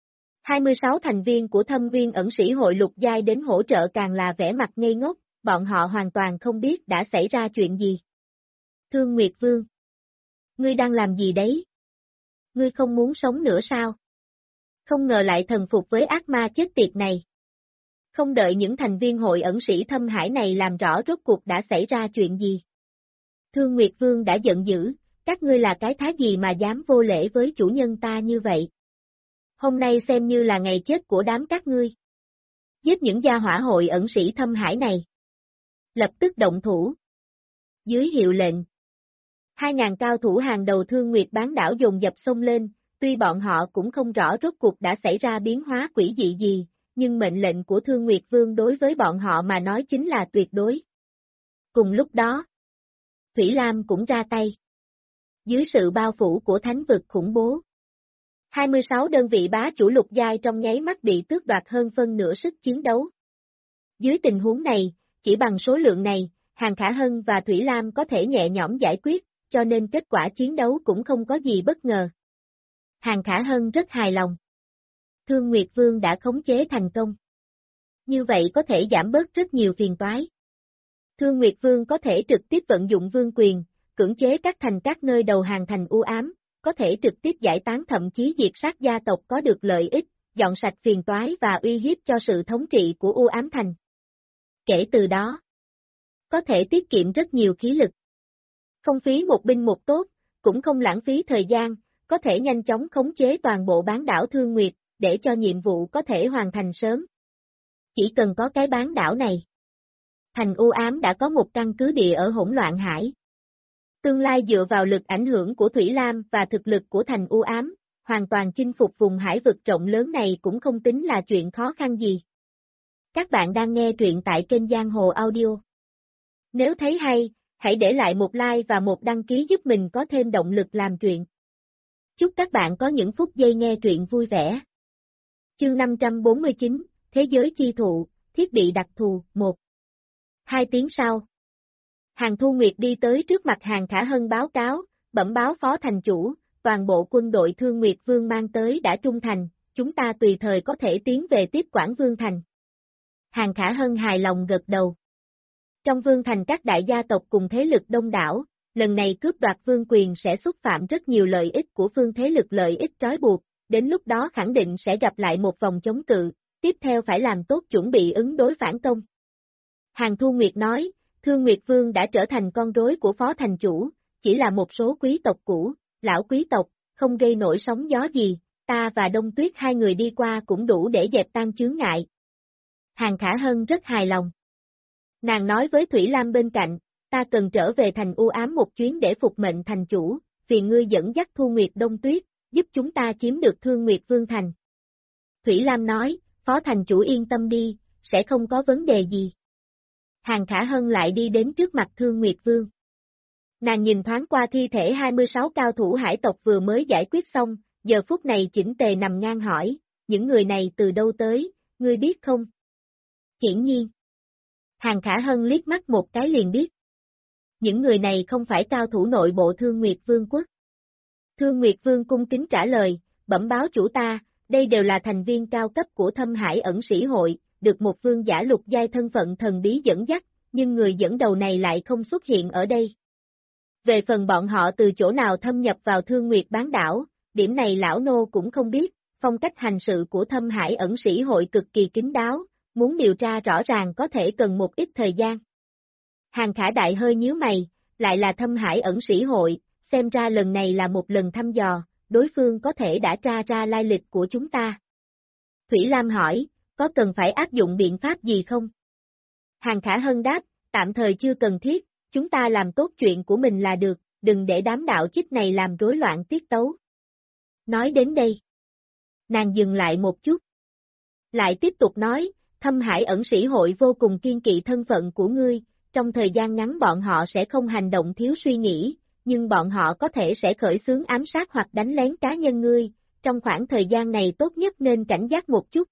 26 thành viên của Thâm Viên ẩn sĩ hội lục giai đến hỗ trợ càng là vẻ mặt ngây ngốc, bọn họ hoàn toàn không biết đã xảy ra chuyện gì. Thương Nguyệt Vương, ngươi đang làm gì đấy? Ngươi không muốn sống nữa sao? Không ngờ lại thần phục với ác ma chết tiệt này. Không đợi những thành viên hội ẩn sĩ Thâm Hải này làm rõ rốt cuộc đã xảy ra chuyện gì. Thương Nguyệt Vương đã giận dữ, các ngươi là cái thá gì mà dám vô lễ với chủ nhân ta như vậy? Hôm nay xem như là ngày chết của đám các ngươi. Giết những gia hỏa hội ẩn sĩ Thâm Hải này. Lập tức động thủ. Dưới hiệu lệnh, 2.000 cao thủ hàng đầu Thương Nguyệt bán đảo dồn dập xông lên, tuy bọn họ cũng không rõ rốt cuộc đã xảy ra biến hóa quỷ dị gì, nhưng mệnh lệnh của Thương Nguyệt Vương đối với bọn họ mà nói chính là tuyệt đối. Cùng lúc đó, Thủy Lam cũng ra tay. Dưới sự bao phủ của thánh vực khủng bố, 26 đơn vị bá chủ lục giai trong nháy mắt bị tước đoạt hơn phân nửa sức chiến đấu. Dưới tình huống này, chỉ bằng số lượng này, Hàng Khả Hân và Thủy Lam có thể nhẹ nhõm giải quyết, cho nên kết quả chiến đấu cũng không có gì bất ngờ. Hàng Khả Hân rất hài lòng. Thương Nguyệt Vương đã khống chế thành công. Như vậy có thể giảm bớt rất nhiều phiền toái. Thương Nguyệt Vương có thể trực tiếp vận dụng vương quyền, cưỡng chế các nơi đầu hàng thành u ám, có thể trực tiếp giải tán thậm chí diệt sát gia tộc có được lợi ích, dọn sạch phiền toái và uy hiếp cho sự thống trị của u ám thành. Kể từ đó, có thể tiết kiệm rất nhiều khí lực. Không phí một binh một tốt, cũng không lãng phí thời gian, có thể nhanh chóng khống chế toàn bộ bán đảo Thương Nguyệt, để cho nhiệm vụ có thể hoàn thành sớm. Chỉ cần có cái bán đảo này, thành u ám đã có một căn cứ địa ở hỗn loạn hải. Tương lai dựa vào lực ảnh hưởng của Thủy Lam và thực lực của thành u ám, hoàn toàn chinh phục vùng hải vực rộng lớn này cũng không tính là chuyện khó khăn gì. Các bạn đang nghe truyện tại kênh Giang Hồ Audio. Nếu thấy hay, hãy để lại một like và một đăng ký giúp mình có thêm động lực làm truyện. Chúc các bạn có những phút giây nghe truyện vui vẻ. Chương 549, Thế giới chi thụ, thiết bị đặc thù, 1. 2 tiếng sau, Hàng Thu Nguyệt đi tới trước mặt Hàng Khả Hân báo cáo, bẩm báo phó thành chủ, toàn bộ quân đội Thương Nguyệt Vương mang tới đã trung thành, chúng ta tùy thời có thể tiến về tiếp quản Vương Thành. Hàng Khả Hân hài lòng gật đầu. Trong Vương Thành các đại gia tộc cùng thế lực đông đảo, lần này cướp đoạt vương quyền sẽ xúc phạm rất nhiều lợi ích của phương thế lực lợi ích trói buộc, đến lúc đó khẳng định sẽ gặp lại một vòng chống cự, tiếp theo phải làm tốt chuẩn bị ứng đối phản công. Hàng Thu Nguyệt nói, Thương Nguyệt Vương đã trở thành con rối của phó thành chủ, chỉ là một số quý tộc cũ, lão quý tộc, không gây nổi sóng gió gì, ta và Đông Tuyết hai người đi qua cũng đủ để dẹp tan chướng ngại. Hàng Khả Hân rất hài lòng. Nàng nói với Thủy Lam bên cạnh, ta cần trở về thành u ám một chuyến để phục mệnh thành chủ, phiền ngươi dẫn dắt Thu Nguyệt Đông Tuyết, giúp chúng ta chiếm được Thương Nguyệt Vương thành. Thủy Lam nói, phó thành chủ yên tâm đi, sẽ không có vấn đề gì. Hàng Khả Hân lại đi đến trước mặt Thương Nguyệt Vương. Nàng nhìn thoáng qua thi thể 26 cao thủ hải tộc vừa mới giải quyết xong, giờ phút này chỉnh tề nằm ngang hỏi, những người này từ đâu tới, ngươi biết không? Hiển nhiên. Hàng Khả Hân liếc mắt một cái liền biết. Những người này không phải cao thủ nội bộ Thương Nguyệt Vương quốc. Thương Nguyệt Vương cung kính trả lời, bẩm báo chủ ta, đây đều là thành viên cao cấp của Thâm Hải ẩn sĩ hội, được một vương giả lục giai thân phận thần bí dẫn dắt, nhưng người dẫn đầu này lại không xuất hiện ở đây. Về phần bọn họ từ chỗ nào thâm nhập vào Thương Nguyệt bán đảo, điểm này lão nô cũng không biết, phong cách hành sự của Thâm Hải ẩn sĩ hội cực kỳ kín đáo, muốn điều tra rõ ràng có thể cần một ít thời gian. Hàng Khả Đại hơi nhíu mày, lại là Thâm Hải ẩn sĩ hội, xem ra lần này là một lần thăm dò, đối phương có thể đã tra ra lai lịch của chúng ta. Thủy Lam hỏi, có cần phải áp dụng biện pháp gì không? Hàng Khả Hân đáp, tạm thời chưa cần thiết, chúng ta làm tốt chuyện của mình là được, đừng để đám đạo chích này làm rối loạn tiết tấu. Nói đến đây, nàng dừng lại một chút. Lại tiếp tục nói, Thâm Hải ẩn sĩ hội vô cùng kiên kỵ thân phận của ngươi, trong thời gian ngắn bọn họ sẽ không hành động thiếu suy nghĩ, nhưng bọn họ có thể sẽ khởi xướng ám sát hoặc đánh lén cá nhân ngươi, trong khoảng thời gian này tốt nhất nên cảnh giác một chút.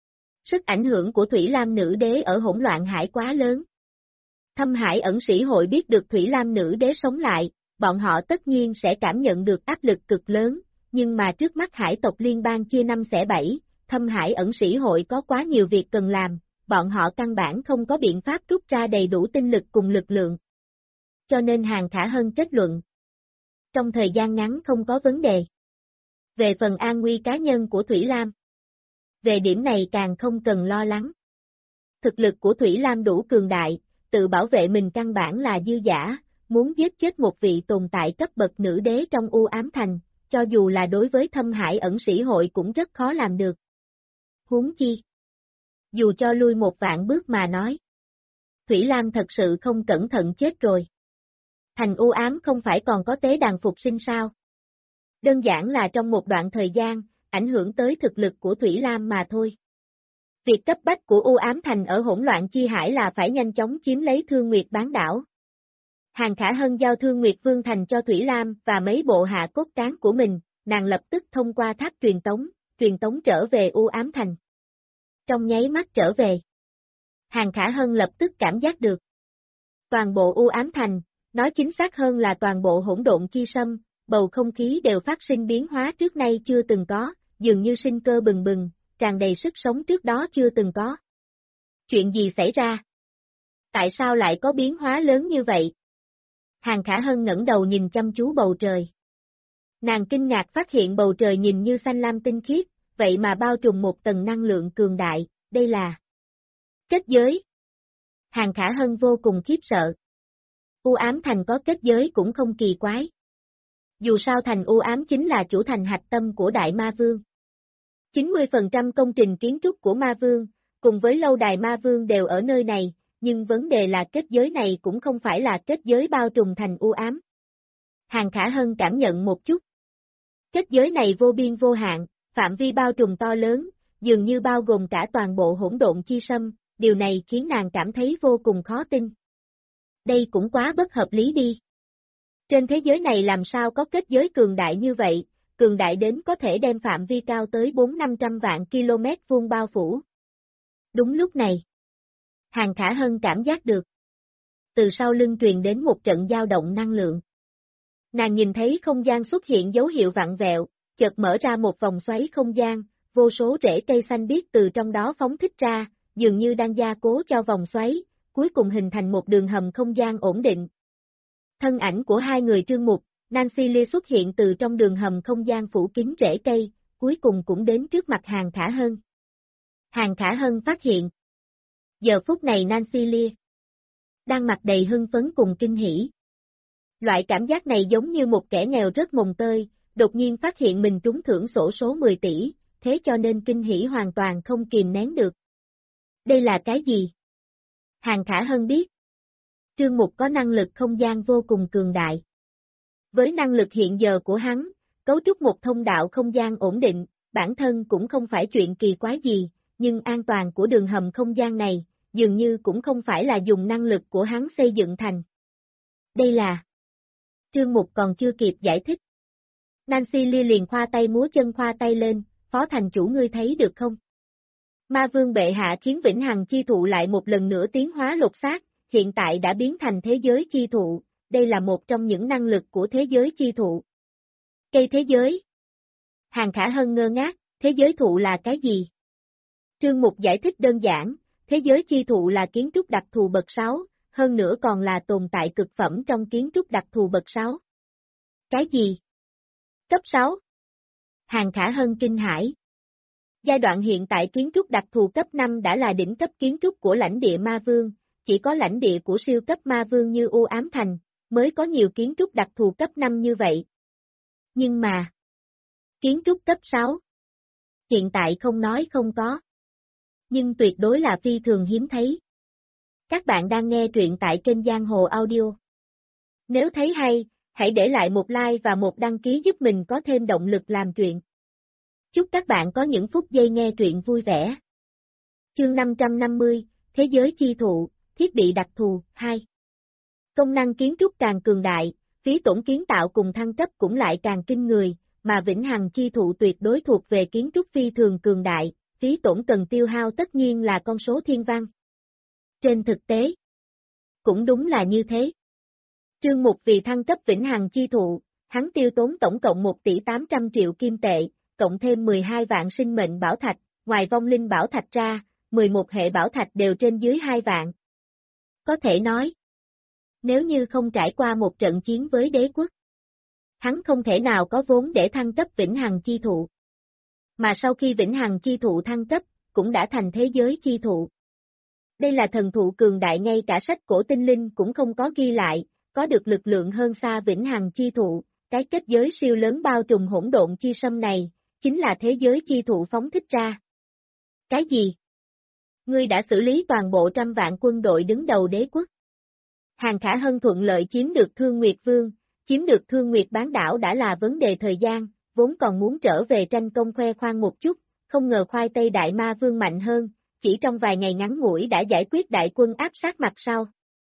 Sức ảnh hưởng của Thủy Lam nữ đế ở hỗn loạn hải quá lớn. Thâm Hải ẩn sĩ hội biết được Thủy Lam nữ đế sống lại, bọn họ tất nhiên sẽ cảm nhận được áp lực cực lớn, nhưng mà trước mắt hải tộc liên bang chia năm xẻ bảy, Thâm Hải ẩn sĩ hội có quá nhiều việc cần làm, bọn họ căn bản không có biện pháp rút ra đầy đủ tinh lực cùng lực lượng. Cho nên Hàng Khả Hân kết luận. Trong thời gian ngắn không có vấn đề. Về phần an nguy cá nhân của Thủy Lam. Về điểm này càng không cần lo lắng. Thực lực của Thủy Lam đủ cường đại, tự bảo vệ mình căn bản là dư giả, muốn giết chết một vị tồn tại cấp bậc nữ đế trong u ám thành, cho dù là đối với Thâm Hải ẩn sĩ hội cũng rất khó làm được. Huống chi. Dù cho lui một vạn bước mà nói. Thủy Lam thật sự không cẩn thận chết rồi. Thành u ám không phải còn có tế đàn phục sinh sao? Đơn giản là trong một đoạn thời gian, ảnh hưởng tới thực lực của Thủy Lam mà thôi. Việc cấp bách của u ám thành ở hỗn loạn chi hải là phải nhanh chóng chiếm lấy Thương Nguyệt bán đảo. Hàng Khả Hân giao Thương Nguyệt Vương thành cho Thủy Lam và mấy bộ hạ cốt cán của mình, nàng lập tức thông qua tháp truyền tống trở về u ám thành. Trong nháy mắt trở về. Hàng Khả Hân lập tức cảm giác được. Toàn bộ u ám thành, nói chính xác hơn là toàn bộ hỗn độn chi sâm, bầu không khí đều phát sinh biến hóa trước nay chưa từng có, dường như sinh cơ bừng bừng, tràn đầy sức sống trước đó chưa từng có. Chuyện gì xảy ra? Tại sao lại có biến hóa lớn như vậy? Hàng Khả Hân ngẩng đầu nhìn chăm chú bầu trời. Nàng kinh ngạc phát hiện bầu trời nhìn như xanh lam tinh khiết, vậy mà bao trùm một tầng năng lượng cường đại, đây là kết giới. Hàng Khả Hân vô cùng khiếp sợ. U ám thành có kết giới cũng không kỳ quái. Dù sao thành u ám chính là chủ thành hạch tâm của Đại Ma Vương. 90% công trình kiến trúc của Ma Vương, cùng với lâu đài Ma Vương đều ở nơi này, nhưng vấn đề là kết giới này cũng không phải là kết giới bao trùm thành u ám. Hàng Khả Hân cảm nhận một chút. Kết giới này vô biên vô hạn, phạm vi bao trùm to lớn, dường như bao gồm cả toàn bộ hỗn độn chi sâm, điều này khiến nàng cảm thấy vô cùng khó tin. Đây cũng quá bất hợp lý đi. Trên thế giới này làm sao có kết giới cường đại như vậy, cường đại đến có thể đem phạm vi cao tới 400-500 vạn km vuông bao phủ. Đúng lúc này, Hàng Khả Hân cảm giác được. Từ sau lưng truyền đến một trận dao động năng lượng. Nàng nhìn thấy không gian xuất hiện dấu hiệu vặn vẹo, chợt mở ra một vòng xoáy không gian, vô số rễ cây xanh biếc từ trong đó phóng thích ra, dường như đang gia cố cho vòng xoáy, cuối cùng hình thành một đường hầm không gian ổn định. Thân ảnh của hai người Trương Mục, Nancy Lee xuất hiện từ trong đường hầm không gian phủ kín rễ cây, cuối cùng cũng đến trước mặt Hàng Khả Hân. Hàng Khả Hân phát hiện. Giờ phút này Nancy Lee đang mặt đầy hưng phấn cùng kinh hỉ. Loại cảm giác này giống như một kẻ nghèo rất mồng tơi, đột nhiên phát hiện mình trúng thưởng xổ số 10 tỷ, thế cho nên kinh hỉ hoàn toàn không kìm nén được. Đây là cái gì? Hàng Khả Hân biết. Trương Mục có năng lực không gian vô cùng cường đại. Với năng lực hiện giờ của hắn, cấu trúc một thông đạo không gian ổn định, bản thân cũng không phải chuyện kỳ quái gì, nhưng an toàn của đường hầm không gian này, dường như cũng không phải là dùng năng lực của hắn xây dựng thành. Đây là... Trương Mục còn chưa kịp giải thích. Nancy Lia liền khoa tay múa chân khoa tay lên, Phó thành chủ ngươi thấy được không? Ma Vương bệ hạ khiến Vĩnh Hằng chi thụ lại một lần nữa tiến hóa lột xác, hiện tại đã biến thành thế giới chi thụ, đây là một trong những năng lực của thế giới chi thụ. Cây thế giới. Hàng Khả Hân ngơ ngác, thế giới thụ là cái gì? Trương Mục giải thích đơn giản, thế giới chi thụ là kiến trúc đặc thù bậc 6, hơn nữa còn là tồn tại cực phẩm trong kiến trúc đặc thù bậc 6. Cái gì? Cấp 6. Hàng Khả Hân kinh hãi. Giai đoạn hiện tại kiến trúc đặc thù cấp 5 đã là đỉnh cấp kiến trúc của lãnh địa Ma Vương, chỉ có lãnh địa của siêu cấp Ma Vương như U Ám Thành, mới có nhiều kiến trúc đặc thù cấp 5 như vậy. Nhưng mà, kiến trúc cấp 6, hiện tại không nói không có, nhưng tuyệt đối là phi thường hiếm thấy. Các bạn đang nghe truyện tại kênh Giang Hồ Audio. Nếu thấy hay, hãy để lại một like và một đăng ký giúp mình có thêm động lực làm truyện. Chúc các bạn có những phút giây nghe truyện vui vẻ. Chương 550, Thế giới chi thụ, thiết bị đặc thù, 2. Công năng kiến trúc càng cường đại, phí tổn kiến tạo cùng thăng cấp cũng lại càng kinh người, mà Vĩnh Hằng chi thụ tuyệt đối thuộc về kiến trúc phi thường cường đại, phí tổn cần tiêu hao tất nhiên là con số thiên văn. Trên thực tế, cũng đúng là như thế. Trương Mục vì thăng cấp Vĩnh Hằng chi thụ, hắn tiêu tốn tổng cộng 1 tỷ 800 triệu kim tệ, cộng thêm 12 vạn sinh mệnh bảo thạch, ngoài vong linh bảo thạch ra, 11 hệ bảo thạch đều trên dưới 2 vạn. Có thể nói, nếu như không trải qua một trận chiến với đế quốc, hắn không thể nào có vốn để thăng cấp Vĩnh Hằng chi thụ. Mà sau khi Vĩnh Hằng chi thụ thăng cấp, cũng đã thành thế giới chi thụ. Đây là thần thụ cường đại ngay cả sách cổ tinh linh cũng không có ghi lại, có được lực lượng hơn xa Vĩnh Hằng chi thụ, cái kết giới siêu lớn bao trùm hỗn độn chi sâm này, chính là thế giới chi thụ phóng thích ra. Cái gì? Ngươi đã xử lý toàn bộ 100 vạn quân đội đứng đầu đế quốc. Hàng Khả Hân thuận lợi chiếm được Thương Nguyệt Vương, chiếm được Thương Nguyệt bán đảo đã là vấn đề thời gian, vốn còn muốn trở về tranh công khoe khoang một chút, không ngờ khoai tây đại ma vương mạnh hơn, chỉ trong vài ngày ngắn ngủi đã giải quyết đại quân áp sát mặt sau.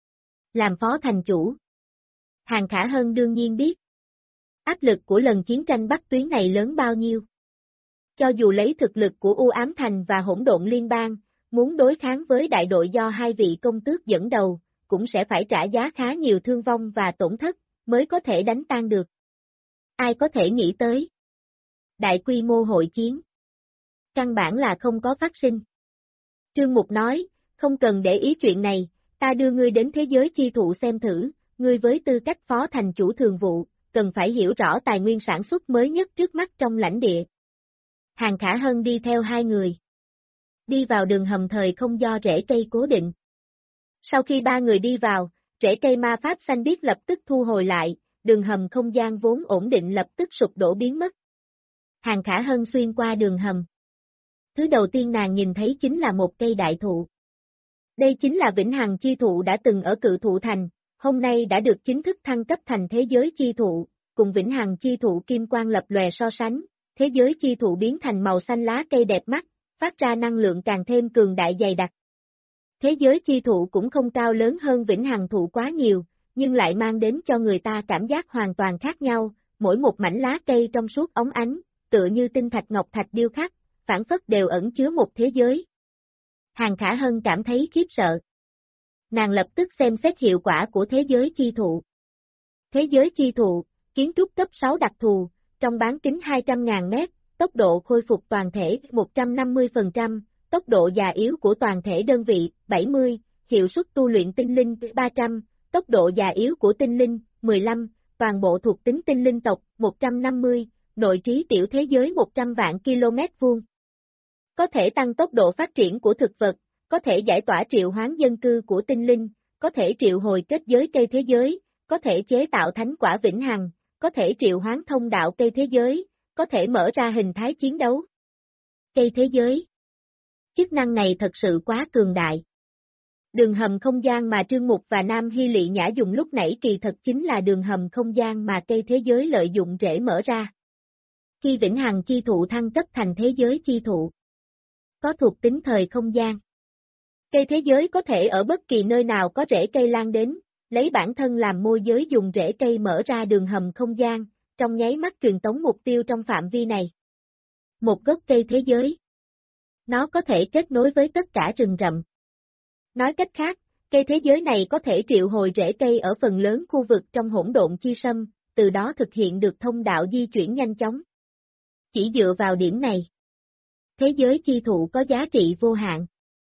Làm phó thành chủ. Hàng Khả Hân đương nhiên biết. Áp lực của lần chiến tranh Bắc tuyến này lớn bao nhiêu. Cho dù lấy thực lực của U Ám Thành và Hỗn Độn Liên bang, muốn đối kháng với đại đội do hai vị công tước dẫn đầu, cũng sẽ phải trả giá khá nhiều thương vong và tổn thất, mới có thể đánh tan được. Ai có thể nghĩ tới? Đại quy mô hội chiến. Căn bản là không có phát sinh. Trương Mục nói, không cần để ý chuyện này, ta đưa ngươi đến thế giới chi thụ xem thử, ngươi với tư cách phó thành chủ thường vụ, cần phải hiểu rõ tài nguyên sản xuất mới nhất trước mắt trong lãnh địa. Hàng Khả Hân đi theo hai người. Đi vào đường hầm thời không do rễ cây cố định. Sau khi ba người đi vào, rễ cây ma pháp xanh biếc lập tức thu hồi lại, đường hầm không gian vốn ổn định lập tức sụp đổ biến mất. Hàng Khả Hân xuyên qua đường hầm. Thứ đầu tiên nàng nhìn thấy chính là một cây đại thụ. Đây chính là Vĩnh Hằng chi thụ đã từng ở Cự Thụ Thành, hôm nay đã được chính thức thăng cấp thành thế giới chi thụ, cùng Vĩnh Hằng chi thụ kim quang lập lòe so sánh, thế giới chi thụ biến thành màu xanh lá cây đẹp mắt, phát ra năng lượng càng thêm cường đại dày đặc. Thế giới chi thụ cũng không cao lớn hơn Vĩnh Hằng thụ quá nhiều, nhưng lại mang đến cho người ta cảm giác hoàn toàn khác nhau, mỗi một mảnh lá cây trong suốt óng ánh, tựa như tinh thạch ngọc thạch điêu khắc, phản phất đều ẩn chứa một thế giới. Hàng Khả Hân cảm thấy khiếp sợ. Nàng lập tức xem xét hiệu quả của thế giới chi thụ. Thế giới chi thụ, kiến trúc cấp 6 đặc thù, trong bán kính 200.000 mét, tốc độ khôi phục toàn thể 150%, tốc độ già yếu của toàn thể đơn vị 70, hiệu suất tu luyện tinh linh 300, tốc độ già yếu của tinh linh 15, toàn bộ thuộc tính tinh linh tộc 150, nội trí tiểu thế giới 100 vạn km vuông. Có thể tăng tốc độ phát triển của thực vật, có thể giải tỏa triệu hoán dân cư của tinh linh, có thể triệu hồi kết giới cây thế giới, có thể chế tạo thánh quả vĩnh hằng, có thể triệu hoán thông đạo cây thế giới, có thể mở ra hình thái chiến đấu. Cây thế giới. Chức năng này thật sự quá cường đại. Đường hầm không gian mà Trương Mục và Nam Hy Lị Nhã dùng lúc nãy kỳ thật chính là đường hầm không gian mà cây thế giới lợi dụng rễ mở ra. Khi vĩnh hằng chi thụ thăng cấp thành thế giới chi thụ, có thuộc tính thời không gian. Cây thế giới có thể ở bất kỳ nơi nào có rễ cây lan đến, lấy bản thân làm môi giới dùng rễ cây mở ra đường hầm không gian, trong nháy mắt truyền tống mục tiêu trong phạm vi này. Một gốc cây thế giới. Nó có thể kết nối với tất cả rừng rậm. Nói cách khác, cây thế giới này có thể triệu hồi rễ cây ở phần lớn khu vực trong hỗn độn chi sâm, từ đó thực hiện được thông đạo di chuyển nhanh chóng. Chỉ dựa vào điểm này, thế giới chi thụ có giá trị vô hạn.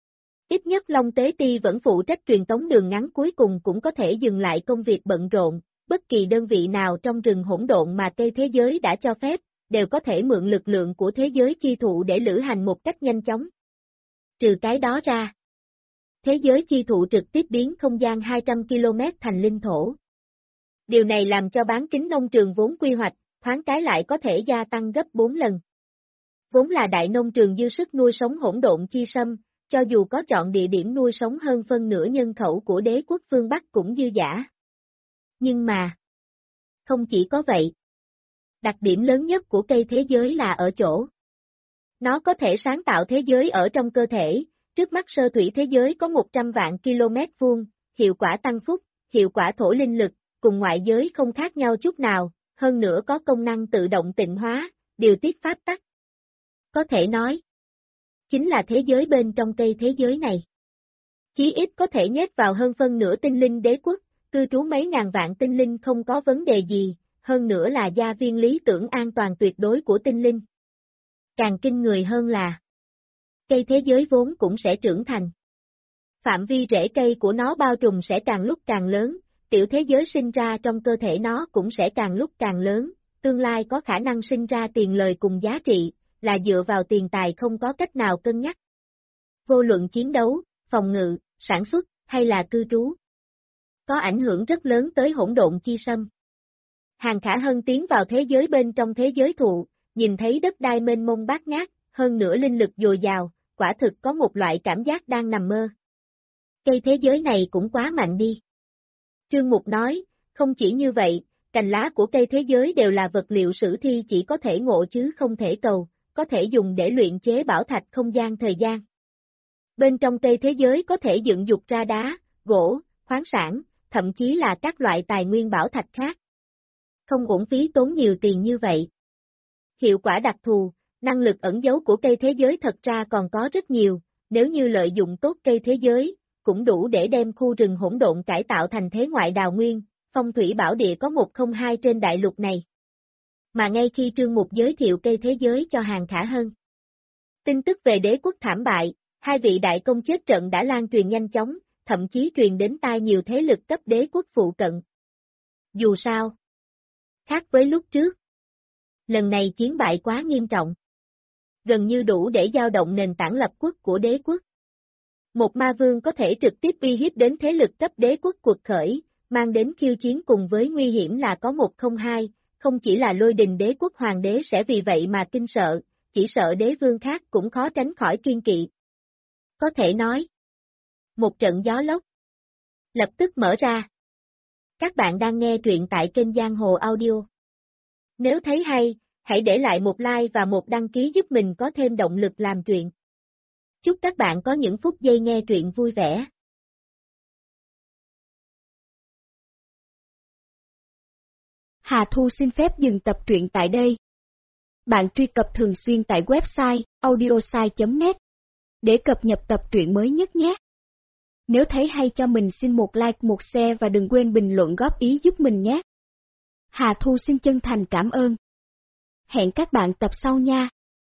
Ít nhất Long Tế Ti vẫn phụ trách truyền tống đường ngắn cuối cùng cũng có thể dừng lại công việc bận rộn, bất kỳ đơn vị nào trong rừng hỗn độn mà cây thế giới đã cho phép, đều có thể mượn lực lượng của thế giới chi thụ để lữ hành một cách nhanh chóng. Trừ cái đó ra, thế giới chi thụ trực tiếp biến không gian 200 km thành linh thổ. Điều này làm cho bán kính nông trường vốn quy hoạch, thoáng cái lại có thể gia tăng gấp 4 lần. Vốn là đại nông trường dư sức nuôi sống hỗn độn chi sâm, cho dù có chọn địa điểm nuôi sống hơn phân nửa nhân khẩu của đế quốc phương Bắc cũng dư dả. Nhưng mà, không chỉ có vậy. Đặc điểm lớn nhất của cây thế giới là ở chỗ. Nó có thể sáng tạo thế giới ở trong cơ thể, trước mắt sơ thủy thế giới có 100 vạn km vuông, hiệu quả tăng phúc, hiệu quả thổ linh lực, cùng ngoại giới không khác nhau chút nào, hơn nữa có công năng tự động tịnh hóa, điều tiết pháp tắc. Có thể nói, chính là thế giới bên trong cây thế giới này. Chí ít có thể nhét vào hơn phân nửa tinh linh đế quốc, cư trú mấy ngàn vạn tinh linh không có vấn đề gì, hơn nữa là gia viên lý tưởng an toàn tuyệt đối của tinh linh. Càng kinh người hơn là, cây thế giới vốn cũng sẽ trưởng thành. Phạm vi rễ cây của nó bao trùm sẽ càng lúc càng lớn, tiểu thế giới sinh ra trong cơ thể nó cũng sẽ càng lúc càng lớn, tương lai có khả năng sinh ra tiền lời cùng giá trị, là dựa vào tiền tài không có cách nào cân nhắc. Vô luận chiến đấu, phòng ngự, sản xuất, hay là cư trú. Có ảnh hưởng rất lớn tới hỗn độn chi sâm. Hàng Khả Hân tiến vào thế giới bên trong thế giới thụ, nhìn thấy đất đai mênh mông bát ngát, hơn nữa linh lực dồi dào, quả thực có một loại cảm giác đang nằm mơ. Cây thế giới này cũng quá mạnh đi. Trương Mục nói, không chỉ như vậy, cành lá của cây thế giới đều là vật liệu sử thi chỉ có thể ngộ chứ không thể cầu, có thể dùng để luyện chế bảo thạch không gian thời gian. Bên trong cây thế giới có thể dựng dục ra đá, gỗ, khoáng sản, thậm chí là các loại tài nguyên bảo thạch khác. Không uổng phí tốn nhiều tiền như vậy. Hiệu quả đặc thù, năng lực ẩn giấu của cây thế giới thật ra còn có rất nhiều, nếu như lợi dụng tốt cây thế giới, cũng đủ để đem khu rừng hỗn độn cải tạo thành thế ngoại đào nguyên, phong thủy bảo địa có 102 trên đại lục này. Mà ngay khi Trương Mục giới thiệu cây thế giới cho Hàng Khả Hân, tin tức về đế quốc thảm bại, hai vị đại công chết trận đã lan truyền nhanh chóng, thậm chí truyền đến tai nhiều thế lực cấp đế quốc phụ cận. Dù sao, khác với lúc trước, lần này chiến bại quá nghiêm trọng, gần như đủ để dao động nền tảng lập quốc của đế quốc. Một ma vương có thể trực tiếp uy hiếp đến thế lực cấp đế quốc cuộc khởi, mang đến khiêu chiến cùng với nguy hiểm là có 102, không chỉ là Lôi Đình đế quốc hoàng đế sẽ vì vậy mà kinh sợ, chỉ sợ đế vương khác cũng khó tránh khỏi kiên kỵ. Có thể nói, một trận gió lốc lập tức mở ra. Các bạn đang nghe truyện tại kênh Giang Hồ Audio. Nếu thấy hay, hãy để lại một like và một đăng ký giúp mình có thêm động lực làm truyện. Chúc các bạn có những phút giây nghe truyện vui vẻ. Hà Thu xin phép dừng tập truyện tại đây. Bạn truy cập thường xuyên tại website audiosai.net để cập nhật tập truyện mới nhất nhé. Nếu thấy hay cho mình xin một like, một share và đừng quên bình luận góp ý giúp mình nhé. Hà Thu xin chân thành cảm ơn. Hẹn các bạn tập sau nha.